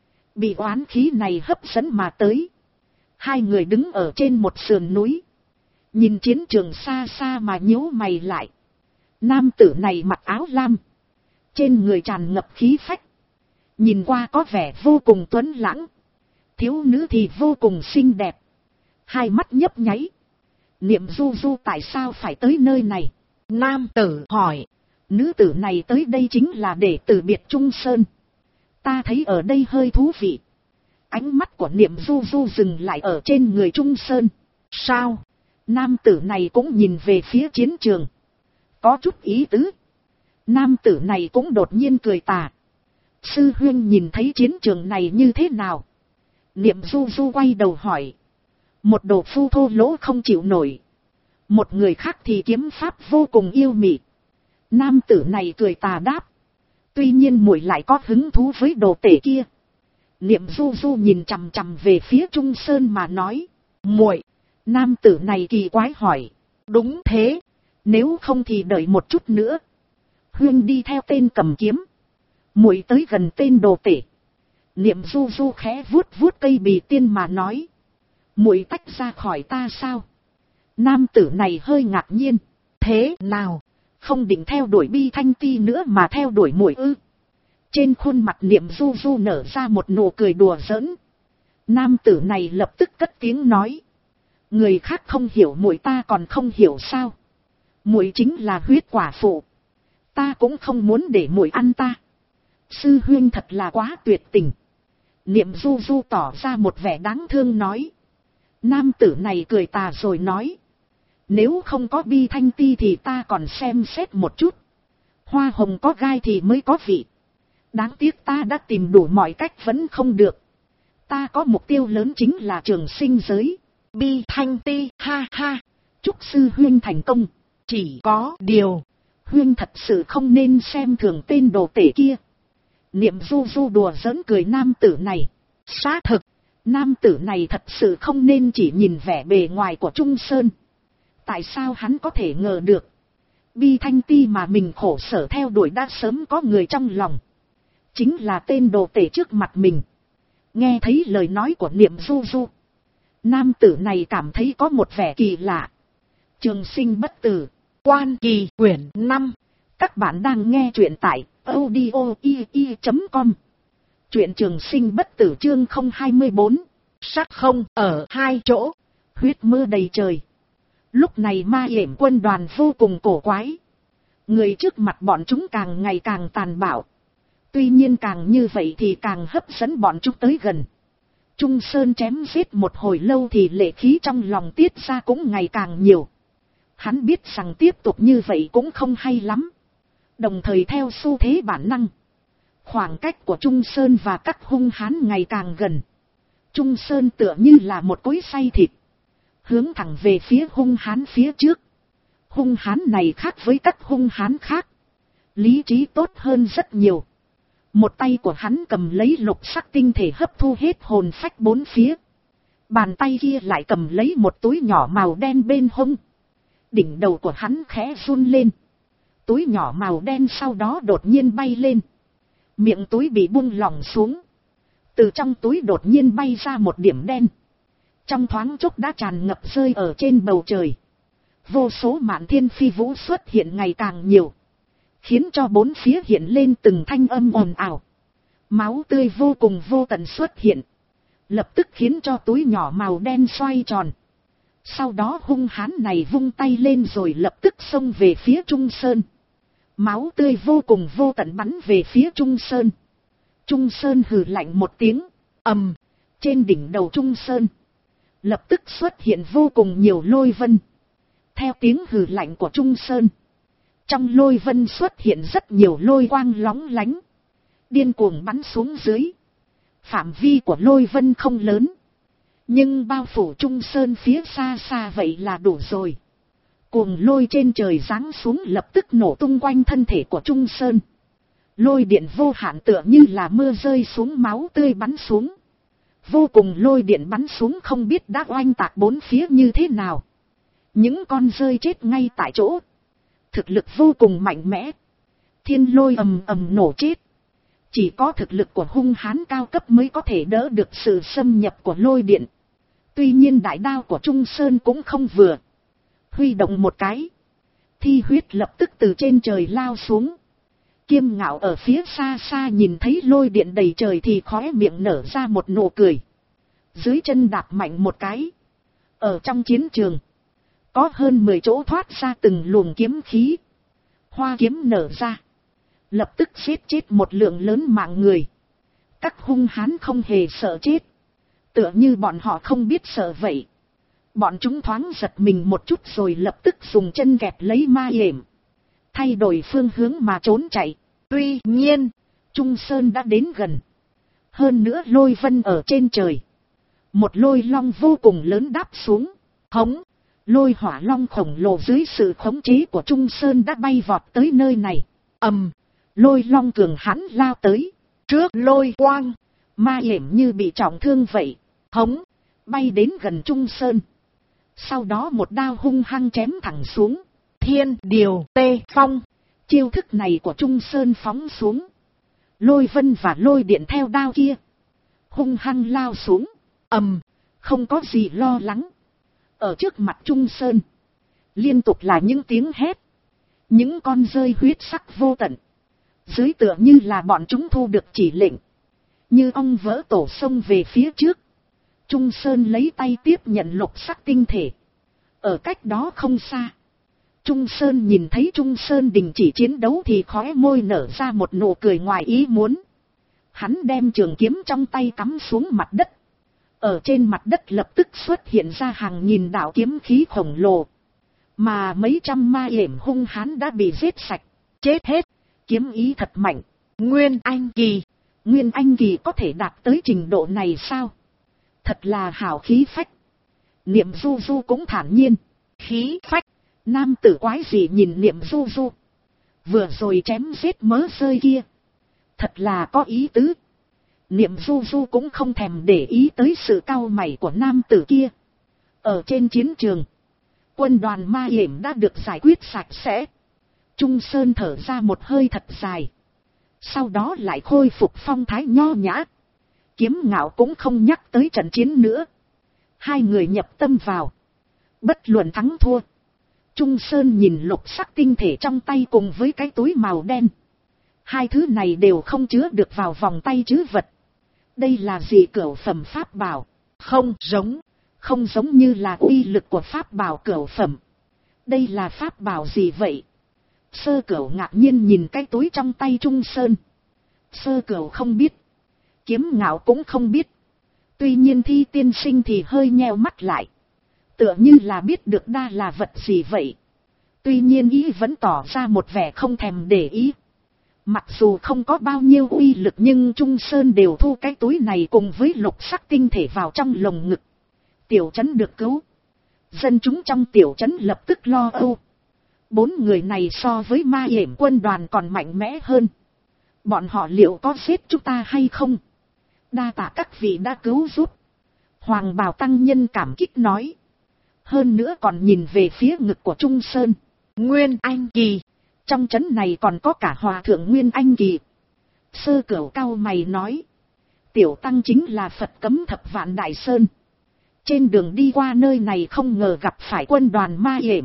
Bị oán khí này hấp dẫn mà tới. Hai người đứng ở trên một sườn núi. Nhìn chiến trường xa xa mà nhíu mày lại. Nam tử này mặc áo lam. Trên người tràn ngập khí phách. Nhìn qua có vẻ vô cùng tuấn lãng. Thiếu nữ thì vô cùng xinh đẹp. Hai mắt nhấp nháy. Niệm Du Du tại sao phải tới nơi này? Nam tử hỏi. Nữ tử này tới đây chính là để từ biệt Trung Sơn. Ta thấy ở đây hơi thú vị. Ánh mắt của Niệm Du Du dừng lại ở trên người Trung Sơn. Sao? Nam tử này cũng nhìn về phía chiến trường. Có chút ý tứ. Nam tử này cũng đột nhiên cười tà. Sư huynh nhìn thấy chiến trường này như thế nào? Niệm Du Du quay đầu hỏi. Một đồ phu thô lỗ không chịu nổi. Một người khác thì kiếm pháp vô cùng yêu mị. Nam tử này cười tà đáp. Tuy nhiên muội lại có hứng thú với đồ tể kia. Niệm Du Du nhìn chằm chằm về phía Trung Sơn mà nói. Muội. Nam tử này kỳ quái hỏi. Đúng thế. Nếu không thì đợi một chút nữa. Huyên đi theo tên cầm kiếm. Muội tới gần tên đồ tể. Niệm Du Du khẽ vuốt vuốt cây bì tiên mà nói. Muội tách ra khỏi ta sao? Nam tử này hơi ngạc nhiên. Thế nào? Không định theo đuổi Bi Thanh Ti nữa mà theo đuổi muội ư? Trên khuôn mặt Niệm Du Du nở ra một nụ cười đùa giỡn. Nam tử này lập tức cất tiếng nói. Người khác không hiểu muội ta còn không hiểu sao? Muội chính là huyết quả phụ. Ta cũng không muốn để muội ăn ta. Sư huynh thật là quá tuyệt tình. Niệm Du Du tỏ ra một vẻ đáng thương nói. Nam tử này cười tà rồi nói. Nếu không có Bi Thanh Ti thì ta còn xem xét một chút. Hoa hồng có gai thì mới có vị. Đáng tiếc ta đã tìm đủ mọi cách vẫn không được. Ta có mục tiêu lớn chính là trường sinh giới. Bi Thanh Ti ha ha. Chúc sư huynh thành công. Chỉ có điều. Huynh thật sự không nên xem thường tên đồ tể kia. Niệm Du Du đùa giỡn cười nam tử này. Xác thực. Nam tử này thật sự không nên chỉ nhìn vẻ bề ngoài của Trung Sơn. Tại sao hắn có thể ngờ được? Bi Thanh Ti mà mình khổ sở theo đuổi đã sớm có người trong lòng. Chính là tên đồ tể trước mặt mình. Nghe thấy lời nói của Niệm Du Du. Nam tử này cảm thấy có một vẻ kỳ lạ. Trường sinh bất tử. Quan Kỳ quyển 5. Các bạn đang nghe truyện tại audio.com. Truyện trường sinh bất tử chương 024. Sắc không ở hai chỗ. Huyết mưa đầy trời. Lúc này Ma Yểm quân đoàn vô cùng cổ quái. Người trước mặt bọn chúng càng ngày càng tàn bạo. Tuy nhiên càng như vậy thì càng hấp dẫn bọn chúng tới gần. Trung Sơn chém giết một hồi lâu thì lệ khí trong lòng tiết ra cũng ngày càng nhiều. Hắn biết rằng tiếp tục như vậy cũng không hay lắm. Đồng thời theo xu thế bản năng. Khoảng cách của Trung Sơn và các hung hán ngày càng gần. Trung Sơn tựa như là một cối xay thịt. Hướng thẳng về phía hung hán phía trước. Hung hán này khác với các hung hán khác. Lý trí tốt hơn rất nhiều. Một tay của hắn cầm lấy lục sắc tinh thể hấp thu hết hồn phách bốn phía. Bàn tay kia lại cầm lấy một túi nhỏ màu đen bên hông. Đỉnh đầu của hắn khẽ run lên. Túi nhỏ màu đen sau đó đột nhiên bay lên. Miệng túi bị buông lỏng xuống. Từ trong túi đột nhiên bay ra một điểm đen. Trong thoáng chốc đã tràn ngập rơi ở trên bầu trời. Vô số mạn thiên phi vũ xuất hiện ngày càng nhiều. Khiến cho bốn phía hiện lên từng thanh âm ồn ào. Máu tươi vô cùng vô tận xuất hiện. Lập tức khiến cho túi nhỏ màu đen xoay tròn. Sau đó hung hán này vung tay lên rồi lập tức xông về phía Trung Sơn. Máu tươi vô cùng vô tận bắn về phía Trung Sơn. Trung Sơn hừ lạnh một tiếng. Ầm. Trên đỉnh đầu Trung Sơn lập tức xuất hiện vô cùng nhiều lôi vân. Theo tiếng hừ lạnh của Trung Sơn. Trong lôi vân xuất hiện rất nhiều lôi quang lóng lánh. Điên cuồng bắn xuống dưới. Phạm vi của lôi vân không lớn. Nhưng bao phủ Trung Sơn phía xa xa vậy là đủ rồi. Cuồng lôi trên trời giáng xuống lập tức nổ tung quanh thân thể của Trung Sơn. Lôi điện vô hạn tựa như là mưa rơi xuống máu tươi bắn xuống. Vô cùng lôi điện bắn xuống không biết đã oanh tạc bốn phía như thế nào. Những con rơi chết ngay tại chỗ. Thực lực vô cùng mạnh mẽ. Thiên lôi ầm ầm nổ chết. Chỉ có thực lực của hung hán cao cấp mới có thể đỡ được sự xâm nhập của lôi điện. Tuy nhiên đại đao của Trung Sơn cũng không vừa. Huy động một cái. Thi huyết lập tức từ trên trời lao xuống. Kiêm Ngạo ở phía xa xa nhìn thấy lôi điện đầy trời thì khóe miệng nở ra một nụ cười. Dưới chân đạp mạnh một cái. Ở trong chiến trường. Có hơn 10 chỗ thoát ra từng luồng kiếm khí. Hoa kiếm nở ra. Lập tức giết chết một lượng lớn mạng người. Các hung hán không hề sợ chết. Tựa như bọn họ không biết sợ vậy. Bọn chúng thoáng giật mình một chút rồi lập tức dùng chân kẹp lấy Ma Yểm. thay đổi phương hướng mà trốn chạy. Tuy nhiên, Trung Sơn đã đến gần. Hơn nữa lôi vân ở trên trời. Một lôi long vô cùng lớn đáp xuống. Hống, lôi hỏa long khổng lồ dưới sự khống chế của Trung Sơn đã bay vọt tới nơi này. Lôi long cường hãn lao tới. Trước lôi quang, Ma Yểm như bị trọng thương vậy. hống, Bay đến gần Trung Sơn. Sau đó một đao hung hăng chém thẳng xuống. thiên điều tê phong. Chiêu thức này của Trung Sơn phóng xuống. Lôi vân và lôi điện theo đao kia. Hung hăng lao xuống. Không có gì lo lắng. Ở trước mặt Trung Sơn. Liên tục là những tiếng hét. Những con rơi huyết sắc vô tận. Dưới tựa như là bọn chúng thu được chỉ lệnh. Như ong vỡ tổ sông về phía trước. Trung Sơn lấy tay tiếp nhận lục sắc tinh thể. Ở cách đó không xa. Trung Sơn nhìn thấy Trung Sơn đình chỉ chiến đấu thì khóe môi nở ra một nụ cười ngoài ý muốn. Hắn đem trường kiếm trong tay cắm xuống mặt đất. Ở trên mặt đất lập tức xuất hiện ra hàng nghìn đạo kiếm khí khổng lồ. Mà mấy trăm ma yểm hung hãn đã bị giết sạch, chết hết. Kiếm ý thật mạnh. Nguyên Anh kỳ. Nguyên Anh kỳ có thể đạt tới trình độ này sao? Thật là hào khí phách. Niệm Du Du cũng thản nhiên. Khí phách. Nam tử quái gì nhìn Niệm Du Du. Vừa rồi chém giết mớ rơi kia. Thật là có ý tứ. Niệm Du Du cũng không thèm để ý tới sự cau mày của nam tử kia. Ở trên chiến trường, quân đoàn ma yểm đã được giải quyết sạch sẽ. Trung Sơn thở ra một hơi thật dài. Sau đó lại khôi phục phong thái nho nhã. Kiếm Ngạo cũng không nhắc tới trận chiến nữa. Hai người nhập tâm vào. Bất luận thắng thua. Trung Sơn nhìn lục sắc tinh thể trong tay cùng với cái túi màu đen. Hai thứ này đều không chứa được vào vòng tay trữ vật. Đây là gì cửu phẩm pháp bảo? Không giống như là uy lực của pháp bảo cửu phẩm. Đây là pháp bảo gì vậy? Sơ Cửu ngạc nhiên nhìn cái túi trong tay Trung Sơn. Sơ Cửu không biết. Kiếm Ngạo cũng không biết. Tuy nhiên Thi tiên sinh thì hơi nheo mắt lại. Tựa như là biết được đa là vật gì vậy. Tuy nhiên ý vẫn tỏ ra một vẻ không thèm để ý. Mặc dù không có bao nhiêu uy lực nhưng Trung Sơn đều thu cái túi này cùng với lục sắc tinh thể vào trong lồng ngực. Tiểu trấn được cứu. Dân chúng trong tiểu trấn lập tức lo âu. 4 người này so với ma yểm quân đoàn còn mạnh mẽ hơn. Bọn họ liệu có giết chúng ta hay không? Đa tạ các vị đã cứu giúp. Hoàng bào tăng nhân cảm kích nói. Hơn nữa còn nhìn về phía ngực của Trung Sơn. Nguyên Anh kỳ. Trong trấn này còn có cả hòa thượng Nguyên Anh kỳ. Sơ Cửu cau mày nói. Tiểu tăng chính là Phật cấm thập vạn Đại Sơn. Trên đường đi qua nơi này không ngờ gặp phải quân đoàn ma yểm.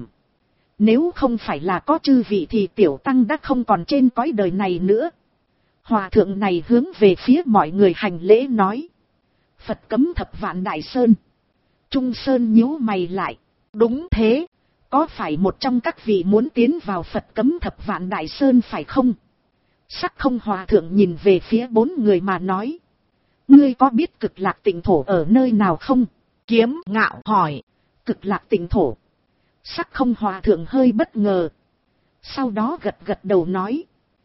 Nếu không phải là có chư vị thì tiểu tăng đã không còn trên cõi đời này nữa. Hòa thượng này hướng về phía mọi người hành lễ nói. Phật cấm thập vạn Đại Sơn. Trung Sơn nhíu mày lại. Đúng thế. Có phải một trong các vị muốn tiến vào Phật cấm thập vạn Đại Sơn phải không? Sắc Không hòa thượng nhìn về phía 4 người mà nói. Ngươi có biết Cực Lạc Tịnh Thổ ở nơi nào không? Kiếm Ngạo hỏi. Cực Lạc Tịnh Thổ. Sắc Không hòa thượng hơi bất ngờ. Sau đó gật đầu nói.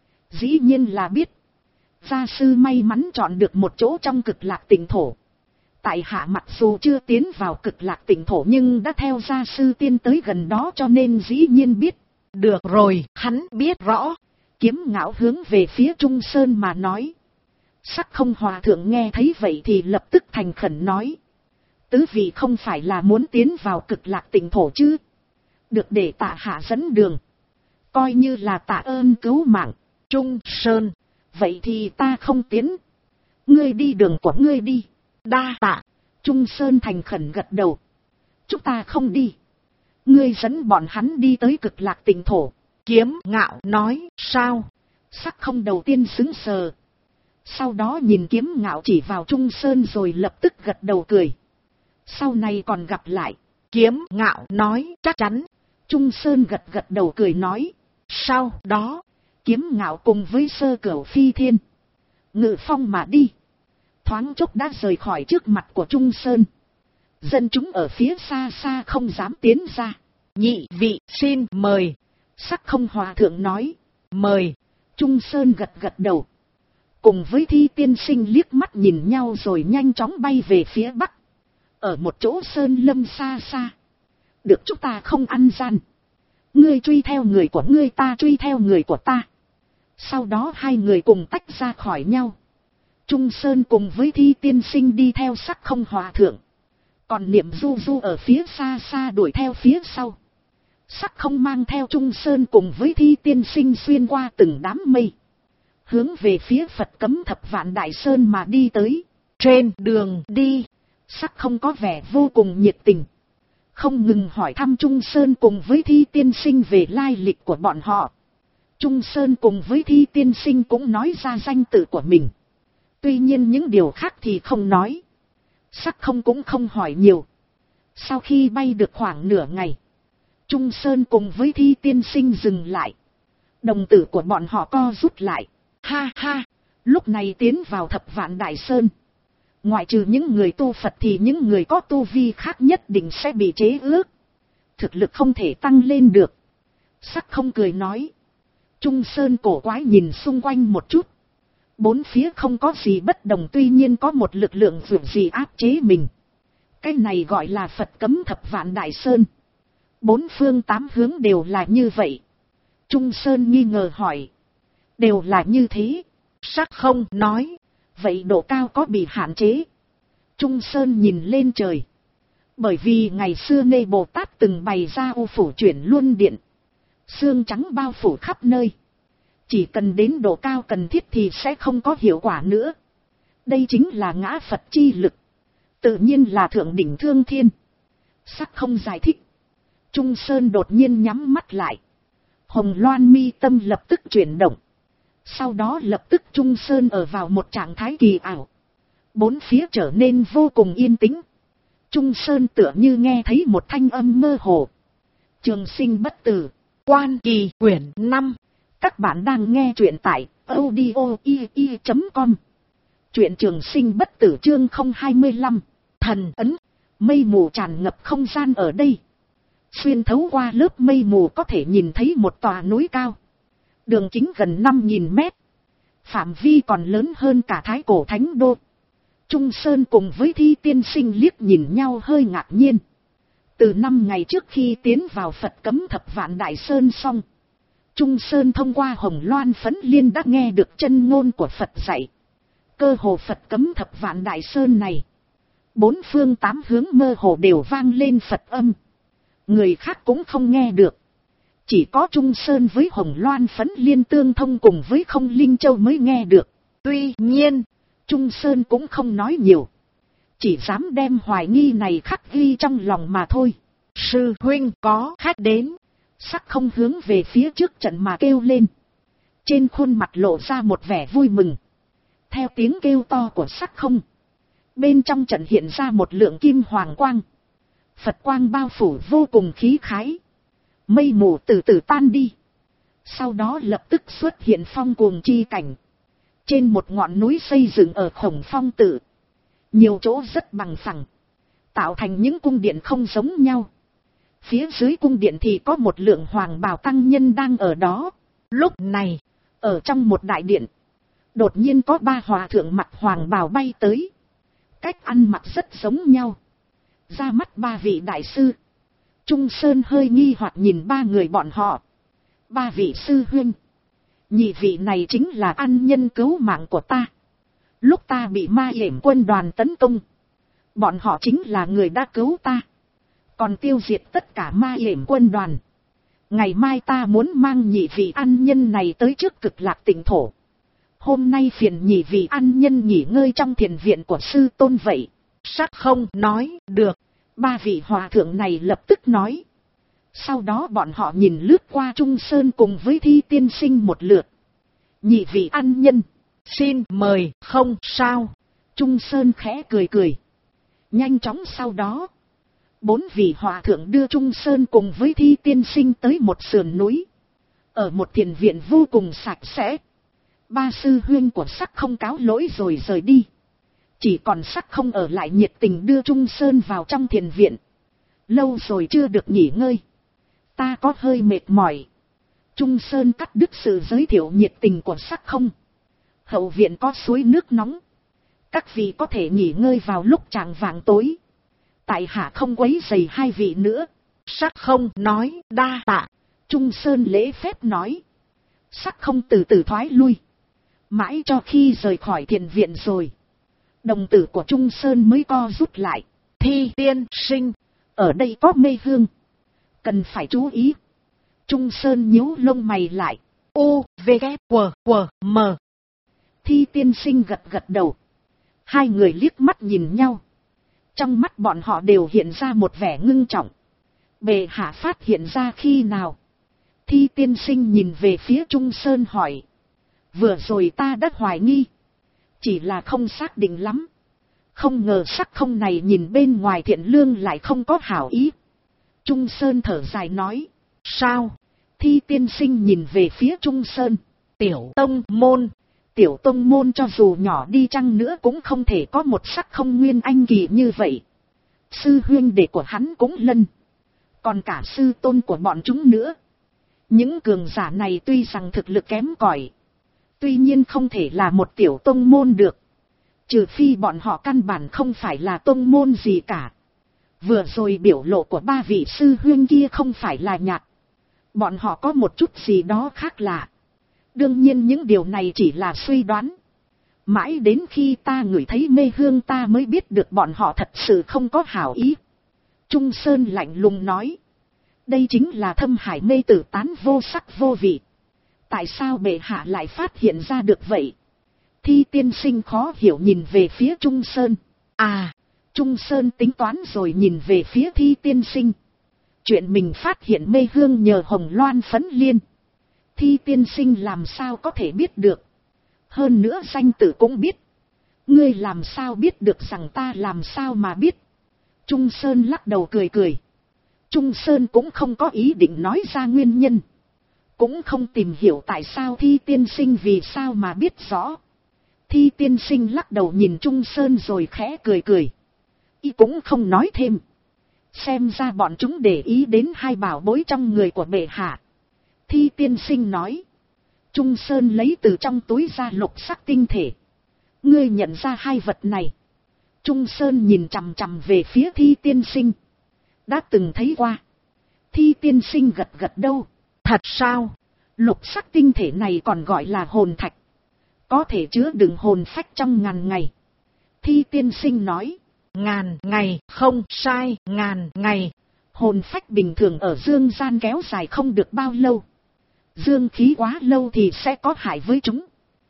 Dĩ nhiên là biết. Gia sư may mắn chọn được một chỗ trong Cực Lạc Tịnh Thổ. Tại hạ mặc dù chưa tiến vào Cực Lạc Tịnh Thổ nhưng đã theo gia sư tiên tới gần đó cho nên dĩ nhiên biết. Được rồi, hắn biết rõ. Kiếm Ngạo hướng về phía Trung Sơn mà nói. Sắc Không hòa thượng nghe thấy vậy thì lập tức thành khẩn nói. Tứ vị không phải là muốn tiến vào Cực Lạc Tịnh Thổ chứ? Được để tạ hạ dẫn đường. Coi như là tạ ơn cứu mạng. Trung Sơn. Vậy thì ta không tiến. Ngươi đi đường của ngươi đi. Đa tạ. Trung Sơn thành khẩn gật đầu. Chúng ta không đi. Ngươi dẫn bọn hắn đi tới Cực Lạc Tịnh Thổ. Kiếm Ngạo nói. Sao? Sắc Không đầu tiên sững sờ. Sau đó nhìn Kiếm Ngạo chỉ vào Trung Sơn rồi lập tức gật đầu cười. Sau này còn gặp lại. Kiếm Ngạo nói chắc chắn. Trung Sơn gật đầu cười nói. Sau đó, Kiếm Ngạo cùng với Sơ Cửu phi thiên. Ngự phong mà đi. Thoáng chốc đã rời khỏi trước mặt của Trung Sơn. Dân chúng ở phía xa xa không dám tiến ra. Nhị vị xin mời. Sắc không hòa thượng nói. Mời. Trung Sơn gật gật đầu. Cùng với Thi tiên sinh liếc mắt nhìn nhau rồi nhanh chóng bay về phía bắc. Ở một chỗ sơn lâm xa xa. Được chúng ta không ăn gian. Ngươi truy theo người của ngươi, ta truy theo người của ta. Sau đó hai người cùng tách ra khỏi nhau. Trung Sơn cùng với Thi tiên sinh đi theo Sắc không hòa thượng. Còn Niệm Du Du ở phía xa xa đuổi theo phía sau. Sắc không mang theo Trung Sơn cùng với Thi tiên sinh xuyên qua từng đám mây. Hướng về phía Phật Cấm Thập Vạn Đại Sơn mà đi tới. Trên đường đi, Sắc không có vẻ vô cùng nhiệt tình. Không ngừng hỏi thăm Trung Sơn cùng với Thi tiên sinh về lai lịch của bọn họ. Trung Sơn cùng với Thi tiên sinh cũng nói ra danh tự của mình. Tuy nhiên những điều khác thì không nói. Sắc không cũng không hỏi nhiều. Sau khi bay được khoảng nửa ngày, Trung Sơn cùng với Thi tiên sinh dừng lại. Đồng tử của bọn họ co rút lại. Ha ha, lúc này tiến vào Thập Vạn Đại Sơn. Ngoại trừ những người tu Phật thì những người có tu vi khác nhất định sẽ bị chế ước. Thực lực không thể tăng lên được. Sắc không cười nói. Trung Sơn cổ quái nhìn xung quanh một chút. Bốn phía không có gì bất đồng, tuy nhiên có một lực lượng dường gì áp chế mình. Cái này gọi là Phật Cấm Thập Vạn Đại Sơn. Bốn phương tám hướng đều là như vậy. Trung Sơn nghi ngờ hỏi. Đều là như thế. Sắc không nói. Vậy độ cao có bị hạn chế? Trung Sơn nhìn lên trời. Bởi vì ngày xưa Nê Bồ Tát từng bày ra U Phủ Chuyển Luân Điện. Xương trắng bao phủ khắp nơi. Chỉ cần đến độ cao cần thiết thì sẽ không có hiệu quả nữa. Đây chính là ngã Phật chi lực. Tự nhiên là thượng đỉnh thương thiên. Sắc không giải thích. Trung Sơn đột nhiên nhắm mắt lại. Hồng Loan mi tâm lập tức chuyển động. Sau đó lập tức Trung Sơn ở vào một trạng thái kỳ ảo. Bốn phía trở nên vô cùng yên tĩnh. Trung Sơn tựa như nghe thấy một thanh âm mơ hồ. Trường Sinh Bất Tử, Quan Kỳ quyển 5. Các bạn đang nghe truyện tại audio.com. Truyện Trường Sinh Bất Tử chương 025. Thần ấn. Mây mù tràn ngập không gian ở đây. Xuyên thấu qua lớp mây mù có thể nhìn thấy một tòa núi cao. Đường kính gần 5.000 mét. Phạm vi còn lớn hơn cả Thái Cổ Thánh Đô. Trung Sơn cùng với Thi tiên sinh liếc nhìn nhau hơi ngạc nhiên. Từ 5 ngày trước khi tiến vào Phật Cấm Thập Vạn Đại Sơn xong, Trung Sơn thông qua Hồng Loan Phấn Liên đã nghe được chân ngôn của Phật dạy. Cơ hồ Phật Cấm Thập Vạn Đại Sơn này, bốn phương tám hướng mơ hồ đều vang lên Phật âm. Người khác cũng không nghe được. Chỉ có Trung Sơn với Hồng Loan Phấn Liên tương thông cùng với Không Linh Châu mới nghe được. Tuy nhiên, Trung Sơn cũng không nói nhiều. Chỉ dám đem hoài nghi này khắc ghi trong lòng mà thôi. Sư huynh có khách đến. Sắc không hướng về phía trước trận mà kêu lên. Trên khuôn mặt lộ ra một vẻ vui mừng. Theo tiếng kêu to của sắc không, bên trong trận hiện ra một lượng kim hoàng quang. Phật quang bao phủ vô cùng khí khái. Mây mù từ từ tan đi. Sau đó lập tức xuất hiện phong cuồng chi cảnh. Trên một ngọn núi xây dựng ở Khổng Phong Tự. Nhiều chỗ rất bằng phẳng. Tạo thành những cung điện không giống nhau. Phía dưới cung điện thì có một lượng hoàng bào tăng nhân đang ở đó. Lúc này, ở trong một đại điện, đột nhiên có 3 hòa thượng mặc hoàng bào bay tới. Cách ăn mặc rất giống nhau. Ra mắt 3 vị đại sư. Trung Sơn hơi nghi hoặc nhìn 3 người bọn họ. 3 vị sư huynh. Nhị vị này chính là ân nhân cứu mạng của ta. Lúc ta bị ma yểm quân đoàn tấn công, bọn họ chính là người đã cứu ta. Còn tiêu diệt tất cả ma yểm quân đoàn. Ngày mai ta muốn mang nhị vị ân nhân này tới trước Cực Lạc Tịnh Thổ. Hôm nay phiền nhị vị ân nhân nghỉ ngơi trong thiền viện của sư tôn vậy. Sắc không nói được. 3 vị hòa thượng này lập tức nói. Sau đó bọn họ nhìn lướt qua Trung Sơn cùng với Thi tiên sinh một lượt. Nhị vị ân nhân, xin mời. Không sao. Trung Sơn khẽ cười cười. Nhanh chóng sau đó, 4 vị hòa thượng đưa Trung Sơn cùng với Thi tiên sinh tới một sườn núi. Ở một thiền viện vô cùng sạch sẽ. 3 sư huynh của sắc không cáo lỗi rồi rời đi. Chỉ còn sắc không ở lại nhiệt tình đưa Trung Sơn vào trong thiền viện. Lâu rồi chưa được nghỉ ngơi. Ta có hơi mệt mỏi. Trung Sơn cắt đứt sự giới thiệu nhiệt tình của Sắc Không. Hậu viện có suối nước nóng. Các vị có thể nghỉ ngơi vào lúc chạng vạng tối. Tại hạ không quấy rầy hai vị nữa. Sắc Không nói đa tạ. Trung Sơn lễ phép nói. Sắc Không từ từ thoái lui. Mãi cho khi rời khỏi thiền viện rồi, đồng tử của Trung Sơn mới co rút lại. Thi tiên sinh, ở đây có mê hương, cần phải chú ý. Trung Sơn nhíu lông mày lại. U, V, K, W, W, M. Thi tiên sinh gật gật đầu. Hai người liếc mắt nhìn nhau. Trong mắt bọn họ đều hiện ra một vẻ ngưng trọng. Bệ hạ phát hiện ra khi nào? Thi tiên sinh nhìn về phía Trung Sơn hỏi. Vừa rồi ta đã hoài nghi, chỉ là không xác định lắm. Không ngờ Sắc Không này nhìn bên ngoài thiện lương lại không có hảo ý. Trung Sơn thở dài nói. Sao? Thi tiên sinh nhìn về phía Trung Sơn. Tiểu tông môn. Tiểu tông môn cho dù nhỏ đi chăng nữa cũng không thể có một Sắc Không nguyên anh kỳ như vậy. Sư huynh đệ của hắn cũng lân. Còn cả sư tôn của bọn chúng nữa. Những cường giả này tuy rằng thực lực kém cỏi, tuy nhiên không thể là một tiểu tông môn được. Trừ phi bọn họ căn bản không phải là tông môn gì cả. Vừa rồi biểu lộ của ba vị sư huynh kia không phải là nhạt. Bọn họ có một chút gì đó khác lạ. Đương nhiên những điều này chỉ là suy đoán. Mãi đến khi ta ngửi thấy mê hương ta mới biết được bọn họ thật sự không có hảo ý. Trung Sơn lạnh lùng nói. Đây chính là Thâm Hải mê tử tán vô sắc vô vị. Tại sao bệ hạ lại phát hiện ra được vậy? Thi tiên sinh khó hiểu nhìn về phía Trung Sơn. À, Trung Sơn tính toán rồi nhìn về phía Thi tiên sinh. Chuyện mình phát hiện mê hương nhờ hồng loan phấn liên. Thi tiên sinh làm sao có thể biết được? Hơn nữa danh tử cũng biết. Ngươi làm sao biết được rằng ta làm sao mà biết? Trung Sơn lắc đầu cười cười. Trung Sơn cũng không có ý định nói ra nguyên nhân. Cũng không tìm hiểu tại sao Thi tiên sinh vì sao mà biết rõ. Thi tiên sinh lắc đầu nhìn Trung Sơn rồi khẽ cười cười. Y cũng không nói thêm. Xem ra bọn chúng để ý đến hai bảo bối trong người của bệ hạ. Thi tiên sinh nói. Trung Sơn lấy từ trong túi ra lục sắc tinh thể. Ngươi nhận ra hai vật này. Trung Sơn nhìn chằm chằm về phía Thi tiên sinh. Đã từng thấy qua. Thi tiên sinh gật gật đầu. Thật sao? Lục sắc tinh thể này còn gọi là hồn thạch. Có thể chứa đựng hồn phách trong ngàn ngày. Thi tiên sinh nói. Ngàn ngày, không sai, ngàn ngày. Hồn phách bình thường ở dương gian kéo dài không được bao lâu. Dương khí quá lâu thì sẽ có hại với chúng.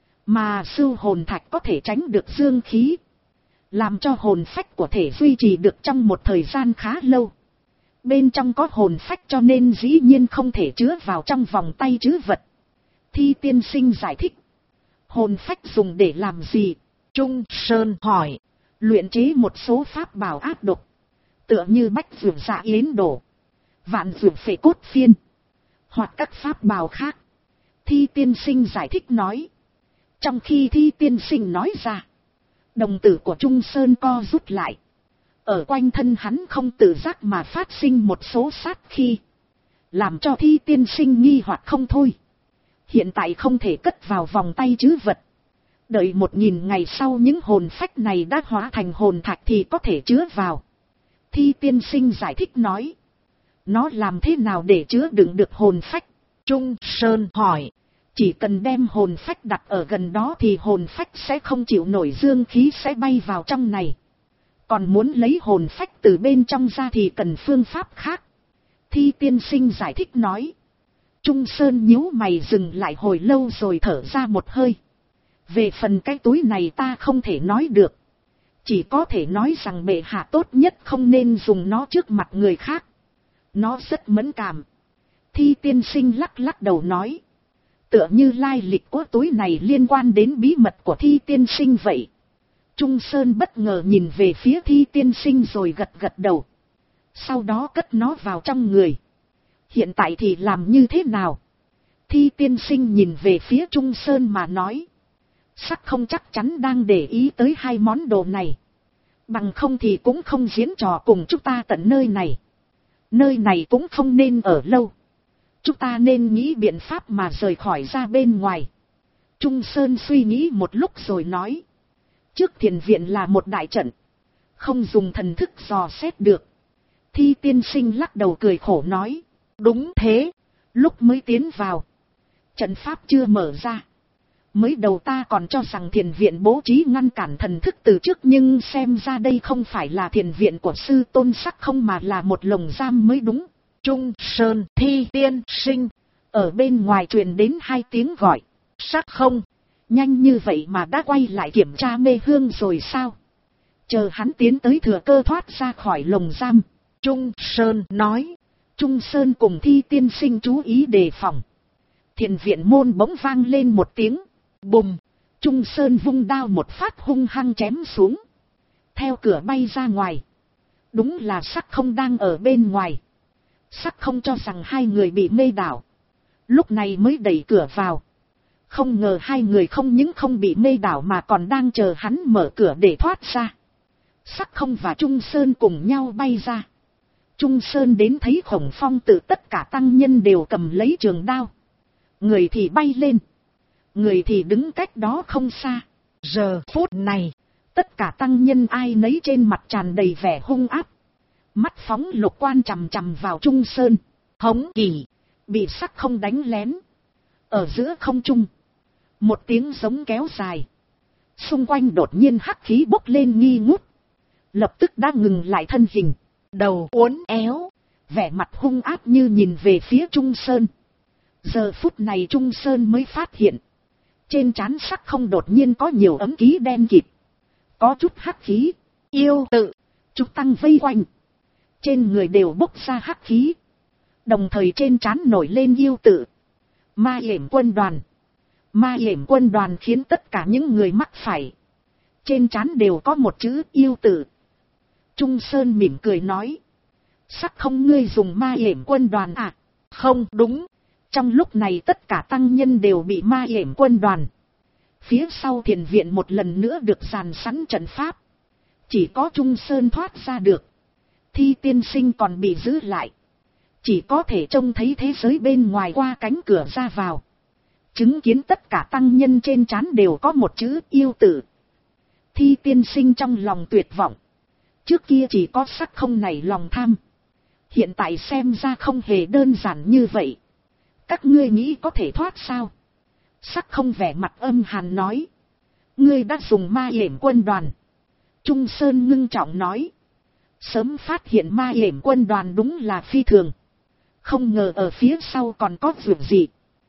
Mà sưu hồn thạch có thể tránh được dương khí. Làm cho hồn phách của thể duy trì được trong một thời gian khá lâu. Bên trong có hồn phách cho nên dĩ nhiên không thể chứa vào trong vòng tay trữ vật. Thi tiên sinh giải thích. Hồn phách dùng để làm gì? Trung Sơn hỏi. Luyện chế một số pháp bảo ác độc. Tựa như bách dược dạ yến đổ. Vạn dược phệ cốt phiên. Hoặc các pháp bảo khác. Thi tiên sinh giải thích nói. Trong khi Thi tiên sinh nói ra. Đồng tử của Trung Sơn co rút lại. Ở quanh thân hắn không tự giác mà phát sinh một số sát khí. Làm cho Thi tiên sinh nghi hoặc không thôi. Hiện tại không thể cất vào vòng tay trữ vật. Đợi 1000 ngày sau những hồn phách này đã hóa thành hồn thạch thì có thể chứa vào. Thi tiên sinh giải thích nói. Nó làm thế nào để chứa đựng được hồn phách? Trung Sơn hỏi. Chỉ cần đem hồn phách đặt ở gần đó thì hồn phách sẽ không chịu nổi, dương khí sẽ bay vào trong này. Còn muốn lấy hồn phách từ bên trong ra thì cần phương pháp khác. Thi tiên sinh giải thích nói. Trung Sơn nhíu mày dừng lại hồi lâu rồi thở ra một hơi. Về phần cái túi này ta không thể nói được. Chỉ có thể nói rằng bệ hạ tốt nhất không nên dùng nó trước mặt người khác. Nó rất mẫn cảm. Thi tiên sinh lắc lắc đầu nói. Tựa như lai lịch của túi này liên quan đến bí mật của Thi tiên sinh vậy. Trung Sơn bất ngờ nhìn về phía Thi tiên sinh rồi gật gật đầu. Sau đó cất nó vào trong người. Hiện tại thì làm như thế nào? Thi tiên sinh nhìn về phía Trung Sơn mà nói. Sắc không chắc chắn đang để ý tới hai món đồ này. Bằng không thì cũng không diễn trò cùng chúng ta tận nơi này. Nơi này cũng không nên ở lâu. Chúng ta nên nghĩ biện pháp mà rời khỏi ra bên ngoài. Trung Sơn suy nghĩ một lúc rồi nói. Trước thiền viện là một đại trận. Không dùng thần thức dò xét được. Thi tiên sinh lắc đầu cười khổ nói. Đúng thế. Lúc mới tiến vào. Trận pháp chưa mở ra. Mới đầu ta còn cho rằng thiền viện bố trí ngăn cản thần thức từ trước. Nhưng xem ra đây không phải là thiền viện của sư tôn Sắc Không mà là một lồng giam mới đúng. Trung Sơn, Thi tiên sinh. Ở bên ngoài truyền đến 2 tiếng gọi. Sắc Không. Nhanh như vậy mà đã quay lại kiểm tra mê hương rồi sao? Chờ hắn tiến tới thừa cơ thoát ra khỏi lồng giam. Trung Sơn nói. Trung Sơn cùng Thi tiên sinh chú ý đề phòng. Thiền viện môn bỗng vang lên một tiếng. Bùm. Trung Sơn vung đao một phát hung hăng chém xuống. Theo cửa bay ra ngoài. Đúng là Sắc Không đang ở bên ngoài. Sắc Không cho rằng 2 người bị mê đảo. Lúc này mới đẩy cửa vào. Không ngờ 2 người không những không bị mê đảo mà còn đang chờ hắn mở cửa để thoát ra. Sắc Không và Trung Sơn cùng nhau bay ra. Trung Sơn đến thấy Khổng Phong Tự tất cả tăng nhân đều cầm lấy trường đao. Người thì bay lên. Người thì đứng cách đó không xa. Giờ phút này, tất cả tăng nhân ai nấy trên mặt tràn đầy vẻ hung ác. Mắt phóng lục quan chằm chằm vào Trung Sơn. Hống Kỳ bị Sắc Không đánh lén. Ở giữa không trung. Một tiếng giống kéo dài. Xung quanh đột nhiên hắc khí bốc lên nghi ngút. Lập tức đã ngừng lại thân hình. Đầu uốn éo. Vẻ mặt hung ác như nhìn về phía Trung Sơn. Giờ phút này Trung Sơn mới phát hiện. Trên trán Sắc Không đột nhiên có nhiều ấm ký đen kịt. Có chút hắc khí. Yêu tự. Trúc tăng vây quanh. Trên người đều bốc ra hắc khí. Đồng thời trên trán nổi lên yêu tự. Ma Yểm Quân Đoàn. Ma Yểm Quân Đoàn khiến tất cả những người mắc phải. Trên trán đều có một chữ yêu tự. Trung Sơn mỉm cười nói. Sắc Không ngươi dùng Ma Yểm Quân Đoàn à? Không đúng. Trong lúc này tất cả tăng nhân đều bị Ma Yểm Quân Đoàn. Phía sau thiền viện một lần nữa được dàn sẵn trận pháp. Chỉ có Trung Sơn thoát ra được. Thi tiên sinh còn bị giữ lại. Chỉ có thể trông thấy thế giới bên ngoài qua cánh cửa ra vào. Chứng kiến tất cả tăng nhân trên trán đều có một chữ yêu tử. Thi tiên sinh trong lòng tuyệt vọng. Trước kia chỉ có Sắc Không này lòng tham. Hiện tại xem ra không hề đơn giản như vậy. Các ngươi nghĩ có thể thoát sao? Sắc Không vẻ mặt âm hàn nói. Ngươi đã dùng Ma Yểm Quân Đoàn. Trung Sơn ngưng trọng nói. Sớm phát hiện Ma Yểm Quân Đoàn đúng là phi thường. Không ngờ ở phía sau còn có việc gì.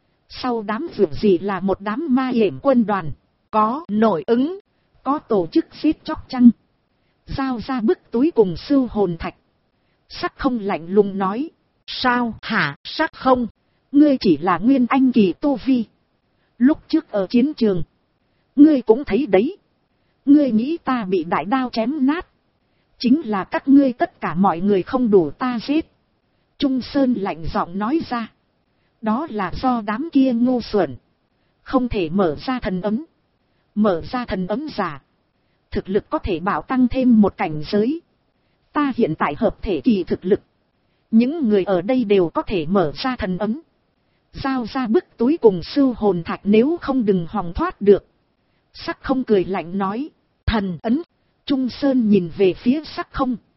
Sau đám việc gì là một đám Ma Yểm Quân Đoàn. Có nội ứng. Có tổ chức giết chóc chăng? Giao ra bức túi cùng sưu hồn thạch. Sắc Không lạnh lùng nói. Sao hả Sắc Không? Ngươi chỉ là nguyên anh kỳ tu vi. Lúc trước ở chiến trường. Ngươi cũng thấy đấy. Ngươi nghĩ ta bị đại đao chém nát. Chính là các ngươi tất cả mọi người không đủ ta giết. Trung Sơn lạnh giọng nói ra. Đó là do đám kia ngu xuẩn. Không thể mở ra thần ấm. Mở ra thần ấm giả. Thực lực có thể bảo tăng thêm một cảnh giới. Ta hiện tại hợp thể kỳ thực lực. Những người ở đây đều có thể mở ra thần ấm. Giao ra bức túi cùng sưu hồn thạch nếu không đừng hòng thoát được. Sắc Không cười lạnh nói. Thần ấn. Trung Sơn nhìn về phía Sắc Không.